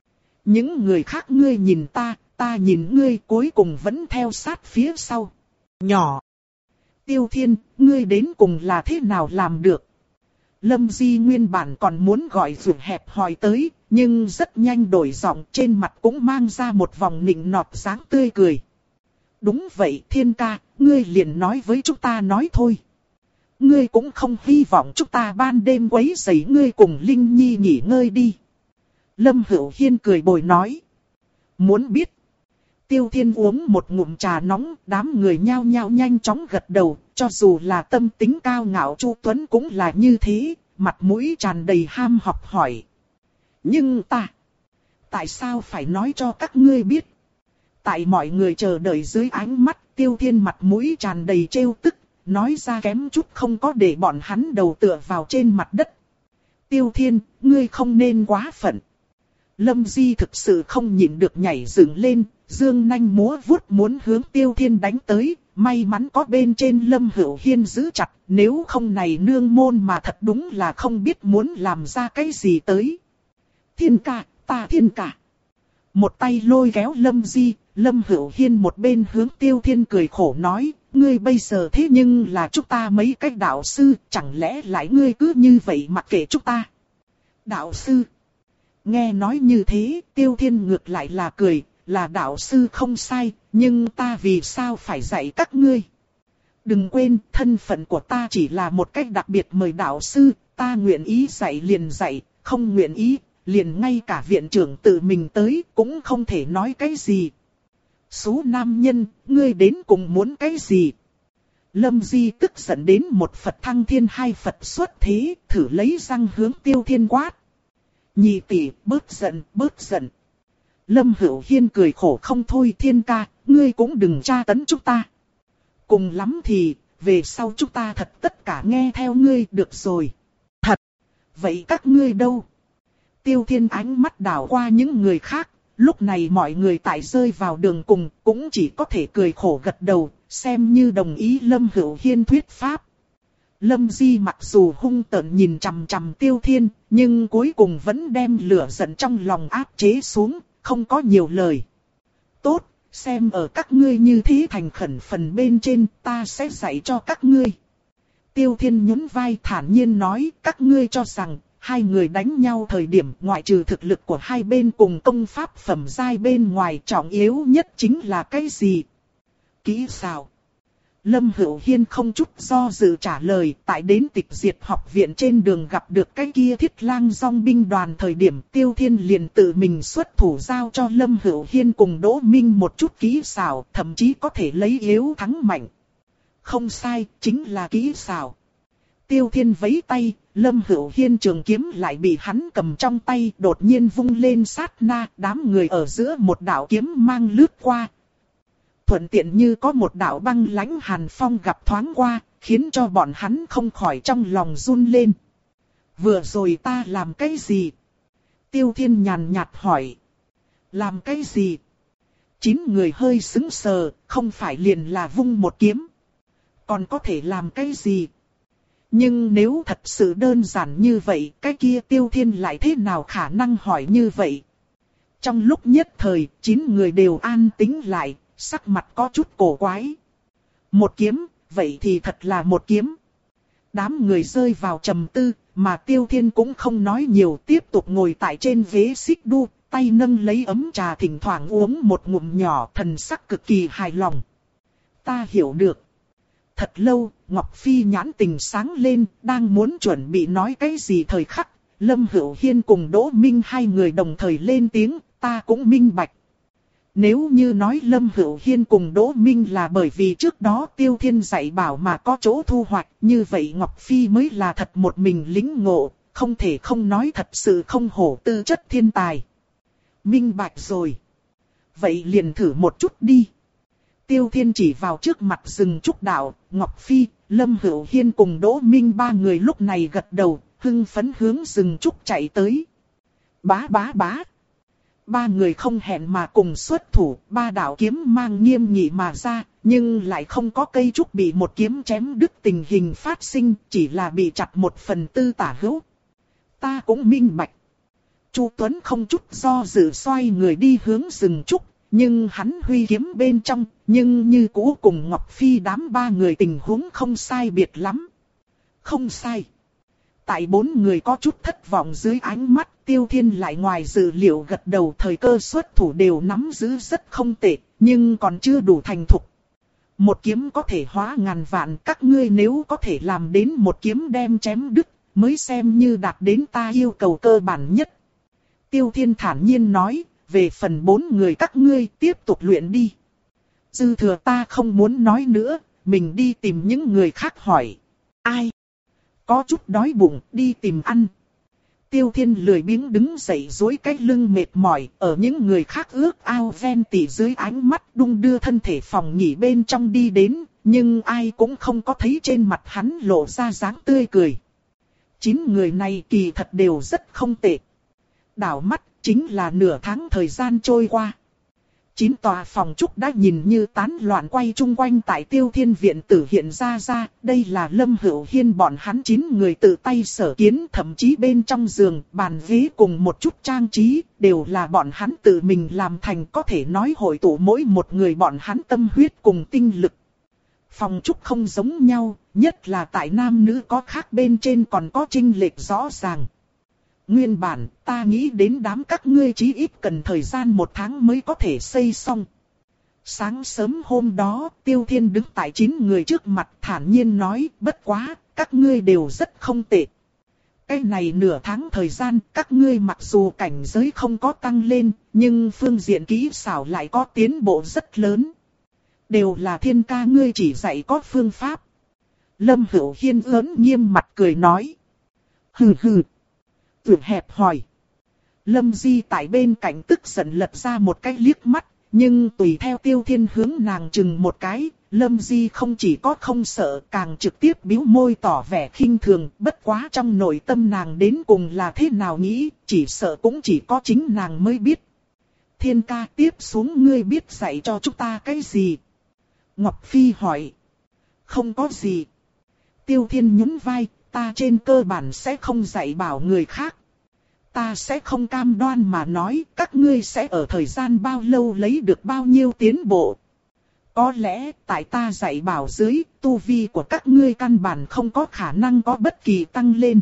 Những người khác ngươi nhìn ta, ta nhìn ngươi, cuối cùng vẫn theo sát phía sau. Nhỏ. Tiêu Thiên, ngươi đến cùng là thế nào làm được? Lâm Di nguyên bản còn muốn gọi ruột hẹp hỏi tới, nhưng rất nhanh đổi giọng, trên mặt cũng mang ra một vòng nịnh nọt dáng tươi cười. Đúng vậy Thiên ca, ngươi liền nói với chúng ta nói thôi. Ngươi cũng không hy vọng chúng ta ban đêm quấy rầy ngươi cùng Linh Nhi nghỉ ngơi đi. Lâm Hữu Hiên cười bồi nói. Muốn biết. Tiêu Thiên uống một ngụm trà nóng, đám người nhao nhao nhanh chóng gật đầu, cho dù là tâm tính cao ngạo Chu Tuấn cũng là như thế, mặt mũi tràn đầy ham học hỏi. Nhưng ta, tại sao phải nói cho các ngươi biết? Tại mọi người chờ đợi dưới ánh mắt, Tiêu Thiên mặt mũi tràn đầy trêu tức, nói ra kém chút không có để bọn hắn đầu tựa vào trên mặt đất. Tiêu Thiên, ngươi không nên quá phận. Lâm Di thực sự không nhịn được nhảy dựng lên, dương nanh múa vuốt muốn hướng Tiêu Thiên đánh tới, may mắn có bên trên Lâm Hữu Hiên giữ chặt, nếu không này nương môn mà thật đúng là không biết muốn làm ra cái gì tới. Thiên ca, ta Thiên ca. Một tay lôi kéo Lâm Di, Lâm Hữu Hiên một bên hướng Tiêu Thiên cười khổ nói, ngươi bây giờ thế nhưng là chúng ta mấy cái đạo sư, chẳng lẽ lại ngươi cứ như vậy mặc kệ chúng ta? Đạo sư. Nghe nói như thế, Tiêu Thiên ngược lại là cười, là đạo sư không sai, nhưng ta vì sao phải dạy các ngươi? Đừng quên, thân phận của ta chỉ là một cách đặc biệt mời đạo sư, ta nguyện ý dạy liền dạy, không nguyện ý, liền ngay cả viện trưởng tự mình tới, cũng không thể nói cái gì. Số nam nhân, ngươi đến cùng muốn cái gì? Lâm Di tức giận đến một Phật thăng thiên hai Phật xuất thế, thử lấy răng hướng Tiêu Thiên quát. Nhị tỷ, bớt giận, bớt giận. Lâm Hữu Hiên cười khổ không thôi. Thiên ca, ngươi cũng đừng tra tấn chúng ta. Cùng lắm thì, về sau chúng ta thật tất cả nghe theo ngươi được rồi. Thật, vậy các ngươi đâu? Tiêu Thiên ánh mắt đảo qua những người khác, lúc này mọi người tại rơi vào đường cùng, cũng chỉ có thể cười khổ gật đầu, xem như đồng ý Lâm Hữu Hiên thuyết pháp. Lâm Di mặc dù hung tợn nhìn chằm chằm Tiêu Thiên, nhưng cuối cùng vẫn đem lửa giận trong lòng áp chế xuống, không có nhiều lời. Tốt, xem ở các ngươi như thế thành khẩn phần bên trên, ta sẽ dạy cho các ngươi. Tiêu Thiên nhún vai thản nhiên nói, các ngươi cho rằng, hai người đánh nhau thời điểm ngoại trừ thực lực của hai bên cùng công pháp phẩm giai bên ngoài, trọng yếu nhất chính là cái gì? Kỹ xảo. Lâm Hữu Hiên không chút do dự trả lời, tại đến Tịch Diệt học viện trên đường gặp được cái kia Thiết Lang Dòng binh đoàn thời điểm, Tiêu Thiên liền tự mình xuất thủ giao cho Lâm Hữu Hiên cùng Đỗ Minh một chút kỹ xảo, thậm chí có thể lấy yếu thắng mạnh. Không sai, chính là kỹ xảo. Tiêu Thiên vẫy tay, Lâm Hữu Hiên trường kiếm lại bị hắn cầm trong tay, đột nhiên vung lên sát na, đám người ở giữa một đạo kiếm mang lướt qua. Thuận tiện như có một đạo băng lãnh hàn phong gặp thoáng qua, khiến cho bọn hắn không khỏi trong lòng run lên. Vừa rồi ta làm cái gì? Tiêu Thiên nhàn nhạt hỏi. Làm cái gì? Chín người hơi sững sờ, không phải liền là vung một kiếm. Còn có thể làm cái gì? Nhưng nếu thật sự đơn giản như vậy, cái kia Tiêu Thiên lại thế nào khả năng hỏi như vậy? Trong lúc nhất thời, chín người đều an tĩnh lại, sắc mặt có chút cổ quái. Một kiếm, vậy thì thật là một kiếm. Đám người rơi vào trầm tư, mà Tiêu Thiên cũng không nói nhiều, tiếp tục ngồi tại trên ghế xích đu, tay nâng lấy ấm trà thỉnh thoảng uống một ngụm nhỏ, thần sắc cực kỳ hài lòng. Ta hiểu được. Thật lâu, Ngọc Phi nhãn tình sáng lên, đang muốn chuẩn bị nói cái gì thời khắc, Lâm Hữu Hiên cùng Đỗ Minh hai người đồng thời lên tiếng, ta cũng minh bạch. Nếu như nói Lâm Hữu Hiên cùng Đỗ Minh là bởi vì trước đó Tiêu Thiên dạy bảo mà có chỗ thu hoạch, như vậy Ngọc Phi mới là thật một mình lĩnh ngộ, không thể không nói thật sự không hổ tư chất thiên tài. Minh bạch rồi. Vậy liền thử một chút đi. Tiêu Thiên chỉ vào trước mặt rừng trúc đạo, Ngọc Phi, Lâm Hữu Hiên cùng Đỗ Minh ba người lúc này gật đầu, hưng phấn hướng rừng trúc chạy tới. Bá bá bá. Ba người không hẹn mà cùng xuất thủ, ba đạo kiếm mang nghiêm nghị mà ra, nhưng lại không có cây trúc bị một kiếm chém đứt tình hình phát sinh, chỉ là bị chặt một phần tư tả hữu. Ta cũng minh bạch. Chu Tuấn không chút do dự xoay người đi hướng rừng trúc, nhưng hắn huy kiếm bên trong, nhưng như cũ cùng Ngọc Phi đám ba người tình huống không sai biệt lắm. Không sai. Tại bốn người có chút thất vọng dưới ánh mắt, Tiêu Thiên lại ngoài dự liệu gật đầu, thời cơ xuất thủ đều nắm giữ rất không tệ, nhưng còn chưa đủ thành thục. Một kiếm có thể hóa ngàn vạn, các ngươi nếu có thể làm đến một kiếm đem chém đứt, mới xem như đạt đến ta yêu cầu cơ bản nhất. Tiêu Thiên thản nhiên nói, về phần bốn người các ngươi tiếp tục luyện đi. Dư thừa ta không muốn nói nữa, mình đi tìm những người khác hỏi. Ai? Có chút đói bụng, đi tìm ăn. Tiêu Thiên lười biếng đứng dậy duỗi cái lưng mệt mỏi, ở những người khác ước ao ven tỉ dưới ánh mắt đung đưa thân thể phòng nghỉ bên trong đi đến, nhưng ai cũng không có thấy trên mặt hắn lộ ra dáng tươi cười. Chín người này kỳ thật đều rất không tệ. Đảo mắt chính là nửa tháng thời gian trôi qua. Chín tòa phòng trúc đã nhìn như tán loạn quay chung quanh tại Tiêu Thiên viện tử hiện ra ra, đây là Lâm Hữu Hiên bọn hắn chín người tự tay sở kiến, thậm chí bên trong giường, bàn ghế cùng một chút trang trí, đều là bọn hắn tự mình làm thành, có thể nói hội tụ mỗi một người bọn hắn tâm huyết cùng tinh lực. Phòng trúc không giống nhau, nhất là tại nam nữ có khác bên trên còn có chênh lệch rõ ràng. Nguyên bản, ta nghĩ đến đám các ngươi chí ít cần thời gian một tháng mới có thể xây xong. Sáng sớm hôm đó, Tiêu Thiên đứng tại chín người trước mặt thản nhiên nói, bất quá, các ngươi đều rất không tệ. Cái này nửa tháng thời gian, các ngươi mặc dù cảnh giới không có tăng lên, nhưng phương diện kỹ xảo lại có tiến bộ rất lớn. Đều là Thiên ca ngươi chỉ dạy có phương pháp. Lâm Hữu Hiên ớn nghiêm mặt cười nói. Hừ hừ. Tưởng hẹp hỏi. Lâm Di tại bên cạnh tức giận lật ra một cái liếc mắt, nhưng tùy theo Tiêu Thiên hướng nàng chừng một cái, Lâm Di không chỉ có không sợ, càng trực tiếp bĩu môi tỏ vẻ khinh thường, bất quá trong nội tâm nàng đến cùng là thế nào nghĩ, chỉ sợ cũng chỉ có chính nàng mới biết. Thiên ca, tiếp xuống ngươi biết dạy cho chúng ta cái gì? Ngọc Phi hỏi. Không có gì. Tiêu Thiên nhún vai. Ta trên cơ bản sẽ không dạy bảo người khác. Ta sẽ không cam đoan mà nói các ngươi sẽ ở thời gian bao lâu lấy được bao nhiêu tiến bộ. Có lẽ tại ta dạy bảo dưới, tu vi của các ngươi căn bản không có khả năng có bất kỳ tăng lên.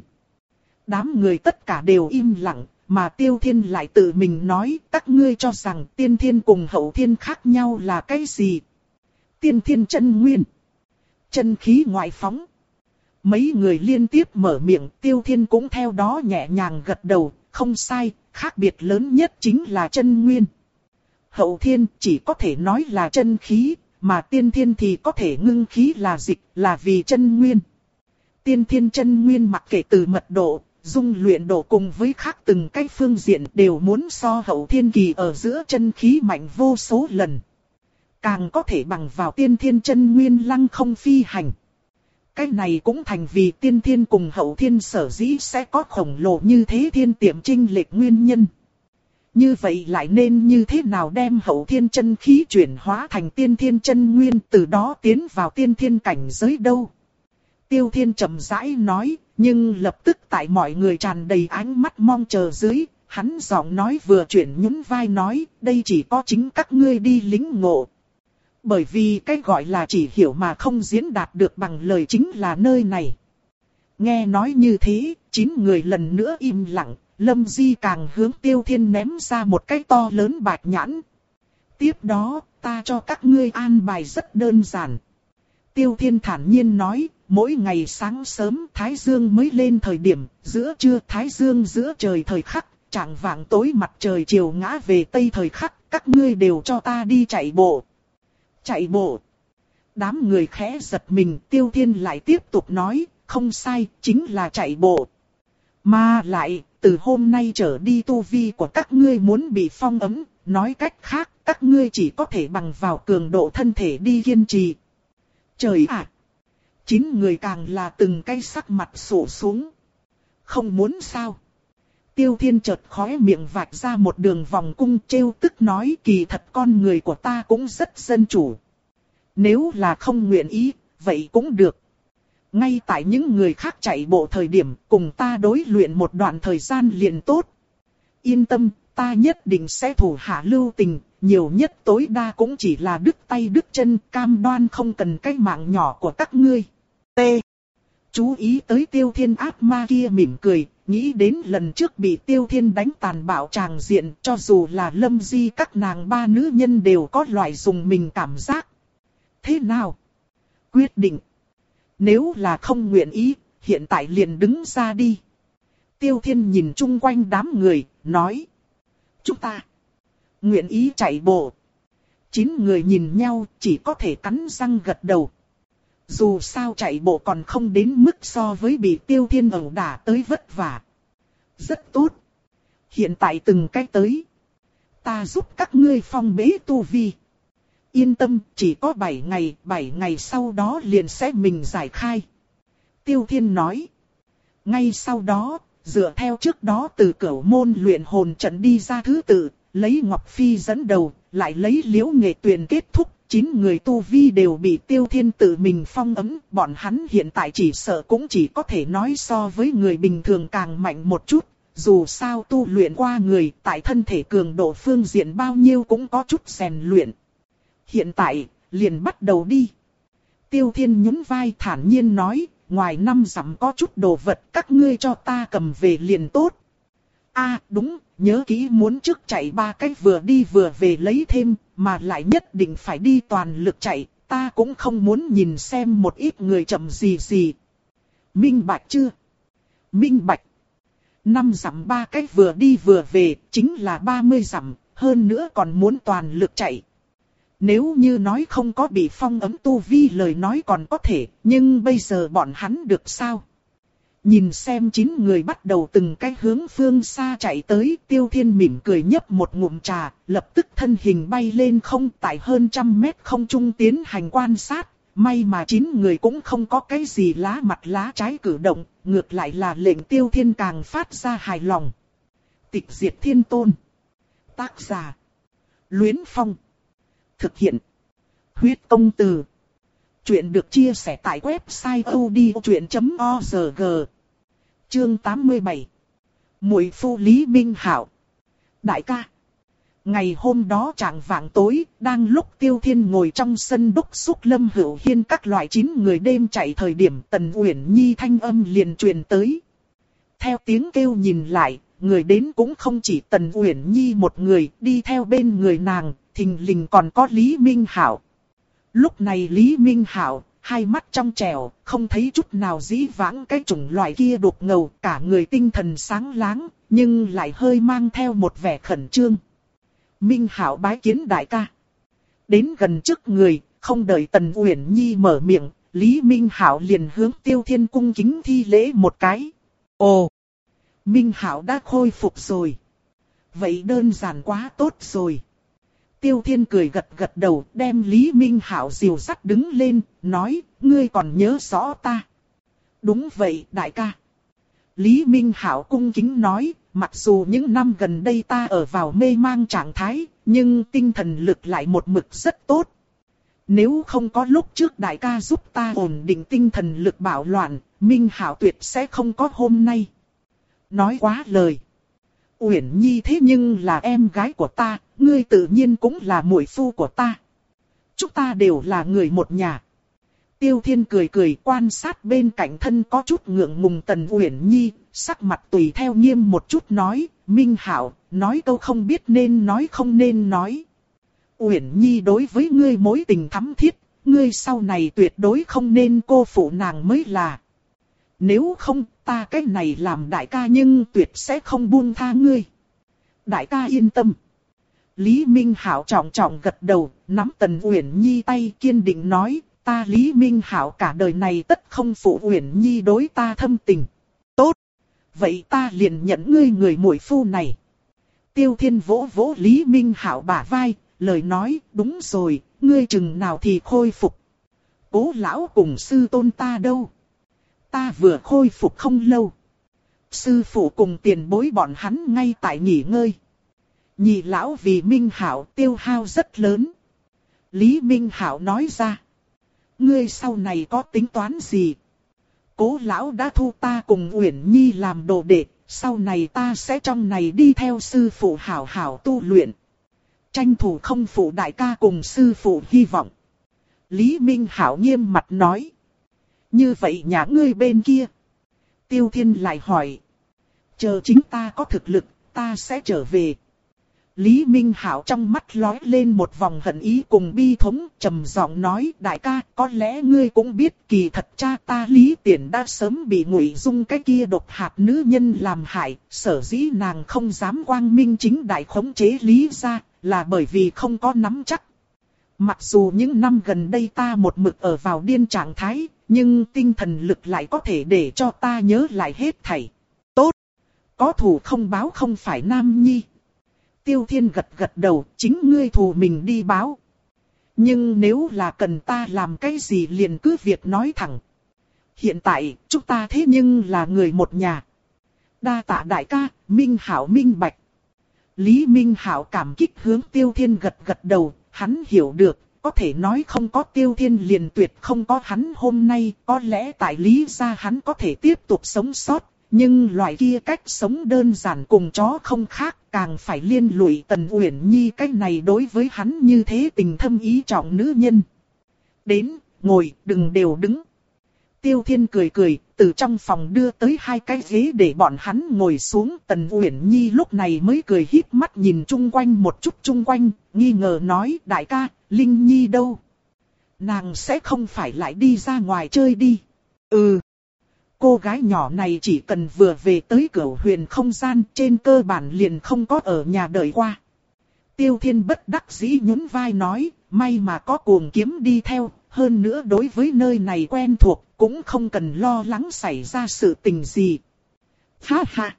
Đám người tất cả đều im lặng, mà Tiêu Thiên lại tự mình nói các ngươi cho rằng tiên thiên cùng hậu thiên khác nhau là cái gì. Tiên thiên chân nguyên, chân khí ngoại phóng. Mấy người liên tiếp mở miệng, Tiêu Thiên cũng theo đó nhẹ nhàng gật đầu, không sai, khác biệt lớn nhất chính là chân nguyên. Hậu thiên chỉ có thể nói là chân khí, mà tiên thiên thì có thể ngưng khí là dịch, là vì chân nguyên. Tiên thiên chân nguyên mặc kệ từ mật độ, dung luyện độ cùng với khác từng cái phương diện đều muốn so hậu thiên kỳ ở giữa chân khí mạnh vô số lần. Càng có thể bằng vào tiên thiên chân nguyên lăng không phi hành. Cái này cũng thành vì tiên thiên cùng hậu thiên sở dĩ sẽ có khổng lồ như thế thiên tiệm chênh lệch nguyên nhân. Như vậy lại nên như thế nào đem hậu thiên chân khí chuyển hóa thành tiên thiên chân nguyên, từ đó tiến vào tiên thiên cảnh giới đâu? Tiêu Thiên chậm rãi nói, nhưng lập tức tại mọi người tràn đầy ánh mắt mong chờ dưới, hắn giọng nói vừa chuyển nhún vai nói, đây chỉ có chính các ngươi đi lĩnh ngộ. Bởi vì cái gọi là chỉ hiểu mà không diễn đạt được bằng lời chính là nơi này. Nghe nói như thế, chín người lần nữa im lặng, Lâm Di càng hướng Tiêu Thiên ném ra một cái to lớn bạch nhãn. Tiếp đó, ta cho các ngươi an bài rất đơn giản. Tiêu Thiên thản nhiên nói, mỗi ngày sáng sớm Thái Dương mới lên thời điểm, giữa trưa Thái Dương giữa trời thời khắc, chạng vạng tối mặt trời chiều ngã về tây thời khắc, các ngươi đều cho ta đi chạy bộ. Chạy bộ. Đám người khẽ giật mình, Tiêu Thiên lại tiếp tục nói, không sai, chính là chạy bộ. Mà lại, từ hôm nay trở đi tu vi của các ngươi muốn bị phong ấm, nói cách khác, các ngươi chỉ có thể bằng vào cường độ thân thể đi kiên trì. Trời ạ! Chín người càng là từng cái sắc mặt sổ xuống. Không muốn sao? Tiêu Thiên chợt khóe miệng vạch ra một đường vòng cung trêu tức nói, kỳ thật con người của ta cũng rất dân chủ. Nếu là không nguyện ý, vậy cũng được. Ngay tại những người khác chạy bộ thời điểm, cùng ta đối luyện một đoạn thời gian liền tốt. Yên tâm, ta nhất định sẽ thủ hạ lưu tình, nhiều nhất tối đa cũng chỉ là đứt tay đứt chân, cam đoan không cần cái mạng nhỏ của các ngươi. T. Chú ý tới Tiêu Thiên ác ma kia mỉm cười, nghĩ đến lần trước bị Tiêu Thiên đánh tàn bạo tràng diện, cho dù là Lâm Di các nàng ba nữ nhân đều có loại dùng mình cảm giác. Thế nào? Quyết định. Nếu là không nguyện ý, hiện tại liền đứng ra đi. Tiêu Thiên nhìn chung quanh đám người, nói. Chúng ta nguyện ý chạy bộ. Chín người nhìn nhau, chỉ có thể cắn răng gật đầu. Dù sao chạy bộ còn không đến mức so với bị Tiêu Thiên ẩu đả tới vất vả. Rất tốt. Hiện tại từng cách tới. Ta giúp các ngươi phong bế tu vi. Yên tâm, chỉ có bảy ngày, bảy ngày sau đó liền sẽ mình giải khai. Tiêu Thiên nói. Ngay sau đó, dựa theo trước đó từ Cửu Môn luyện hồn trận đi ra thứ tự, lấy Ngọc Phi dẫn đầu, lại lấy Liễu Nghệ Tuyền kết thúc. Chín người tu vi đều bị Tiêu Thiên tự mình phong ấm, bọn hắn hiện tại chỉ sợ cũng chỉ có thể nói so với người bình thường càng mạnh một chút. Dù sao tu luyện qua người, tại thân thể cường độ phương diện bao nhiêu cũng có chút rèn luyện. Hiện tại, liền bắt đầu đi. Tiêu Thiên nhún vai thản nhiên nói, ngoài năm dặm có chút đồ vật các ngươi cho ta cầm về liền tốt. A đúng, nhớ kỹ muốn trước chạy ba cách vừa đi vừa về lấy thêm, mà lại nhất định phải đi toàn lực chạy, ta cũng không muốn nhìn xem một ít người chậm gì gì. Minh bạch chưa? Minh bạch. Năm dặm ba cách vừa đi vừa về, chính là ba mươi dặm, hơn nữa còn muốn toàn lực chạy. Nếu như nói không có bị phong ấm tu vi lời nói còn có thể, nhưng bây giờ bọn hắn được sao? Nhìn xem chín người bắt đầu từng cái hướng phương xa chạy tới, Tiêu Thiên mỉm cười nhấp một ngụm trà, lập tức thân hình bay lên không tại hơn trăm mét không trung tiến hành quan sát. May mà chín người cũng không có cái gì lá mặt lá trái cử động, ngược lại là lệnh Tiêu Thiên càng phát ra hài lòng. Tịch diệt thiên tôn. Tác giả. Luyến Phong. Thực hiện. Huyết công từ. Chuyện được chia sẻ tại website odchuyện chấm org. Chương tám mươi bảy. Muội phu Lý Minh Hạo. Đại ca. Ngày hôm đó trạng vạng tối, đang lúc Tiêu Thiên ngồi trong sân đốc xúc Lâm Hữu Hiên các loại chín người đêm chạy thời điểm Tần Uyển Nhi thanh âm liền truyền tới. Theo tiếng kêu nhìn lại, người đến cũng không chỉ Tần Uyển Nhi một người, đi theo bên người nàng, thình lình còn có Lý Minh Hạo. Lúc này Lý Minh Hạo, hai mắt trong trẻo, không thấy chút nào dĩ vãng cái chủng loại kia đục ngầu, cả người tinh thần sáng láng, nhưng lại hơi mang theo một vẻ khẩn trương. Minh Hạo bái kiến đại ca. Đến gần trước người, không đợi Tần Uyển Nhi mở miệng, Lý Minh Hạo liền hướng Tiêu Thiên cung kính thi lễ một cái. Ồ, Minh Hạo đã khôi phục rồi. Vậy đơn giản quá tốt rồi. Tiêu Thiên cười gật gật đầu, đem Lý Minh Hạo dìu dắt đứng lên, nói, ngươi còn nhớ rõ ta. Đúng vậy, đại ca. Lý Minh Hạo cung kính nói, mặc dù những năm gần đây ta ở vào mê mang trạng thái, nhưng tinh thần lực lại một mực rất tốt. Nếu không có lúc trước đại ca giúp ta ổn định tinh thần lực bạo loạn, Minh Hạo tuyệt sẽ không có hôm nay. Nói quá lời. Uyển Nhi thế nhưng là em gái của ta, ngươi tự nhiên cũng là muội phu của ta. Chúng ta đều là người một nhà. Tiêu Thiên cười cười quan sát bên cạnh thân có chút ngượng ngùng Tần Uyển Nhi, sắc mặt tùy theo nghiêm một chút nói, Minh Hạo, nói câu không biết nên nói không nên nói. Uyển Nhi đối với ngươi mối tình thắm thiết, ngươi sau này tuyệt đối không nên cô phụ nàng mới là. Nếu không, ta cái này làm đại ca nhưng tuyệt sẽ không buông tha ngươi. Đại ca yên tâm. Lý Minh Hạo trọng trọng gật đầu, nắm Tần Uyển Nhi tay kiên định nói, ta Lý Minh Hạo cả đời này tất không phụ Uyển Nhi đối ta thâm tình. Tốt. Vậy ta liền nhận ngươi người muội phu này. Tiêu Thiên vỗ vỗ Lý Minh Hạo bả vai, lời nói, đúng rồi, ngươi chừng nào thì khôi phục. Cố lão cùng sư tôn ta đâu? Ta vừa khôi phục không lâu. Sư phụ cùng tiền bối bọn hắn ngay tại nghỉ ngơi. Nhị lão vì Minh Hạo tiêu hao rất lớn. Lý Minh Hạo nói ra. Ngươi sau này có tính toán gì? Cố lão đã thu ta cùng Uyển Nhi làm đồ đệ. Sau này ta sẽ trong này đi theo sư phụ hảo hảo tu luyện. Tranh thủ không phụ đại ca cùng sư phụ hy vọng. Lý Minh Hạo nghiêm mặt nói. Như vậy nhà ngươi bên kia. Tiêu Thiên lại hỏi. Chờ chính ta có thực lực, ta sẽ trở về. Lý Minh Hạo trong mắt lóe lên một vòng hận ý cùng bi thống, trầm giọng nói, đại ca, có lẽ ngươi cũng biết kỳ thật cha ta Lý Tiễn đã sớm bị Ngụy Dung cái kia độc hạt nữ nhân làm hại, sở dĩ nàng không dám quang minh chính đại khống chế Lý gia, là bởi vì không có nắm chắc. Mặc dù những năm gần đây ta một mực ở vào điên trạng thái, nhưng tinh thần lực lại có thể để cho ta nhớ lại hết thảy. Tốt! Có thù không báo không phải nam nhi. Tiêu Thiên gật gật đầu, chính ngươi thù mình đi báo. Nhưng nếu là cần ta làm cái gì liền cứ việc nói thẳng. Hiện tại, chúng ta thế nhưng là người một nhà. Đa tạ đại ca, Minh Hảo minh bạch. Lý Minh Hảo cảm kích hướng Tiêu Thiên gật gật đầu, hắn hiểu được, có thể nói không có Tiêu Thiên liền tuyệt không có hắn hôm nay, có lẽ tại Lý gia hắn có thể tiếp tục sống sót. Nhưng loại kia cách sống đơn giản cùng chó không khác, càng phải liên lụy Tần Uyển Nhi cái này đối với hắn như thế tình thâm ý trọng nữ nhân. Đến, ngồi, đừng đều đứng. Tiêu Thiên cười cười, từ trong phòng đưa tới hai cái ghế để bọn hắn ngồi xuống. Tần Uyển Nhi lúc này mới cười híp mắt nhìn chung quanh một chút chung quanh, nghi ngờ nói, đại ca, Linh Nhi đâu? Nàng sẽ không phải lại đi ra ngoài chơi đi. Ừ. Cô gái nhỏ này chỉ cần vừa về tới Cửu Huyền không gian, trên cơ bản liền không có ở nhà đợi qua. Tiêu Thiên bất đắc dĩ nhún vai nói, may mà có Cuồng Kiếm đi theo, hơn nữa đối với nơi này quen thuộc, cũng không cần lo lắng xảy ra sự tình gì. Ha ha!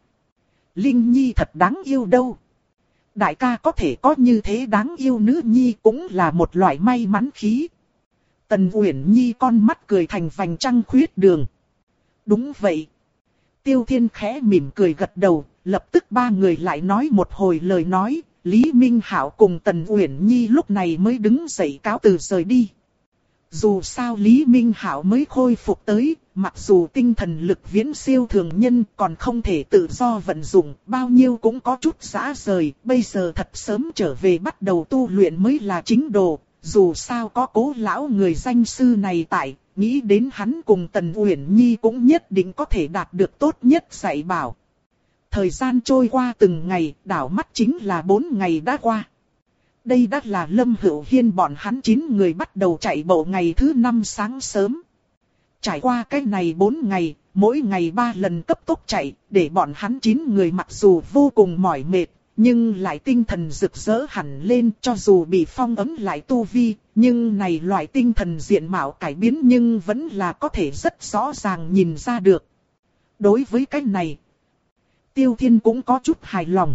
Linh Nhi thật đáng yêu đâu. Đại ca có thể có như thế đáng yêu nữ nhi cũng là một loại may mắn khí. Tần Uyển Nhi con mắt cười thành vành trăng khuyết đường. Đúng vậy. Tiêu Thiên khẽ mỉm cười gật đầu, lập tức ba người lại nói một hồi lời nói, Lý Minh Hạo cùng Tần Uyển Nhi lúc này mới đứng dậy cáo từ rời đi. Dù sao Lý Minh Hạo mới khôi phục tới, mặc dù tinh thần lực viễn siêu thường nhân còn không thể tự do vận dụng, bao nhiêu cũng có chút rã rời, bây giờ thật sớm trở về bắt đầu tu luyện mới là chính đồ, dù sao có Cố lão người danh sư này tại. Nghĩ đến hắn cùng Tần Uyển Nhi cũng nhất định có thể đạt được tốt nhất dạy bảo. Thời gian trôi qua từng ngày, đảo mắt chính là bốn ngày đã qua. Đây đã là Lâm Hữu Hiên bọn hắn chín người bắt đầu chạy bộ ngày thứ năm sáng sớm. Trải qua cái này bốn ngày, mỗi ngày ba lần cấp tốc chạy, để bọn hắn chín người mặc dù vô cùng mỏi mệt, nhưng lại tinh thần rực rỡ hẳn lên, cho dù bị phong ấm lại tu vi, nhưng này loại tinh thần diện mạo cải biến nhưng vẫn là có thể rất rõ ràng nhìn ra được. Đối với cái này, Tiêu Thiên cũng có chút hài lòng.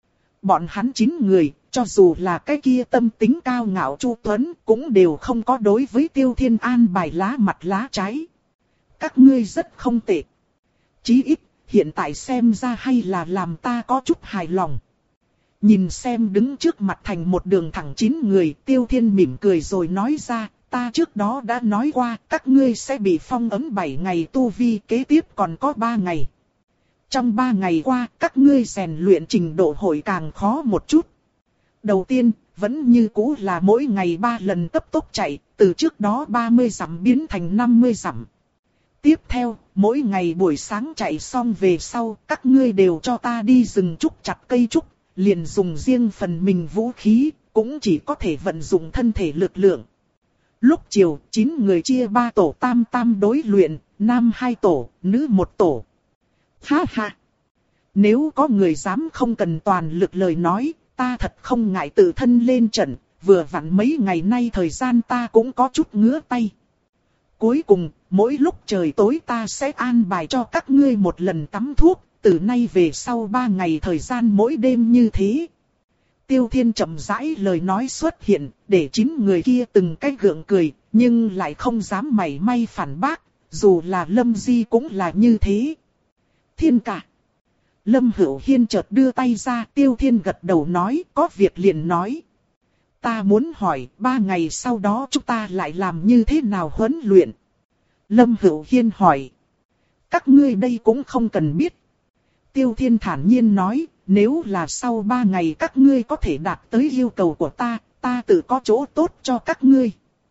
Bọn hắn chín người, cho dù là cái kia tâm tính cao ngạo Chu Tuấn, cũng đều không có đối với Tiêu Thiên an bài lá mặt lá trái. Các ngươi rất không tệ. Chí ít, hiện tại xem ra hay là làm ta có chút hài lòng. Nhìn xem đứng trước mặt thành một đường thẳng chín người, Tiêu Thiên mỉm cười rồi nói ra, ta trước đó đã nói qua, các ngươi sẽ bị phong ấm bảy ngày tu vi, kế tiếp còn có ba ngày. Trong ba ngày qua, các ngươi rèn luyện trình độ hội càng khó một chút. Đầu tiên, vẫn như cũ là mỗi ngày ba lần cấp tốc chạy, từ trước đó ba mươi dặm biến thành năm mươi dặm. Tiếp theo, mỗi ngày buổi sáng chạy xong về sau, các ngươi đều cho ta đi rừng trúc chặt cây trúc. Liền dùng riêng phần mình vũ khí, cũng chỉ có thể vận dụng thân thể lực lượng. Lúc chiều, chín người chia ba tổ tam tam đối luyện, nam hai tổ, nữ một tổ. Ha ha! Nếu có người dám không cần toàn lực lời nói, ta thật không ngại tự thân lên trận, vừa vặn mấy ngày nay thời gian ta cũng có chút ngứa tay. Cuối cùng, mỗi lúc trời tối ta sẽ an bài cho các ngươi một lần tắm thuốc. Từ nay về sau ba ngày thời gian mỗi đêm như thế. Tiêu Thiên chậm rãi lời nói xuất hiện, để chín người kia từng cái gượng cười, nhưng lại không dám mảy may phản bác, dù là Lâm Di cũng là như thế. Thiên cả. Lâm Hữu Hiên chợt đưa tay ra, Tiêu Thiên gật đầu nói, có việc liền nói. Ta muốn hỏi, ba ngày sau đó chúng ta lại làm như thế nào huấn luyện? Lâm Hữu Hiên hỏi. Các ngươi đây cũng không cần biết. Tiêu Thiên thản nhiên nói, nếu là sau ba ngày các ngươi có thể đạt tới yêu cầu của ta, ta tự có chỗ tốt cho các ngươi.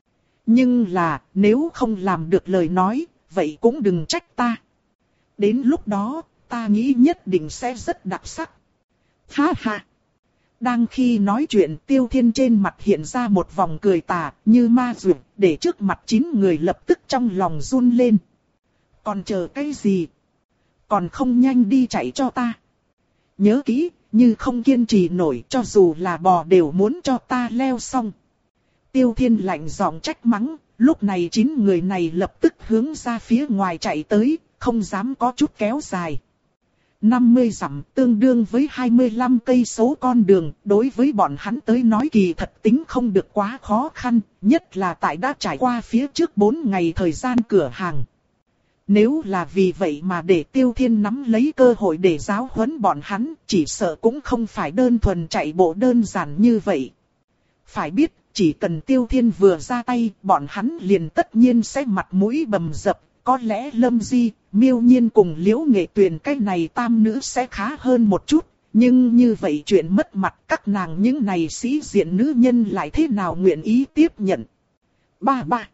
Nhưng là, nếu không làm được lời nói, vậy cũng đừng trách ta. Đến lúc đó, ta nghĩ nhất định sẽ rất đặc sắc. Ha ha. Đang khi nói chuyện, Tiêu Thiên trên mặt hiện ra một vòng cười tà, như ma duyệt, để trước mặt chín người lập tức trong lòng run lên. Còn chờ cái gì? Còn không nhanh đi chạy cho ta. Nhớ kỹ, như không kiên trì nổi, cho dù là bò đều muốn cho ta leo xong. Tiêu Thiên lạnh giọng trách mắng, lúc này chín người này lập tức hướng ra phía ngoài chạy tới, không dám có chút kéo dài. năm mươi dặm tương đương với hai mươi lăm cây số con đường, đối với bọn hắn tới nói kỳ thật tính không được quá khó khăn, nhất là tại đã trải qua phía trước bốn ngày thời gian cửa hàng. Nếu là vì vậy mà để Tiêu Thiên nắm lấy cơ hội để giáo huấn bọn hắn, chỉ sợ cũng không phải đơn thuần chạy bộ đơn giản như vậy. Phải biết, chỉ cần Tiêu Thiên vừa ra tay, bọn hắn liền tất nhiên sẽ mặt mũi bầm dập. Có lẽ Lâm Di, Miêu Nhiên cùng Liễu Nghệ Tuyền cái này tam nữ sẽ khá hơn một chút. Nhưng như vậy chuyện mất mặt các nàng những này sĩ diện nữ nhân lại thế nào nguyện ý tiếp nhận. Ba ba.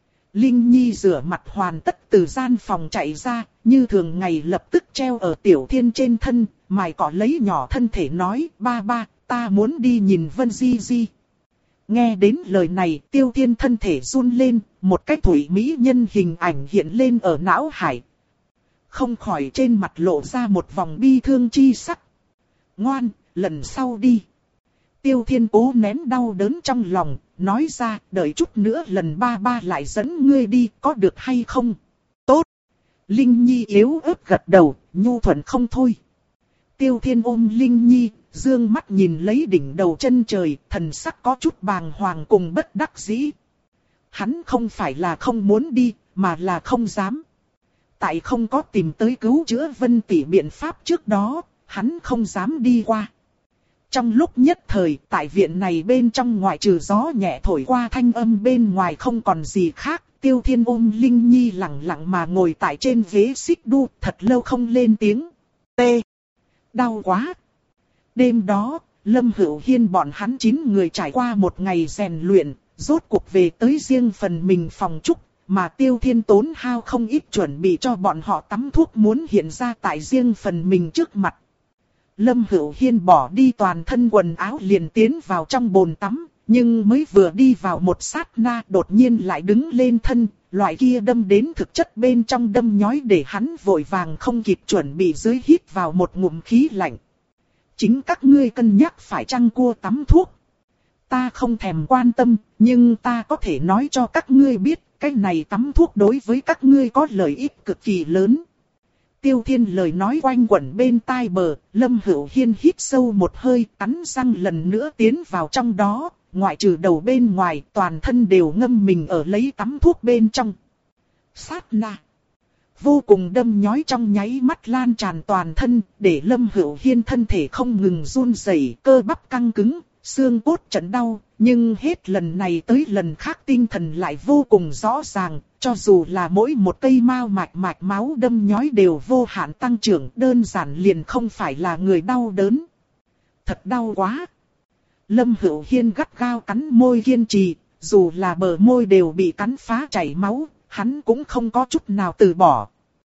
Linh Nhi rửa mặt hoàn tất từ gian phòng chạy ra, như thường ngày lập tức treo ở Tiểu Thiên trên thân, mài cọ lấy nhỏ thân thể nói, ba ba, ta muốn đi nhìn Vân Di Di. Nghe đến lời này, Tiêu Thiên thân thể run lên, một cái thủy mỹ nhân hình ảnh hiện lên ở não hải. Không khỏi trên mặt lộ ra một vòng bi thương chi sắc. Ngoan, lần sau đi. Tiêu Thiên cố nén đau đớn trong lòng, nói ra, đợi chút nữa lần ba ba lại dẫn ngươi đi, có được hay không? Tốt. Linh Nhi yếu ớt gật đầu, nhu thuận không thôi. Tiêu Thiên ôm Linh Nhi, dương mắt nhìn lấy đỉnh đầu chân trời, thần sắc có chút bàng hoàng cùng bất đắc dĩ. Hắn không phải là không muốn đi, mà là không dám. Tại không có tìm tới cứu chữa Vân Tỷ biện pháp trước đó, hắn không dám đi qua. Trong lúc nhất thời, tại viện này bên trong ngoại trừ gió nhẹ thổi qua thanh âm bên ngoài không còn gì khác. Tiêu Thiên ôm Linh Nhi lặng lặng mà ngồi tại trên ghế xích đu, thật lâu không lên tiếng. T. Đau quá. Đêm đó, Lâm Hữu Hiên bọn hắn chín người trải qua một ngày rèn luyện, rốt cuộc về tới riêng phần mình phòng trúc, mà Tiêu Thiên tốn hao không ít chuẩn bị cho bọn họ tắm thuốc muốn hiện ra tại riêng phần mình trước mặt. Lâm Hữu Hiên bỏ đi toàn thân quần áo liền tiến vào trong bồn tắm, nhưng mới vừa đi vào một sát na đột nhiên lại đứng lên thân, loại kia đâm đến thực chất bên trong đâm nhói để hắn vội vàng không kịp chuẩn bị dưới hít vào một ngụm khí lạnh. Chính các ngươi cân nhắc phải chăng cua tắm thuốc. Ta không thèm quan tâm, nhưng ta có thể nói cho các ngươi biết, cái này tắm thuốc đối với các ngươi có lợi ích cực kỳ lớn. Tiêu Thiên lời nói quanh quẩn bên tai bờ, Lâm Hữu Hiên hít sâu một hơi, cắn răng lần nữa tiến vào trong đó, ngoại trừ đầu bên ngoài, toàn thân đều ngâm mình ở lấy tắm thuốc bên trong. Sát na. Vô cùng đâm nhói trong nháy mắt lan tràn toàn thân, để Lâm Hữu Hiên thân thể không ngừng run rẩy, cơ bắp căng cứng, xương cốt chấn đau, nhưng hết lần này tới lần khác tinh thần lại vô cùng rõ ràng, cho dù là mỗi một cây mao mạch mạch máu đâm nhói đều vô hạn tăng trưởng, đơn giản liền không phải là người đau đớn. Thật đau quá. Lâm Hữu Hiên gắt gao cắn môi kiên trì, dù là bờ môi đều bị cắn phá chảy máu, hắn cũng không có chút nào từ bỏ.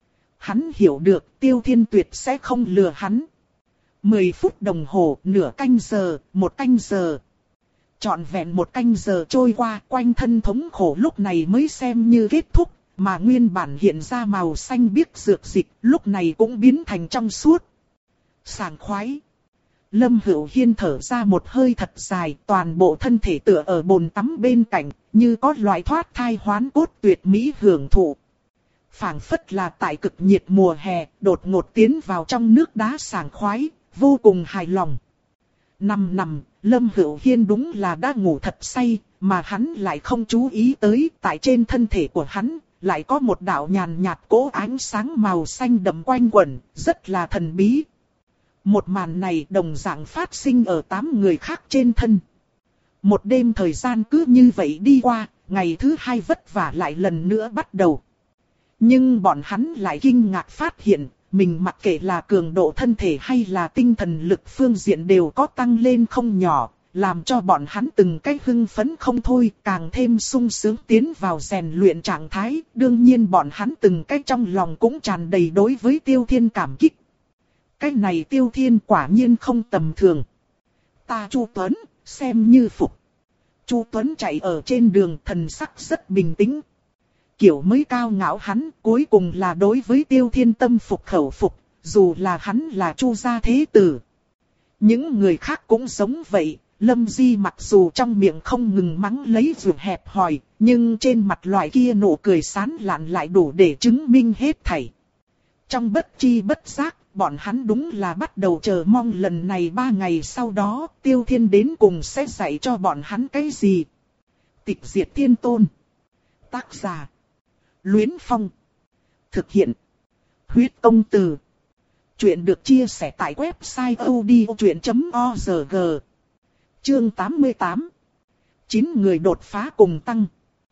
Hắn hiểu được Tiêu Thiên tuyệt sẽ không lừa hắn. Mười phút đồng hồ, nửa canh giờ, một canh giờ. Trọn vẹn một canh giờ trôi qua, quanh thân thống khổ lúc này mới xem như kết thúc, mà nguyên bản hiện ra màu xanh biếc dược dịch, lúc này cũng biến thành trong suốt. Sảng khoái. Lâm Hữu Hiên thở ra một hơi thật dài, toàn bộ thân thể tựa ở bồn tắm bên cạnh, như có loại thoát thai hoán cốt tuyệt mỹ hưởng thụ. Phảng phất là tại cực nhiệt mùa hè, đột ngột tiến vào trong nước đá sảng khoái, vô cùng hài lòng. Nằm nằm, Lâm Hữu Hiên đúng là đã ngủ thật say, mà hắn lại không chú ý tới, tại trên thân thể của hắn, lại có một đạo nhàn nhạt cỗ ánh sáng màu xanh đậm quanh quẩn, rất là thần bí. Một màn này đồng dạng phát sinh ở tám người khác trên thân. Một đêm thời gian cứ như vậy đi qua, ngày thứ hai vất vả lại lần nữa bắt đầu. Nhưng bọn hắn lại kinh ngạc phát hiện, mình mặc kệ là cường độ thân thể hay là tinh thần lực phương diện đều có tăng lên không nhỏ, làm cho bọn hắn từng cách hưng phấn không thôi, càng thêm sung sướng tiến vào rèn luyện trạng thái. Đương nhiên bọn hắn từng cách trong lòng cũng tràn đầy đối với Tiêu Thiên cảm kích. cái này Tiêu Thiên quả nhiên không tầm thường. Ta Chu Tuấn, xem như phục. Chu Tuấn chạy ở trên đường, thần sắc rất bình tĩnh. Kiểu mới cao ngạo hắn, cuối cùng là đối với Tiêu Thiên tâm phục khẩu phục, dù là hắn là Chu gia thế tử. Những người khác cũng giống vậy, Lâm Di mặc dù trong miệng không ngừng mắng lấy ruột hẹp hòi, nhưng trên mặt loại kia nụ cười sán lạn lại đủ để chứng minh hết thảy. Trong bất chi bất giác, bọn hắn đúng là bắt đầu chờ mong lần này ba ngày sau đó, Tiêu Thiên đến cùng sẽ dạy cho bọn hắn cái gì. Tịch diệt thiên tôn. Tác giả. Luyến Phong. Thực hiện. Huyết công từ. Chuyện được chia sẻ tại website odchuyện chấm org. Chương tám mươi tám. Chín người đột phá cùng tăng.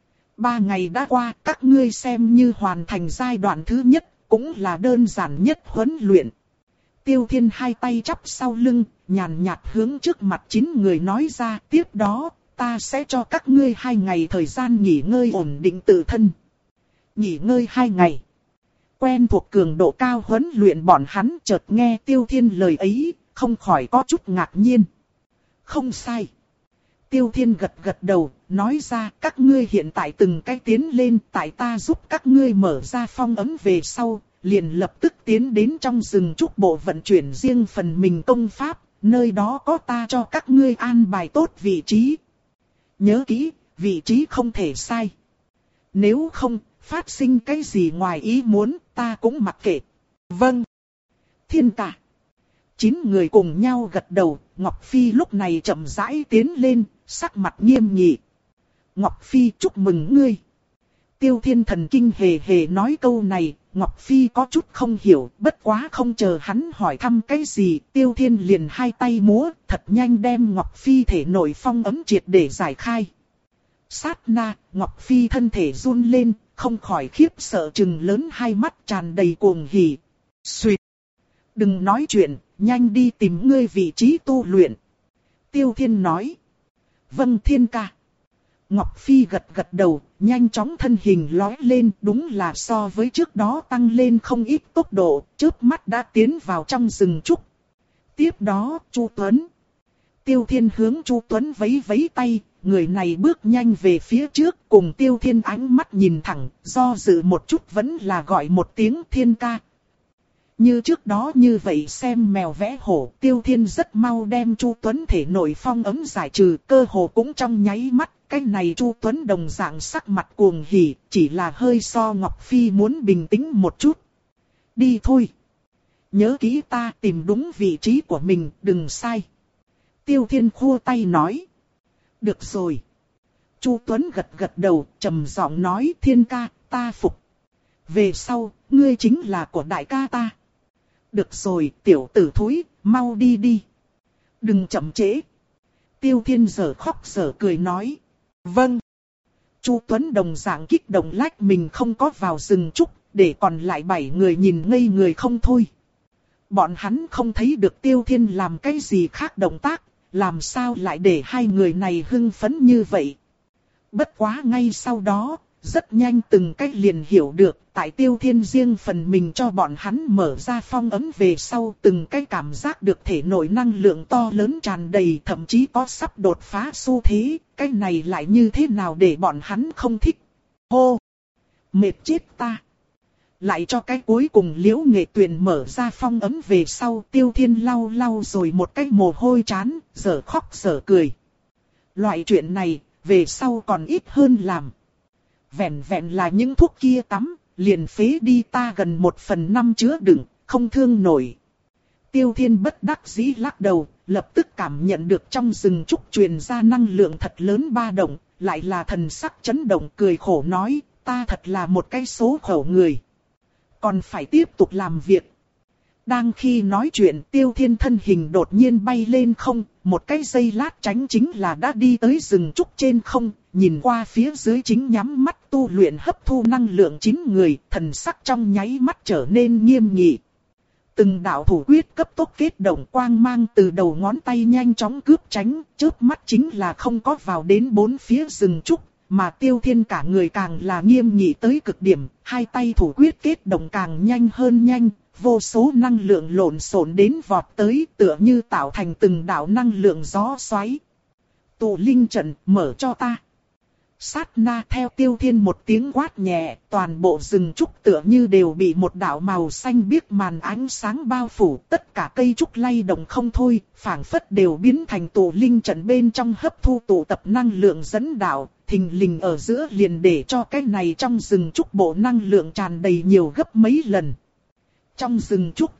Ba ngày đã qua, các ngươi xem như hoàn thành giai đoạn thứ nhất, cũng là đơn giản nhất huấn luyện. Tiêu Thiên hai tay chắp sau lưng, nhàn nhạt hướng trước mặt chín người nói ra, tiếp đó, ta sẽ cho các ngươi hai ngày thời gian nghỉ ngơi ổn định tự thân. Nghỉ ngơi hai ngày. Quen thuộc cường độ cao huấn luyện bọn hắn chợt nghe Tiêu Thiên lời ấy, không khỏi có chút ngạc nhiên. Không sai. Tiêu Thiên gật gật đầu, nói ra các ngươi hiện tại từng cái tiến lên, tại ta giúp các ngươi mở ra phong ấm về sau, liền lập tức tiến đến trong rừng trúc bộ vận chuyển riêng phần mình công pháp, nơi đó có ta cho các ngươi an bài tốt vị trí. Nhớ kỹ, vị trí không thể sai. Nếu không, phát sinh cái gì ngoài ý muốn, ta cũng mặc kệ. Vâng. Thiên cả. Chín người cùng nhau gật đầu, Ngọc Phi lúc này chậm rãi tiến lên, sắc mặt nghiêm nghị. Ngọc Phi chúc mừng ngươi. Tiêu Thiên thần kinh hề hề nói câu này, Ngọc Phi có chút không hiểu, bất quá không chờ hắn hỏi thăm cái gì, Tiêu Thiên liền hai tay múa, thật nhanh đem Ngọc Phi thể nội phong ấm triệt để giải khai. Sát na, Ngọc Phi thân thể run lên, không khỏi khiếp sợ trừng lớn hai mắt tràn đầy cuồng hỉ. Xuyệt! Đừng nói chuyện, nhanh đi tìm ngươi vị trí tu luyện. Tiêu Thiên nói. Vâng Thiên ca. Ngọc Phi gật gật đầu, nhanh chóng thân hình lói lên, đúng là so với trước đó tăng lên không ít tốc độ, chớp mắt đã tiến vào trong rừng trúc. Tiếp đó, Chu Tuấn. Tiêu Thiên hướng Chu Tuấn vẫy vẫy tay, người này bước nhanh về phía trước, cùng Tiêu Thiên ánh mắt nhìn thẳng, do dự một chút vẫn là gọi một tiếng Thiên ca. Như trước đó như vậy xem mèo vẽ hổ, Tiêu Thiên rất mau đem Chu Tuấn thể nội phong ấm giải trừ, cơ hồ cũng trong nháy mắt, cái này Chu Tuấn đồng dạng sắc mặt cuồng hỉ, chỉ là hơi so Ngọc Phi muốn bình tĩnh một chút. Đi thôi. Nhớ kỹ ta tìm đúng vị trí của mình, đừng sai. Tiêu Thiên khua tay nói. Được rồi. Chu Tuấn gật gật đầu, trầm giọng nói Thiên ca, ta phục. Về sau, ngươi chính là của đại ca ta. Được rồi, tiểu tử thúi, mau đi đi. Đừng chậm trễ. Tiêu Thiên giở khóc giở cười nói. Vâng. Chu Tuấn đồng dạng kích động lách mình không có vào rừng trúc, để còn lại bảy người nhìn ngây người không thôi. Bọn hắn không thấy được Tiêu Thiên làm cái gì khác động tác, làm sao lại để hai người này hưng phấn như vậy. Bất quá ngay sau đó, rất nhanh từng cách liền hiểu được, tại Tiêu Thiên riêng phần mình cho bọn hắn mở ra phong ấm về sau, từng cái cảm giác được thể nội năng lượng to lớn tràn đầy, thậm chí có sắp đột phá xu thế, cái này lại như thế nào để bọn hắn không thích. Hô! Mệt chết ta! Lại cho cái cuối cùng Liễu Nghệ Tuyền mở ra phong ấm về sau, Tiêu Thiên lau lau rồi một cái mồ hôi chán, giở khóc giở cười. Loại chuyện này, về sau còn ít hơn làm. Vẹn vẹn là những thuốc kia tắm, liền phế đi ta gần một phần năm chứa đựng, không thương nổi. Tiêu Thiên bất đắc dĩ lắc đầu, lập tức cảm nhận được trong rừng trúc truyền ra năng lượng thật lớn ba động, lại là thần sắc chấn động cười khổ nói, ta thật là một cái số khổ người. Còn phải tiếp tục làm việc. Đang khi nói chuyện Tiêu Thiên thân hình đột nhiên bay lên không, một cái giây lát tránh chính là đã đi tới rừng trúc trên không, nhìn qua phía dưới chính nhắm mắt tu luyện hấp thu năng lượng chín người, thần sắc trong nháy mắt trở nên nghiêm nghị. Từng đạo thủ quyết cấp tốc kết động quang mang từ đầu ngón tay nhanh chóng cướp tránh, chớp mắt chính là không có vào đến bốn phía rừng trúc, mà Tiêu Thiên cả người càng là nghiêm nghị tới cực điểm, hai tay thủ quyết kết động càng nhanh hơn nhanh, vô số năng lượng lộn xộn đến vọt tới tựa như tạo thành từng đạo năng lượng gió xoáy. Tụ linh trận mở cho ta. Sát na theo Tiêu Thiên một tiếng quát nhẹ, toàn bộ rừng trúc tựa như đều bị một đạo màu xanh biếc màn ánh sáng bao phủ, tất cả cây trúc lay động không thôi, phảng phất đều biến thành tụ linh trận bên trong hấp thu tụ tập năng lượng dẫn đạo, thình lình ở giữa liền để cho cái này trong rừng trúc bộ năng lượng tràn đầy nhiều gấp mấy lần. Trong rừng trúc,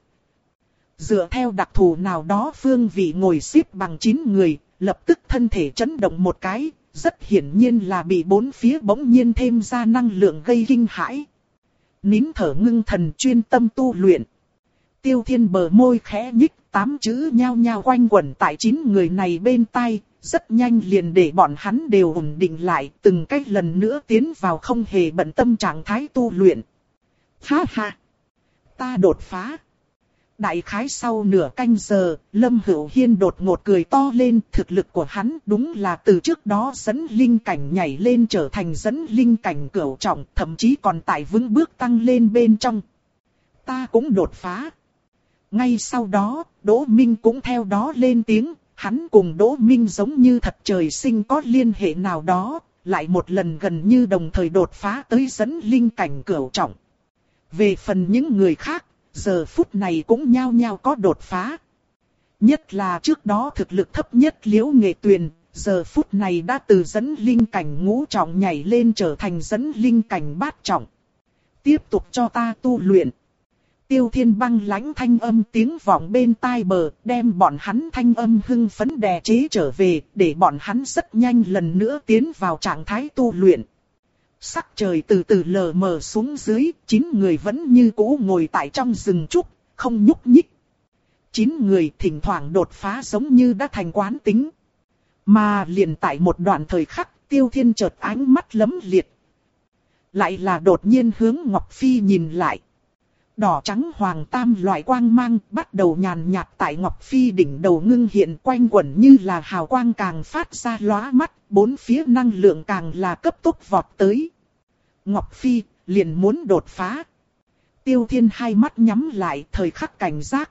dựa theo đặc thù nào đó phương vị ngồi xếp bằng chín người, lập tức thân thể chấn động một cái. Rất hiển nhiên là bị bốn phía bỗng nhiên thêm ra năng lượng gây kinh hãi. Nín thở ngưng thần chuyên tâm tu luyện. Tiêu Thiên bờ môi khẽ nhích, tám chữ nhao nhao quanh quẩn tại chín người này bên tai, rất nhanh liền để bọn hắn đều ổn định lại, từng cách lần nữa tiến vào không hề bận tâm trạng thái tu luyện. Ha ha! Ta đột phá! Đại khái sau nửa canh giờ, Lâm Hữu Hiên đột ngột cười to lên, thực lực của hắn đúng là từ trước đó dẫn linh cảnh nhảy lên trở thành dẫn linh cảnh cửu trọng, thậm chí còn tại vững bước tăng lên bên trong. Ta cũng đột phá. Ngay sau đó, Đỗ Minh cũng theo đó lên tiếng, hắn cùng Đỗ Minh giống như thật trời sinh có liên hệ nào đó, lại một lần gần như đồng thời đột phá tới dẫn linh cảnh cửu trọng. Về phần những người khác, giờ phút này cũng nhao nhao có đột phá. Nhất là trước đó thực lực thấp nhất Liễu Nghệ Tuyền, giờ phút này đã từ dẫn linh cảnh ngũ trọng nhảy lên trở thành dẫn linh cảnh bát trọng. Tiếp tục cho ta tu luyện. Tiêu Thiên băng lãnh thanh âm tiếng vọng bên tai bờ, đem bọn hắn thanh âm hưng phấn đè chế trở về, để bọn hắn rất nhanh lần nữa tiến vào trạng thái tu luyện. Sắc trời từ từ lờ mờ xuống dưới, chín người vẫn như cũ ngồi tại trong rừng trúc, không nhúc nhích. Chín người thỉnh thoảng đột phá giống như đã thành quán tính. Mà liền tại một đoạn thời khắc, Tiêu Thiên chợt ánh mắt lấm liệt. Lại là đột nhiên hướng Ngọc Phi nhìn lại. Đỏ trắng hoàng tam loại quang mang bắt đầu nhàn nhạt tại Ngọc Phi đỉnh đầu ngưng hiện quanh quẩn như là hào quang càng phát ra lóa mắt, bốn phía năng lượng càng là cấp tốc vọt tới. Ngọc Phi liền muốn đột phá. Tiêu Thiên hai mắt nhắm lại thời khắc cảnh giác.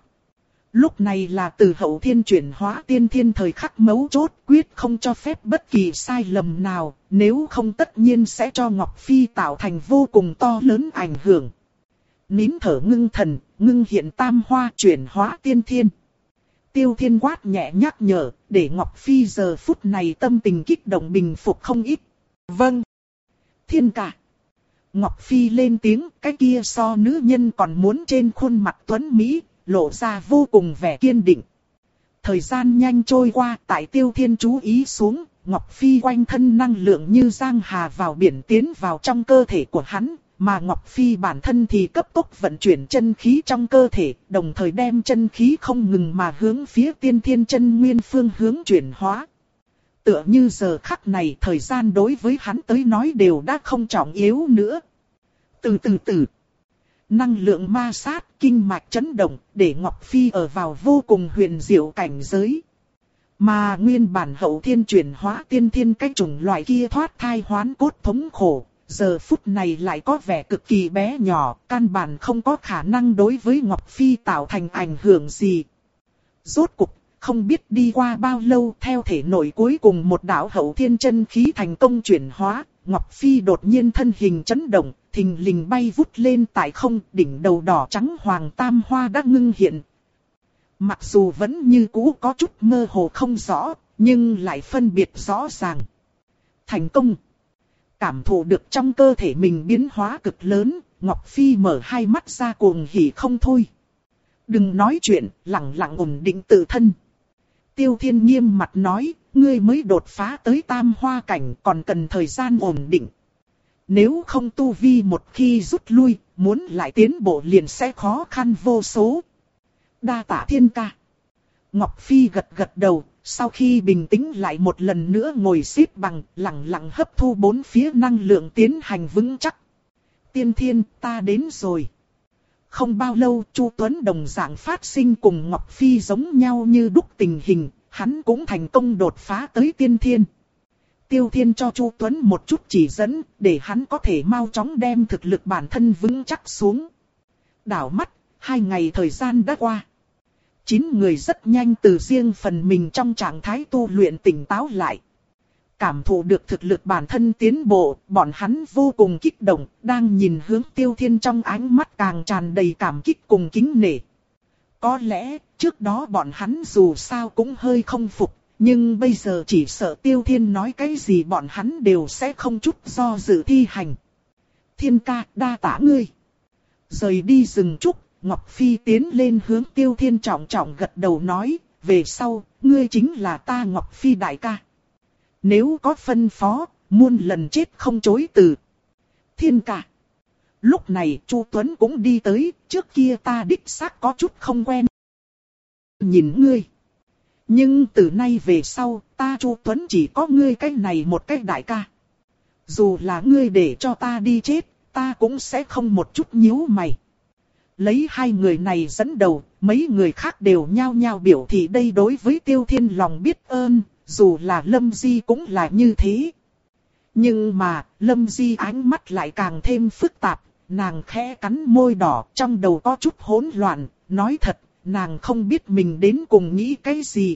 Lúc này là từ hậu thiên chuyển hóa tiên thiên thời khắc mấu chốt, quyết không cho phép bất kỳ sai lầm nào, nếu không tất nhiên sẽ cho Ngọc Phi tạo thành vô cùng to lớn ảnh hưởng. Nín thở ngưng thần, ngưng hiện tam hoa chuyển hóa tiên thiên. Tiêu Thiên quát nhẹ nhắc nhở, để Ngọc Phi giờ phút này tâm tình kích động bình phục không ít. Vâng. Thiên ca. Ngọc Phi lên tiếng, cái kia so nữ nhân còn muốn trên khuôn mặt tuấn Mỹ, lộ ra vô cùng vẻ kiên định. Thời gian nhanh trôi qua, tại Tiêu Thiên chú ý xuống, Ngọc Phi quanh thân năng lượng như giang hà vào biển tiến vào trong cơ thể của hắn. Mà Ngọc Phi bản thân thì cấp tốc vận chuyển chân khí trong cơ thể, đồng thời đem chân khí không ngừng mà hướng phía tiên thiên chân nguyên phương hướng chuyển hóa. Tựa như giờ khắc này thời gian đối với hắn tới nói đều đã không trọng yếu nữa. Từ từ từ, năng lượng ma sát, kinh mạch chấn động, để Ngọc Phi ở vào vô cùng huyền diệu cảnh giới. Mà nguyên bản hậu thiên chuyển hóa tiên thiên cái chủng loại kia thoát thai hoán cốt thống khổ. Giờ phút này lại có vẻ cực kỳ bé nhỏ, căn bản không có khả năng đối với Ngọc Phi tạo thành ảnh hưởng gì. Rốt cục, không biết đi qua bao lâu theo thể nội cuối cùng một đạo hậu thiên chân khí thành công chuyển hóa, Ngọc Phi đột nhiên thân hình chấn động, thình lình bay vút lên tại không, đỉnh đầu đỏ trắng hoàng tam hoa đã ngưng hiện. Mặc dù vẫn như cũ có chút mơ hồ không rõ, nhưng lại phân biệt rõ ràng. Thành công! Cảm thụ được trong cơ thể mình biến hóa cực lớn, Ngọc Phi mở hai mắt ra cuồng hỉ không thôi. Đừng nói chuyện, lặng lặng ổn định tự thân. Tiêu Thiên nghiêm mặt nói, ngươi mới đột phá tới tam hoa cảnh còn cần thời gian ổn định. Nếu không tu vi một khi rút lui, muốn lại tiến bộ liền sẽ khó khăn vô số. Đa tạ thiên ca. Ngọc Phi gật gật đầu. Sau khi bình tĩnh lại một lần nữa ngồi xếp bằng, lặng lặng hấp thu bốn phía năng lượng tiến hành vững chắc. Tiên Thiên, ta đến rồi. Không bao lâu, Chu Tuấn đồng dạng phát sinh cùng Ngọc Phi giống nhau như đúc tình hình, hắn cũng thành công đột phá tới Tiên Thiên. Tiêu Thiên cho Chu Tuấn một chút chỉ dẫn, để hắn có thể mau chóng đem thực lực bản thân vững chắc xuống. Đảo mắt, hai ngày thời gian đã qua. Chín người rất nhanh từ riêng phần mình trong trạng thái tu luyện tỉnh táo lại. Cảm thụ được thực lực bản thân tiến bộ, bọn hắn vô cùng kích động, đang nhìn hướng Tiêu Thiên trong ánh mắt càng tràn đầy cảm kích cùng kính nể. Có lẽ, trước đó bọn hắn dù sao cũng hơi không phục, nhưng bây giờ chỉ sợ Tiêu Thiên nói cái gì bọn hắn đều sẽ không chút do dự thi hành. Thiên ca, đa tả ngươi. Rời đi rừng trúc, Ngọc Phi tiến lên hướng Tiêu Thiên trọng trọng gật đầu nói, về sau, ngươi chính là ta Ngọc Phi đại ca. Nếu có phân phó, muôn lần chết không chối từ. Thiên ca. Lúc này Chu Tuấn cũng đi tới, trước kia ta đích xác có chút không quen. Nhìn ngươi. Nhưng từ nay về sau, ta Chu Tuấn chỉ có ngươi cái này một cái đại ca. Dù là ngươi để cho ta đi chết, ta cũng sẽ không một chút nhíu mày. Lấy hai người này dẫn đầu, mấy người khác đều nhao nhao biểu thị đây đối với Tiêu Thiên lòng biết ơn, dù là Lâm Di cũng là như thế. Nhưng mà, Lâm Di ánh mắt lại càng thêm phức tạp, nàng khẽ cắn môi đỏ, trong đầu có chút hỗn loạn, nói thật, nàng không biết mình đến cùng nghĩ cái gì.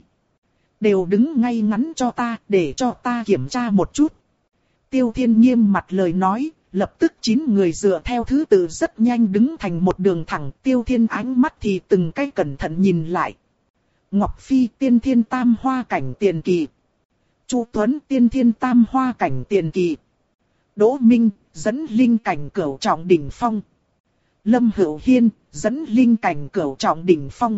Đều đứng ngay ngắn cho ta, để cho ta kiểm tra một chút. Tiêu Thiên nghiêm mặt lời nói, lập tức chín người dựa theo thứ tự rất nhanh đứng thành một đường thẳng. Tiêu Thiên ánh mắt thì từng cái cẩn thận nhìn lại. Ngọc Phi tiên thiên tam hoa cảnh tiền kỳ. Chu Tuấn tiên thiên tam hoa cảnh tiền kỳ. Đỗ Minh, dẫn linh cảnh cửu trọng đỉnh phong. Lâm Hữu Hiên, dẫn linh cảnh cửu trọng đỉnh phong.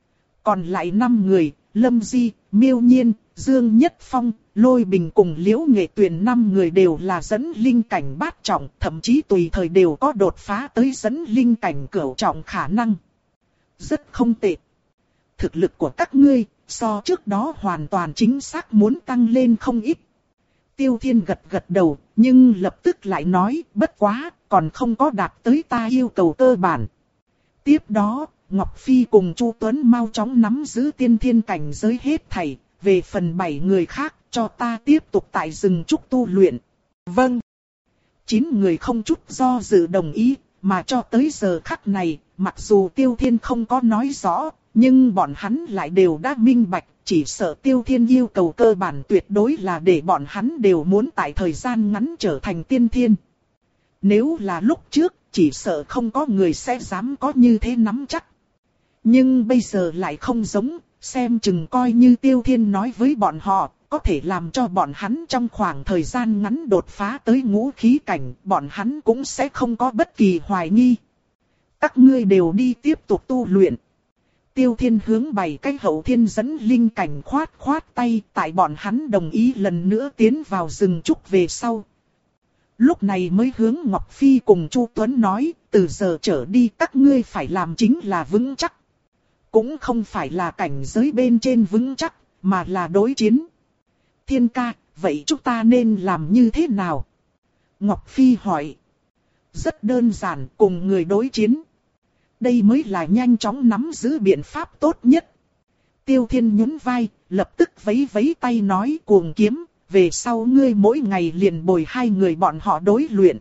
Còn lại năm người, Lâm Di, Miêu Nhiên, Dương Nhất Phong, Lôi Bình cùng Liễu Nghệ Tuyền năm người đều là dẫn linh cảnh bát trọng, thậm chí tùy thời đều có đột phá tới dẫn linh cảnh cửu trọng khả năng. Rất không tệ. Thực lực của các ngươi, so trước đó hoàn toàn chính xác muốn tăng lên không ít. Tiêu Thiên gật gật đầu, nhưng lập tức lại nói, bất quá, còn không có đạt tới ta yêu cầu cơ bản. Tiếp đó, Ngọc Phi cùng Chu Tuấn mau chóng nắm giữ tiên thiên cảnh giới hết thảy, về phần bảy người khác, cho ta tiếp tục tại rừng trúc tu luyện. Vâng. Chín người không chút do dự đồng ý, mà cho tới giờ khắc này, mặc dù Tiêu Thiên không có nói rõ, nhưng bọn hắn lại đều đã minh bạch, chỉ sợ Tiêu Thiên yêu cầu cơ bản tuyệt đối là để bọn hắn đều muốn tại thời gian ngắn trở thành tiên thiên. Nếu là lúc trước, chỉ sợ không có người sẽ dám có như thế nắm chắc. Nhưng bây giờ lại không giống, xem chừng coi như Tiêu Thiên nói với bọn họ, có thể làm cho bọn hắn trong khoảng thời gian ngắn đột phá tới ngũ khí cảnh, bọn hắn cũng sẽ không có bất kỳ hoài nghi. Các ngươi đều đi tiếp tục tu luyện. Tiêu Thiên hướng bảy cái hậu thiên dẫn linh cảnh khoát khoát tay, tại bọn hắn đồng ý lần nữa tiến vào rừng trúc về sau. Lúc này mới hướng Ngọc Phi cùng Chu Tuấn nói, từ giờ trở đi các ngươi phải làm chính là vững chắc. Cũng không phải là cảnh giới bên trên vững chắc, mà là đối chiến. Thiên ca, vậy chúng ta nên làm như thế nào? Ngọc Phi hỏi. Rất đơn giản, cùng người đối chiến. Đây mới là nhanh chóng nắm giữ biện pháp tốt nhất. Tiêu Thiên nhún vai, lập tức vẫy vẫy tay nói cuồng kiếm, về sau ngươi mỗi ngày liền bồi hai người bọn họ đối luyện.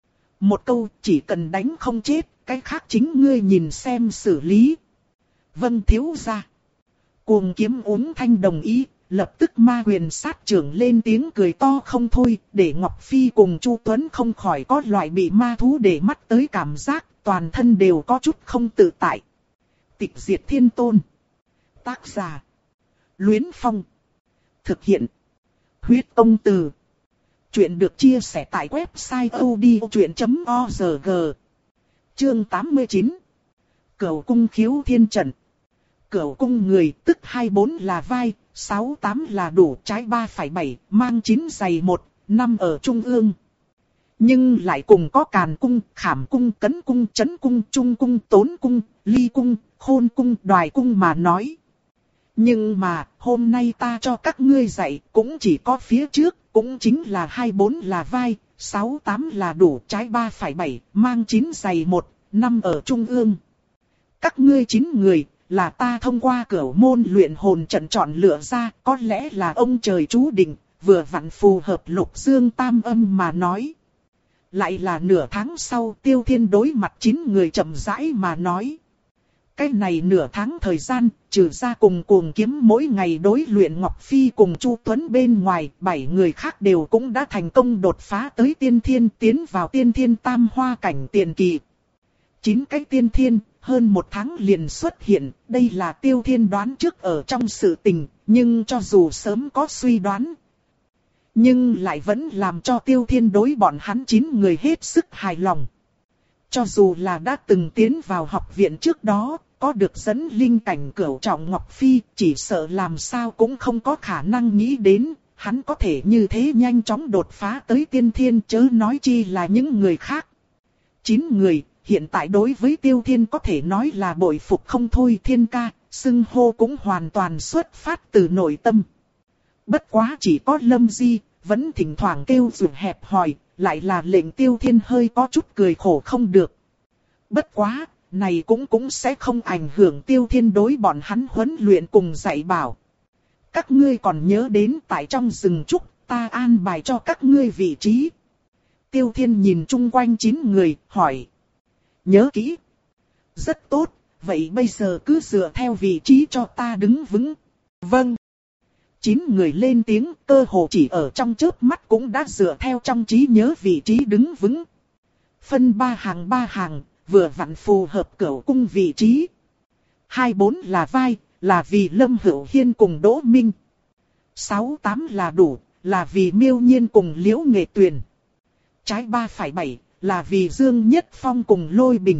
Một câu, chỉ cần đánh không chết, cái khác chính ngươi nhìn xem xử lý. Vâng thiếu gia. Cuồng kiếm uống thanh đồng ý, lập tức ma quyền sát trưởng lên tiếng cười to không thôi, để Ngọc Phi cùng Chu Tuấn không khỏi có loại bị ma thú để mắt tới cảm giác, toàn thân đều có chút không tự tại. Tịch diệt thiên tôn. Tác giả. Luyến Phong. Thực hiện. Huyết Công Từ. Chuyện được chia sẻ tại website odchuyện chấm org. Chương tám mươi chín. Cửu cung khiếu thiên trận. Cửu cung người tức hai mươi bốn là vai, sáu mươi tám là đủ, trái ba phẩy bảy, mang chín dày một, năm ở trung ương. Nhưng lại cùng có càn cung, khảm cung, cấn cung, chấn cung, trung cung, tốn cung, ly cung, khôn cung, đoài cung mà nói. Nhưng mà, hôm nay ta cho các ngươi dạy, cũng chỉ có phía trước, cũng chính là hai mươi bốn là vai, sáu mươi tám là đủ, trái ba phẩy bảy, mang chín dày một, năm ở trung ương. Các ngươi chín người, là ta thông qua cửu môn luyện hồn trận chọn lựa ra, có lẽ là ông trời chú định, vừa vặn phù hợp Lục Dương tam âm mà nói. Lại là nửa tháng sau Tiêu Thiên đối mặt chín người chậm rãi mà nói. Cái này nửa tháng thời gian, trừ ra cùng cuồng kiếm mỗi ngày đối luyện Ngọc Phi cùng Chu Tuấn bên ngoài, bảy người khác đều cũng đã thành công đột phá tới tiên thiên, tiến vào tiên thiên tam hoa cảnh tiền kỳ. Chín cái tiên thiên, hơn một tháng liền xuất hiện, đây là Tiêu Thiên đoán trước ở trong sự tình, nhưng cho dù sớm có suy đoán, nhưng lại vẫn làm cho Tiêu Thiên đối bọn hắn chín người hết sức hài lòng. Cho dù là đã từng tiến vào học viện trước đó, có được dẫn linh cảnh cửu trọng Ngọc Phi, chỉ sợ làm sao cũng không có khả năng nghĩ đến, hắn có thể như thế nhanh chóng đột phá tới tiên thiên, chớ nói chi là những người khác. Chín người, hiện tại đối với Tiêu Thiên có thể nói là bội phục không thôi. Thiên ca, xưng hô cũng hoàn toàn xuất phát từ nội tâm. Bất quá chỉ có Lâm Di, vẫn thỉnh thoảng kêu rụt hẹp hòi, lại là lệnh Tiêu Thiên hơi có chút cười khổ không được. Bất quá, này cũng cũng sẽ không ảnh hưởng Tiêu Thiên đối bọn hắn huấn luyện cùng dạy bảo. Các ngươi còn nhớ đến tại trong rừng trúc, ta an bài cho các ngươi vị trí. Tiêu Thiên nhìn chung quanh chín người, hỏi. Nhớ kỹ. Rất tốt, vậy bây giờ cứ dựa theo vị trí cho ta đứng vững. Vâng. Chín người lên tiếng, cơ hồ chỉ ở trong chớp mắt cũng đã dựa theo trong trí nhớ vị trí đứng vững. Phân ba hàng ba hàng, vừa vặn phù hợp cửu cung vị trí. Hai bốn là vai, là vì Lâm Hữu Hiên cùng Đỗ Minh. Sáu tám là đủ, là vì Miêu Nhiên cùng Liễu Nghệ Tuyền. Trái ba phải bảy, là vì Dương Nhất Phong cùng Lôi Bình.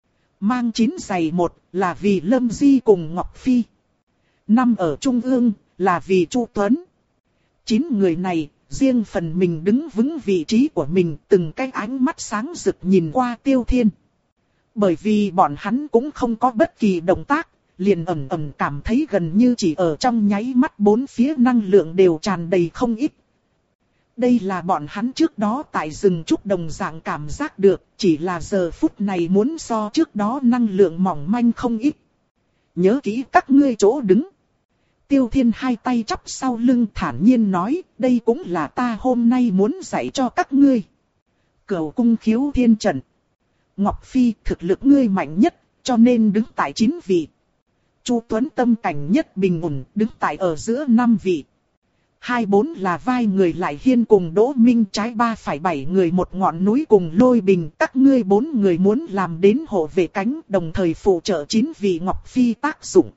Mang chín giày một, là vì Lâm Di cùng Ngọc Phi. Năm ở trung ương, là vì Chu Tuấn. Chín người này, riêng phần mình đứng vững vị trí của mình, từng cái ánh mắt sáng rực nhìn qua Tiêu Thiên. Bởi vì bọn hắn cũng không có bất kỳ động tác, liền ẩn ẩn cảm thấy gần như chỉ ở trong nháy mắt bốn phía năng lượng đều tràn đầy không ít. Đây là bọn hắn trước đó tại rừng trúc đồng dạng cảm giác được, chỉ là giờ phút này muốn so trước đó năng lượng mỏng manh không ít. Nhớ kỹ các ngươi chỗ đứng. Tiêu Thiên hai tay chắp sau lưng thản nhiên nói, đây cũng là ta hôm nay muốn dạy cho các ngươi. Cửu cung khiếu thiên trận. Ngọc Phi, thực lực ngươi mạnh nhất, cho nên đứng tại chín vị. Chu Tuấn tâm cảnh nhất bình ổn, đứng tại ở giữa năm vị. Hai bốn là vai người lại Hiên cùng Đỗ Minh, trái ba phải bảy người một ngọn núi cùng Lôi Bình. Các ngươi bốn người muốn làm đến hộ vệ cánh, đồng thời phụ trợ chín vị Ngọc Phi tác dụng.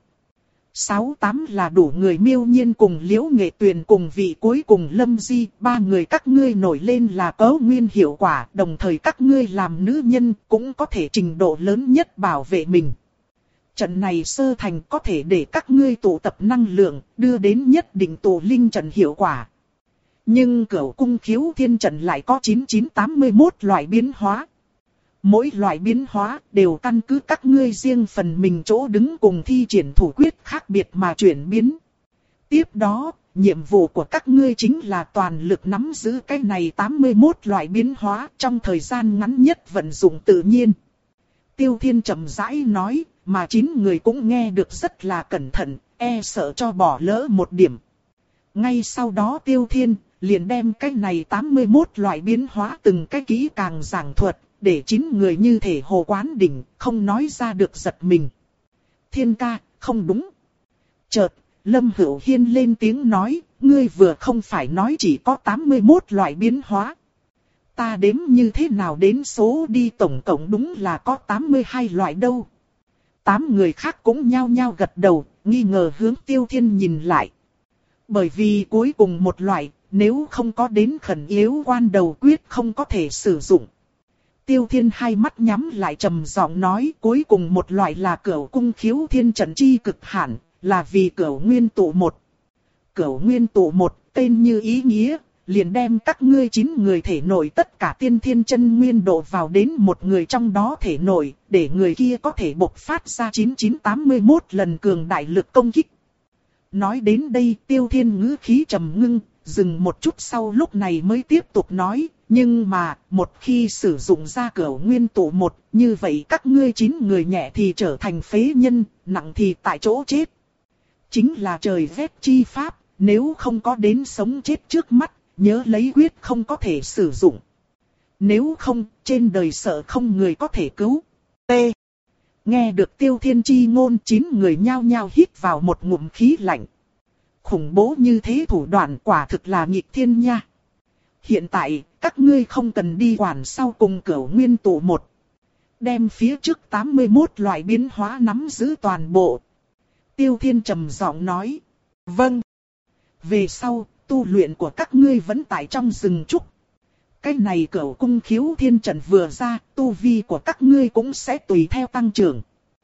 Sáu tám là đủ người Miêu Nhiên cùng Liễu Nghệ Tuyền cùng vị cuối cùng Lâm Di. Ba người các ngươi nổi lên là cấu nguyên hiệu quả, đồng thời các ngươi làm nữ nhân cũng có thể trình độ lớn nhất bảo vệ mình. Trận này sơ thành có thể để các ngươi tụ tập năng lượng, đưa đến nhất định tụ linh trận hiệu quả. Nhưng cửu cung khiếu thiên trận lại có chín chín tám mươi mốt loại biến hóa. Mỗi loại biến hóa đều căn cứ các ngươi riêng phần mình chỗ đứng cùng thi triển thủ quyết khác biệt mà chuyển biến. Tiếp đó, nhiệm vụ của các ngươi chính là toàn lực nắm giữ cái này tám mươi mốt loại biến hóa trong thời gian ngắn nhất vận dụng tự nhiên. Tiêu Thiên chậm rãi nói, mà chín người cũng nghe được rất là cẩn thận, e sợ cho bỏ lỡ một điểm. Ngay sau đó Tiêu Thiên liền đem cái này tám mươi mốt loại biến hóa từng cái kỹ càng giảng thuật, để chín người như thể hồ quán đỉnh, không nói ra được giật mình. Thiên ca, không đúng. Chợt, Lâm Hữu Hiên lên tiếng nói, ngươi vừa không phải nói chỉ có tám mươi mốt loại biến hóa. Ta đếm như thế nào đến số đi, tổng cộng đúng là có tám mươi hai loại đâu. Tám người khác cũng nhao nhao gật đầu, nghi ngờ hướng Tiêu Thiên nhìn lại. Bởi vì cuối cùng một loại, nếu không có đến khẩn yếu quan đầu quyết không có thể sử dụng. Tiêu Thiên hai mắt nhắm lại trầm giọng nói, cuối cùng một loại là cửu cung khiếu thiên trận chi cực hạn, là vì cửu nguyên tụ một. Cửu nguyên tụ một, tên như ý nghĩa, liền đem các ngươi chín người thể nội tất cả tiên thiên chân nguyên độ vào đến một người trong đó thể nội, để người kia có thể bộc phát ra chín chín tám mươi mốt lần cường đại lực công kích. Nói đến đây Tiêu Thiên ngữ khí trầm ngưng, dừng một chút sau lúc này mới tiếp tục nói, nhưng mà một khi sử dụng ra cửu nguyên tụ một, như vậy các ngươi chín người nhẹ thì trở thành phế nhân, nặng thì tại chỗ chết. Chính là trời vét chi pháp, nếu không có đến sống chết trước mắt, nhớ lấy quyết không có thể sử dụng. Nếu không, trên đời sợ không người có thể cứu. T. Nghe được Tiêu Thiên chi ngôn, chín người nhao nhao hít vào một ngụm khí lạnh. Khủng bố như thế thủ đoạn quả thực là nghịch thiên nha. Hiện tại, các ngươi không cần đi quản sau cùng Cửu Nguyên tụ một. Đem phía trước tám mươi mốt loại biến hóa nắm giữ toàn bộ. Tiêu Thiên trầm giọng nói. Vâng. Về sau, tu luyện của các ngươi vẫn tại trong rừng trúc. Cái này Cửu Cung Khiếu Thiên Trận vừa ra, tu vi của các ngươi cũng sẽ tùy theo tăng trưởng.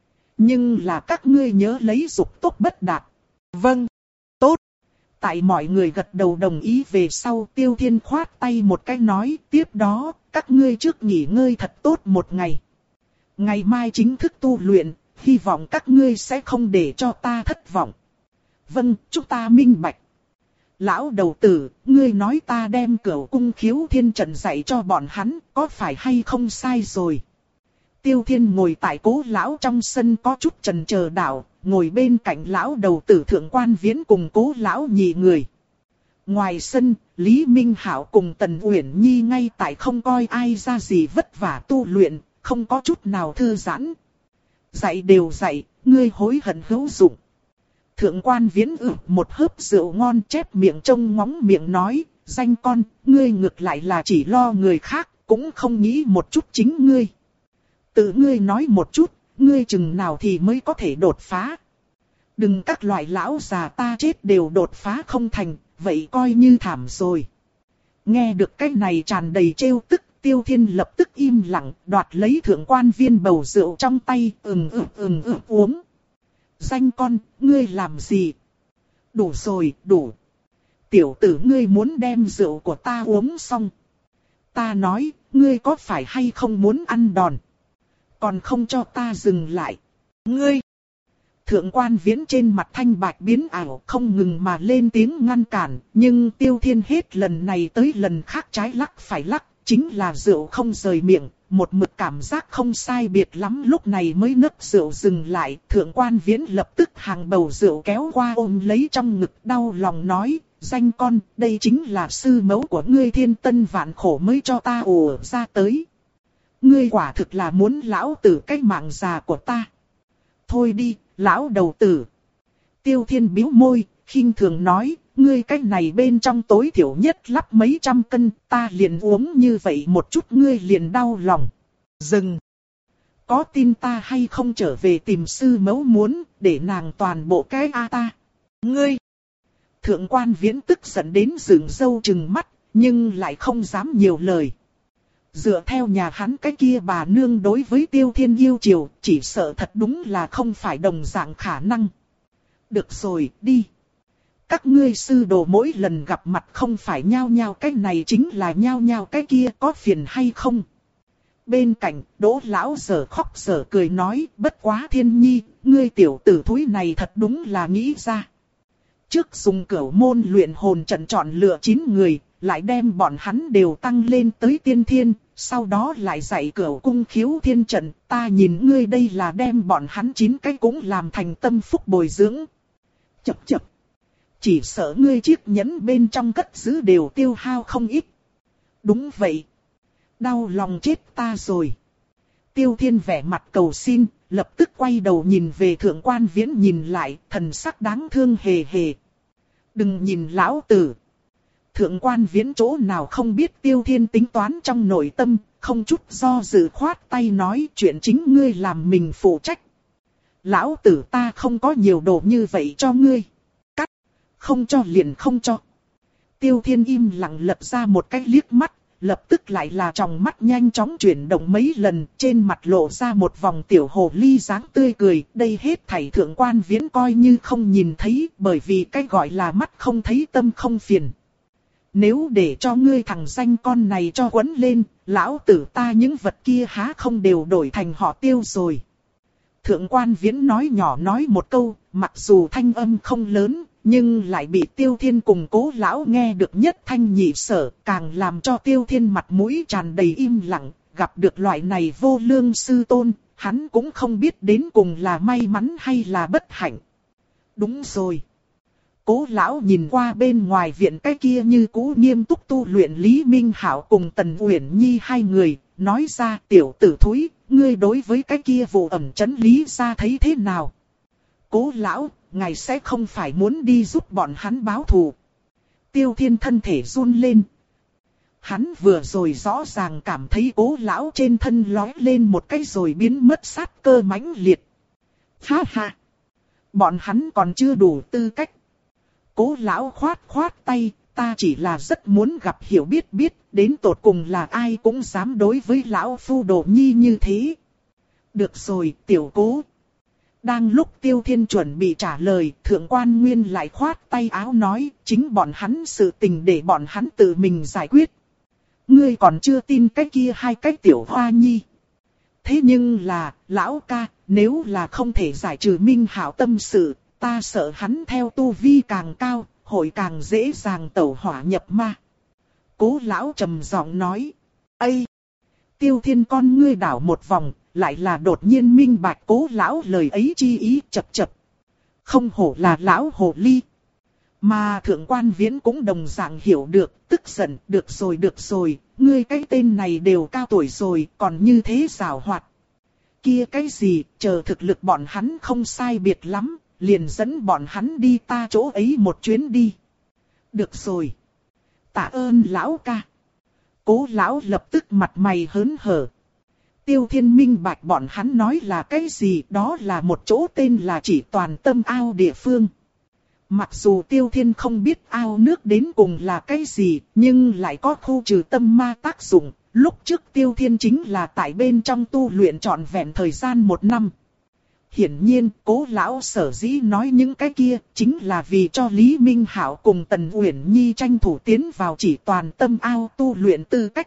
Nhưng là các ngươi nhớ lấy dục tốc bất đạt. Vâng. Tốt. Tại mọi người gật đầu đồng ý về sau, Tiêu Thiên khoát tay một cái nói, tiếp đó, các ngươi trước nghỉ ngơi thật tốt một ngày. Ngày mai chính thức tu luyện, hy vọng các ngươi sẽ không để cho ta thất vọng. Vâng, chúng ta minh bạch. Lão đầu tử, ngươi nói ta đem Cửu Cung Khiếu Thiên Trận dạy cho bọn hắn, có phải hay không sai rồi? Tiêu Thiên ngồi tại Cố lão trong sân có chút chần chờ đảo, ngồi bên cạnh lão đầu tử Thượng Quan Viễn cùng Cố lão nhị người. Ngoài sân, Lý Minh Hạo cùng Tần Uyển Nhi ngay tại không coi ai ra gì vất vả tu luyện, không có chút nào thư giãn. Dạy đều dạy, ngươi hối hận hữu dụng. Thượng Quan Viễn ử một hớp rượu ngon chép miệng trông ngóng miệng nói, danh con, ngươi ngược lại là chỉ lo người khác, cũng không nghĩ một chút chính ngươi. Tự ngươi nói một chút, ngươi chừng nào thì mới có thể đột phá. Đừng các loại lão già ta chết đều đột phá không thành, vậy coi như thảm rồi. Nghe được cái này tràn đầy trêu tức, Tiêu Thiên lập tức im lặng, đoạt lấy Thượng Quan viên bầu rượu trong tay, ừm ừm ừm ừm uống. Danh con, ngươi làm gì? Đủ rồi, đủ. Tiểu tử ngươi muốn đem rượu của ta uống xong. Ta nói, ngươi có phải hay không muốn ăn đòn? Còn không cho ta dừng lại. Ngươi! Thượng Quan Viễn trên mặt thanh bạch biến ảo không ngừng mà lên tiếng ngăn cản. Nhưng Tiêu Thiên hết lần này tới lần khác trái lắc phải lắc. Chính là rượu không rời miệng, một mực cảm giác không sai biệt lắm lúc này mới nấc rượu dừng lại. Thượng Quan Viễn lập tức hàng bầu rượu kéo qua ôm lấy trong ngực đau lòng nói, danh con, đây chính là sư mẫu của ngươi thiên tân vạn khổ mới cho ta ùa ra tới. Ngươi quả thực là muốn lão tử cái mạng già của ta. Thôi đi, lão đầu tử. Tiêu Thiên bĩu môi, khinh thường nói, ngươi cái này bên trong tối thiểu nhất lắp mấy trăm cân, ta liền uống như vậy một chút ngươi liền đau lòng. Dừng. Có tin ta hay không trở về tìm sư mẫu muốn, để nàng toàn bộ cái a ta. Ngươi. Thượng Quan Viễn tức giận đến dựng râu trừng mắt, nhưng lại không dám nhiều lời. Dựa theo nhà hắn cái kia bà nương đối với Tiêu Thiên yêu chiều, chỉ sợ thật đúng là không phải đồng dạng khả năng. Được rồi, đi. Các ngươi sư đồ mỗi lần gặp mặt không phải nhao nhao cái này chính là nhao nhao cái kia, có phiền hay không? Bên cạnh, Đỗ lão giờ khóc giờ cười nói, bất quá Thiên Nhi, ngươi tiểu tử thúi này thật đúng là nghĩ ra. Trước dùng cửu môn luyện hồn trận chọn lựa chín người, lại đem bọn hắn đều tăng lên tới tiên thiên, sau đó lại dạy cửu cung khiếu thiên trận, ta nhìn ngươi đây là đem bọn hắn chín cái cũng làm thành tâm phúc bồi dưỡng. Chập chập. Chỉ sợ ngươi chiếc nhẫn bên trong cất giữ đều tiêu hao không ít. Đúng vậy. Đau lòng chết ta rồi. Tiêu Thiên vẻ mặt cầu xin, lập tức quay đầu nhìn về Thượng Quan Viễn nhìn lại, thần sắc đáng thương hề hề. Đừng nhìn lão tử. Thượng Quan Viễn chỗ nào không biết Tiêu Thiên tính toán trong nội tâm, không chút do dự khoát tay nói chuyện chính ngươi làm mình phụ trách. Lão tử ta không có nhiều đồ như vậy cho ngươi. Cắt. Không cho liền không cho. Tiêu Thiên im lặng lật ra một cái liếc mắt, lập tức lại là tròng mắt nhanh chóng chuyển động mấy lần, trên mặt lộ ra một vòng tiểu hồ ly dáng tươi cười. Đây hết thảy Thượng Quan Viễn coi như không nhìn thấy, bởi vì cái gọi là mắt không thấy tâm không phiền. Nếu để cho ngươi thằng danh con này cho quấn lên, lão tử ta những vật kia há không đều đổi thành họ Tiêu rồi. Thượng Quan Viễn nói nhỏ nói một câu, mặc dù thanh âm không lớn, nhưng lại bị Tiêu Thiên cùng Cố lão nghe được nhất thanh nhị sở, càng làm cho Tiêu Thiên mặt mũi tràn đầy im lặng. Gặp được loại này vô lương sư tôn, hắn cũng không biết đến cùng là may mắn hay là bất hạnh. Đúng rồi. Cố lão nhìn qua bên ngoài viện cái kia như cũ nghiêm túc tu luyện Lý Minh Hạo cùng Tần Uyển Nhi hai người, nói ra tiểu tử thúi, ngươi đối với cái kia vụ ẩn chấn Lý gia thấy thế nào? Cố lão, ngài sẽ không phải muốn đi giúp bọn hắn báo thù. Tiêu Thiên thân thể run lên. Hắn vừa rồi rõ ràng cảm thấy cố lão trên thân lói lên một cái rồi biến mất sát cơ mãnh liệt. Ha ha! Bọn hắn còn chưa đủ tư cách. Cố lão khoát khoát tay, ta chỉ là rất muốn gặp hiểu biết biết, đến tột cùng là ai cũng dám đối với lão phu Đồ Nhi như thế. Được rồi, tiểu cố. Đang lúc Tiêu Thiên chuẩn bị trả lời, Thượng Quan Nguyên lại khoát tay áo nói, chính bọn hắn sự tình để bọn hắn tự mình giải quyết. Ngươi còn chưa tin cái kia hai cái tiểu hoa nhi. Thế nhưng là, lão ca, nếu là không thể giải trừ Minh Hạo tâm sự, ta sợ hắn theo tu vi càng cao, hội càng dễ dàng tẩu hỏa nhập ma. Cố lão trầm giọng nói, Ây! Tiêu Thiên con ngươi đảo một vòng, lại là đột nhiên minh bạch cố lão lời ấy chi ý chập chập. Không hổ là lão hồ ly. Mà Thượng Quan Viễn cũng đồng dạng hiểu được, tức giận, được rồi được rồi, ngươi cái tên này đều cao tuổi rồi, còn như thế giảo hoạt. Kia cái gì, chờ thực lực bọn hắn không sai biệt lắm, liền dẫn bọn hắn đi ta chỗ ấy một chuyến đi. Được rồi. Tạ ơn lão ca. Cố lão lập tức mặt mày hớn hở. Tiêu Thiên minh bạch bọn hắn nói là cái gì, đó là một chỗ tên là Chỉ Toàn Tâm Ao địa phương. Mặc dù Tiêu Thiên không biết ao nước đến cùng là cái gì, nhưng lại có khu trừ tâm ma tác dụng. Lúc trước Tiêu Thiên chính là tại bên trong tu luyện trọn vẹn thời gian một năm. Hiển nhiên, cố lão sở dĩ nói những cái kia, chính là vì cho Lý Minh Hạo cùng Tần Uyển Nhi tranh thủ tiến vào Chỉ Toàn Tâm Ao tu luyện tư cách.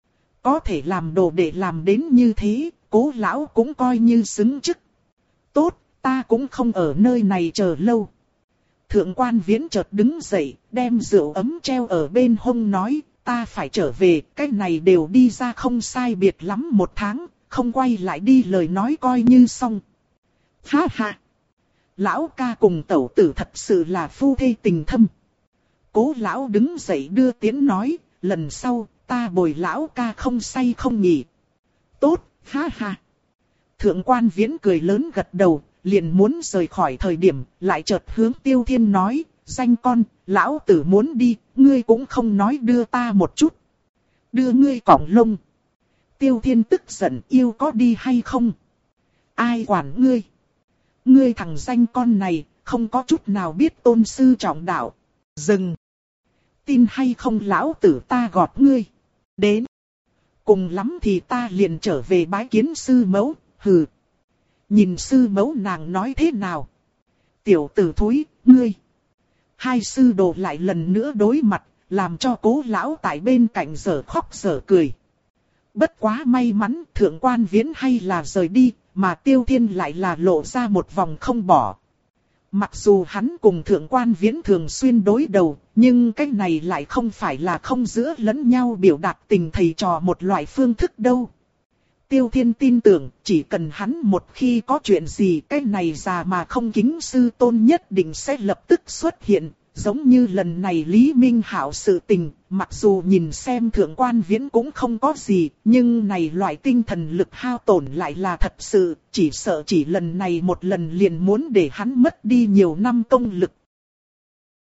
Có thể làm đồ để làm đến như thế, cố lão cũng coi như xứng chức. Tốt, ta cũng không ở nơi này chờ lâu. Thượng Quan Viễn chợt đứng dậy, đem rượu ấm treo ở bên hông nói, ta phải trở về, cái này đều đi ra không sai biệt lắm một tháng, không quay lại đi lời nói coi như xong. Ha ha! Lão ca cùng tẩu tử thật sự là phu thê tình thâm. Cố lão đứng dậy đưa tiếng nói, lần sau, ta bồi lão ca không say không nghỉ. Tốt, ha ha! Thượng Quan Viễn cười lớn gật đầu, liền muốn rời khỏi thời điểm, lại chợt hướng Tiêu Thiên nói, danh con, lão tử muốn đi, ngươi cũng không nói đưa ta một chút. Đưa ngươi cỏng lông. Tiêu Thiên tức giận, yêu có đi hay không? Ai quản ngươi? Ngươi thằng danh con này, không có chút nào biết tôn sư trọng đạo. Dừng. Tin hay không lão tử ta gọt ngươi. Đến. Cùng lắm thì ta liền trở về bái kiến sư mẫu, hừ. Nhìn sư mẫu nàng nói thế nào? Tiểu tử thúi, ngươi. Hai sư đồ lại lần nữa đối mặt, làm cho cố lão tại bên cạnh giở khóc giở cười. Bất quá may mắn Thượng Quan Viễn hay là rời đi, mà Tiêu Thiên lại là lộ ra một vòng không bỏ. Mặc dù hắn cùng Thượng Quan Viễn thường xuyên đối đầu, nhưng cái này lại không phải là không giữa lẫn nhau biểu đạt tình thầy trò một loại phương thức đâu. Tiêu Thiên tin tưởng, chỉ cần hắn một khi có chuyện gì, cái này già mà không kính sư tôn nhất định sẽ lập tức xuất hiện. Giống như lần này Lý Minh Hạo sự tình, mặc dù nhìn xem Thượng Quan Viễn cũng không có gì, nhưng này loại tinh thần lực hao tổn lại là thật sự, chỉ sợ chỉ lần này một lần liền muốn để hắn mất đi nhiều năm công lực.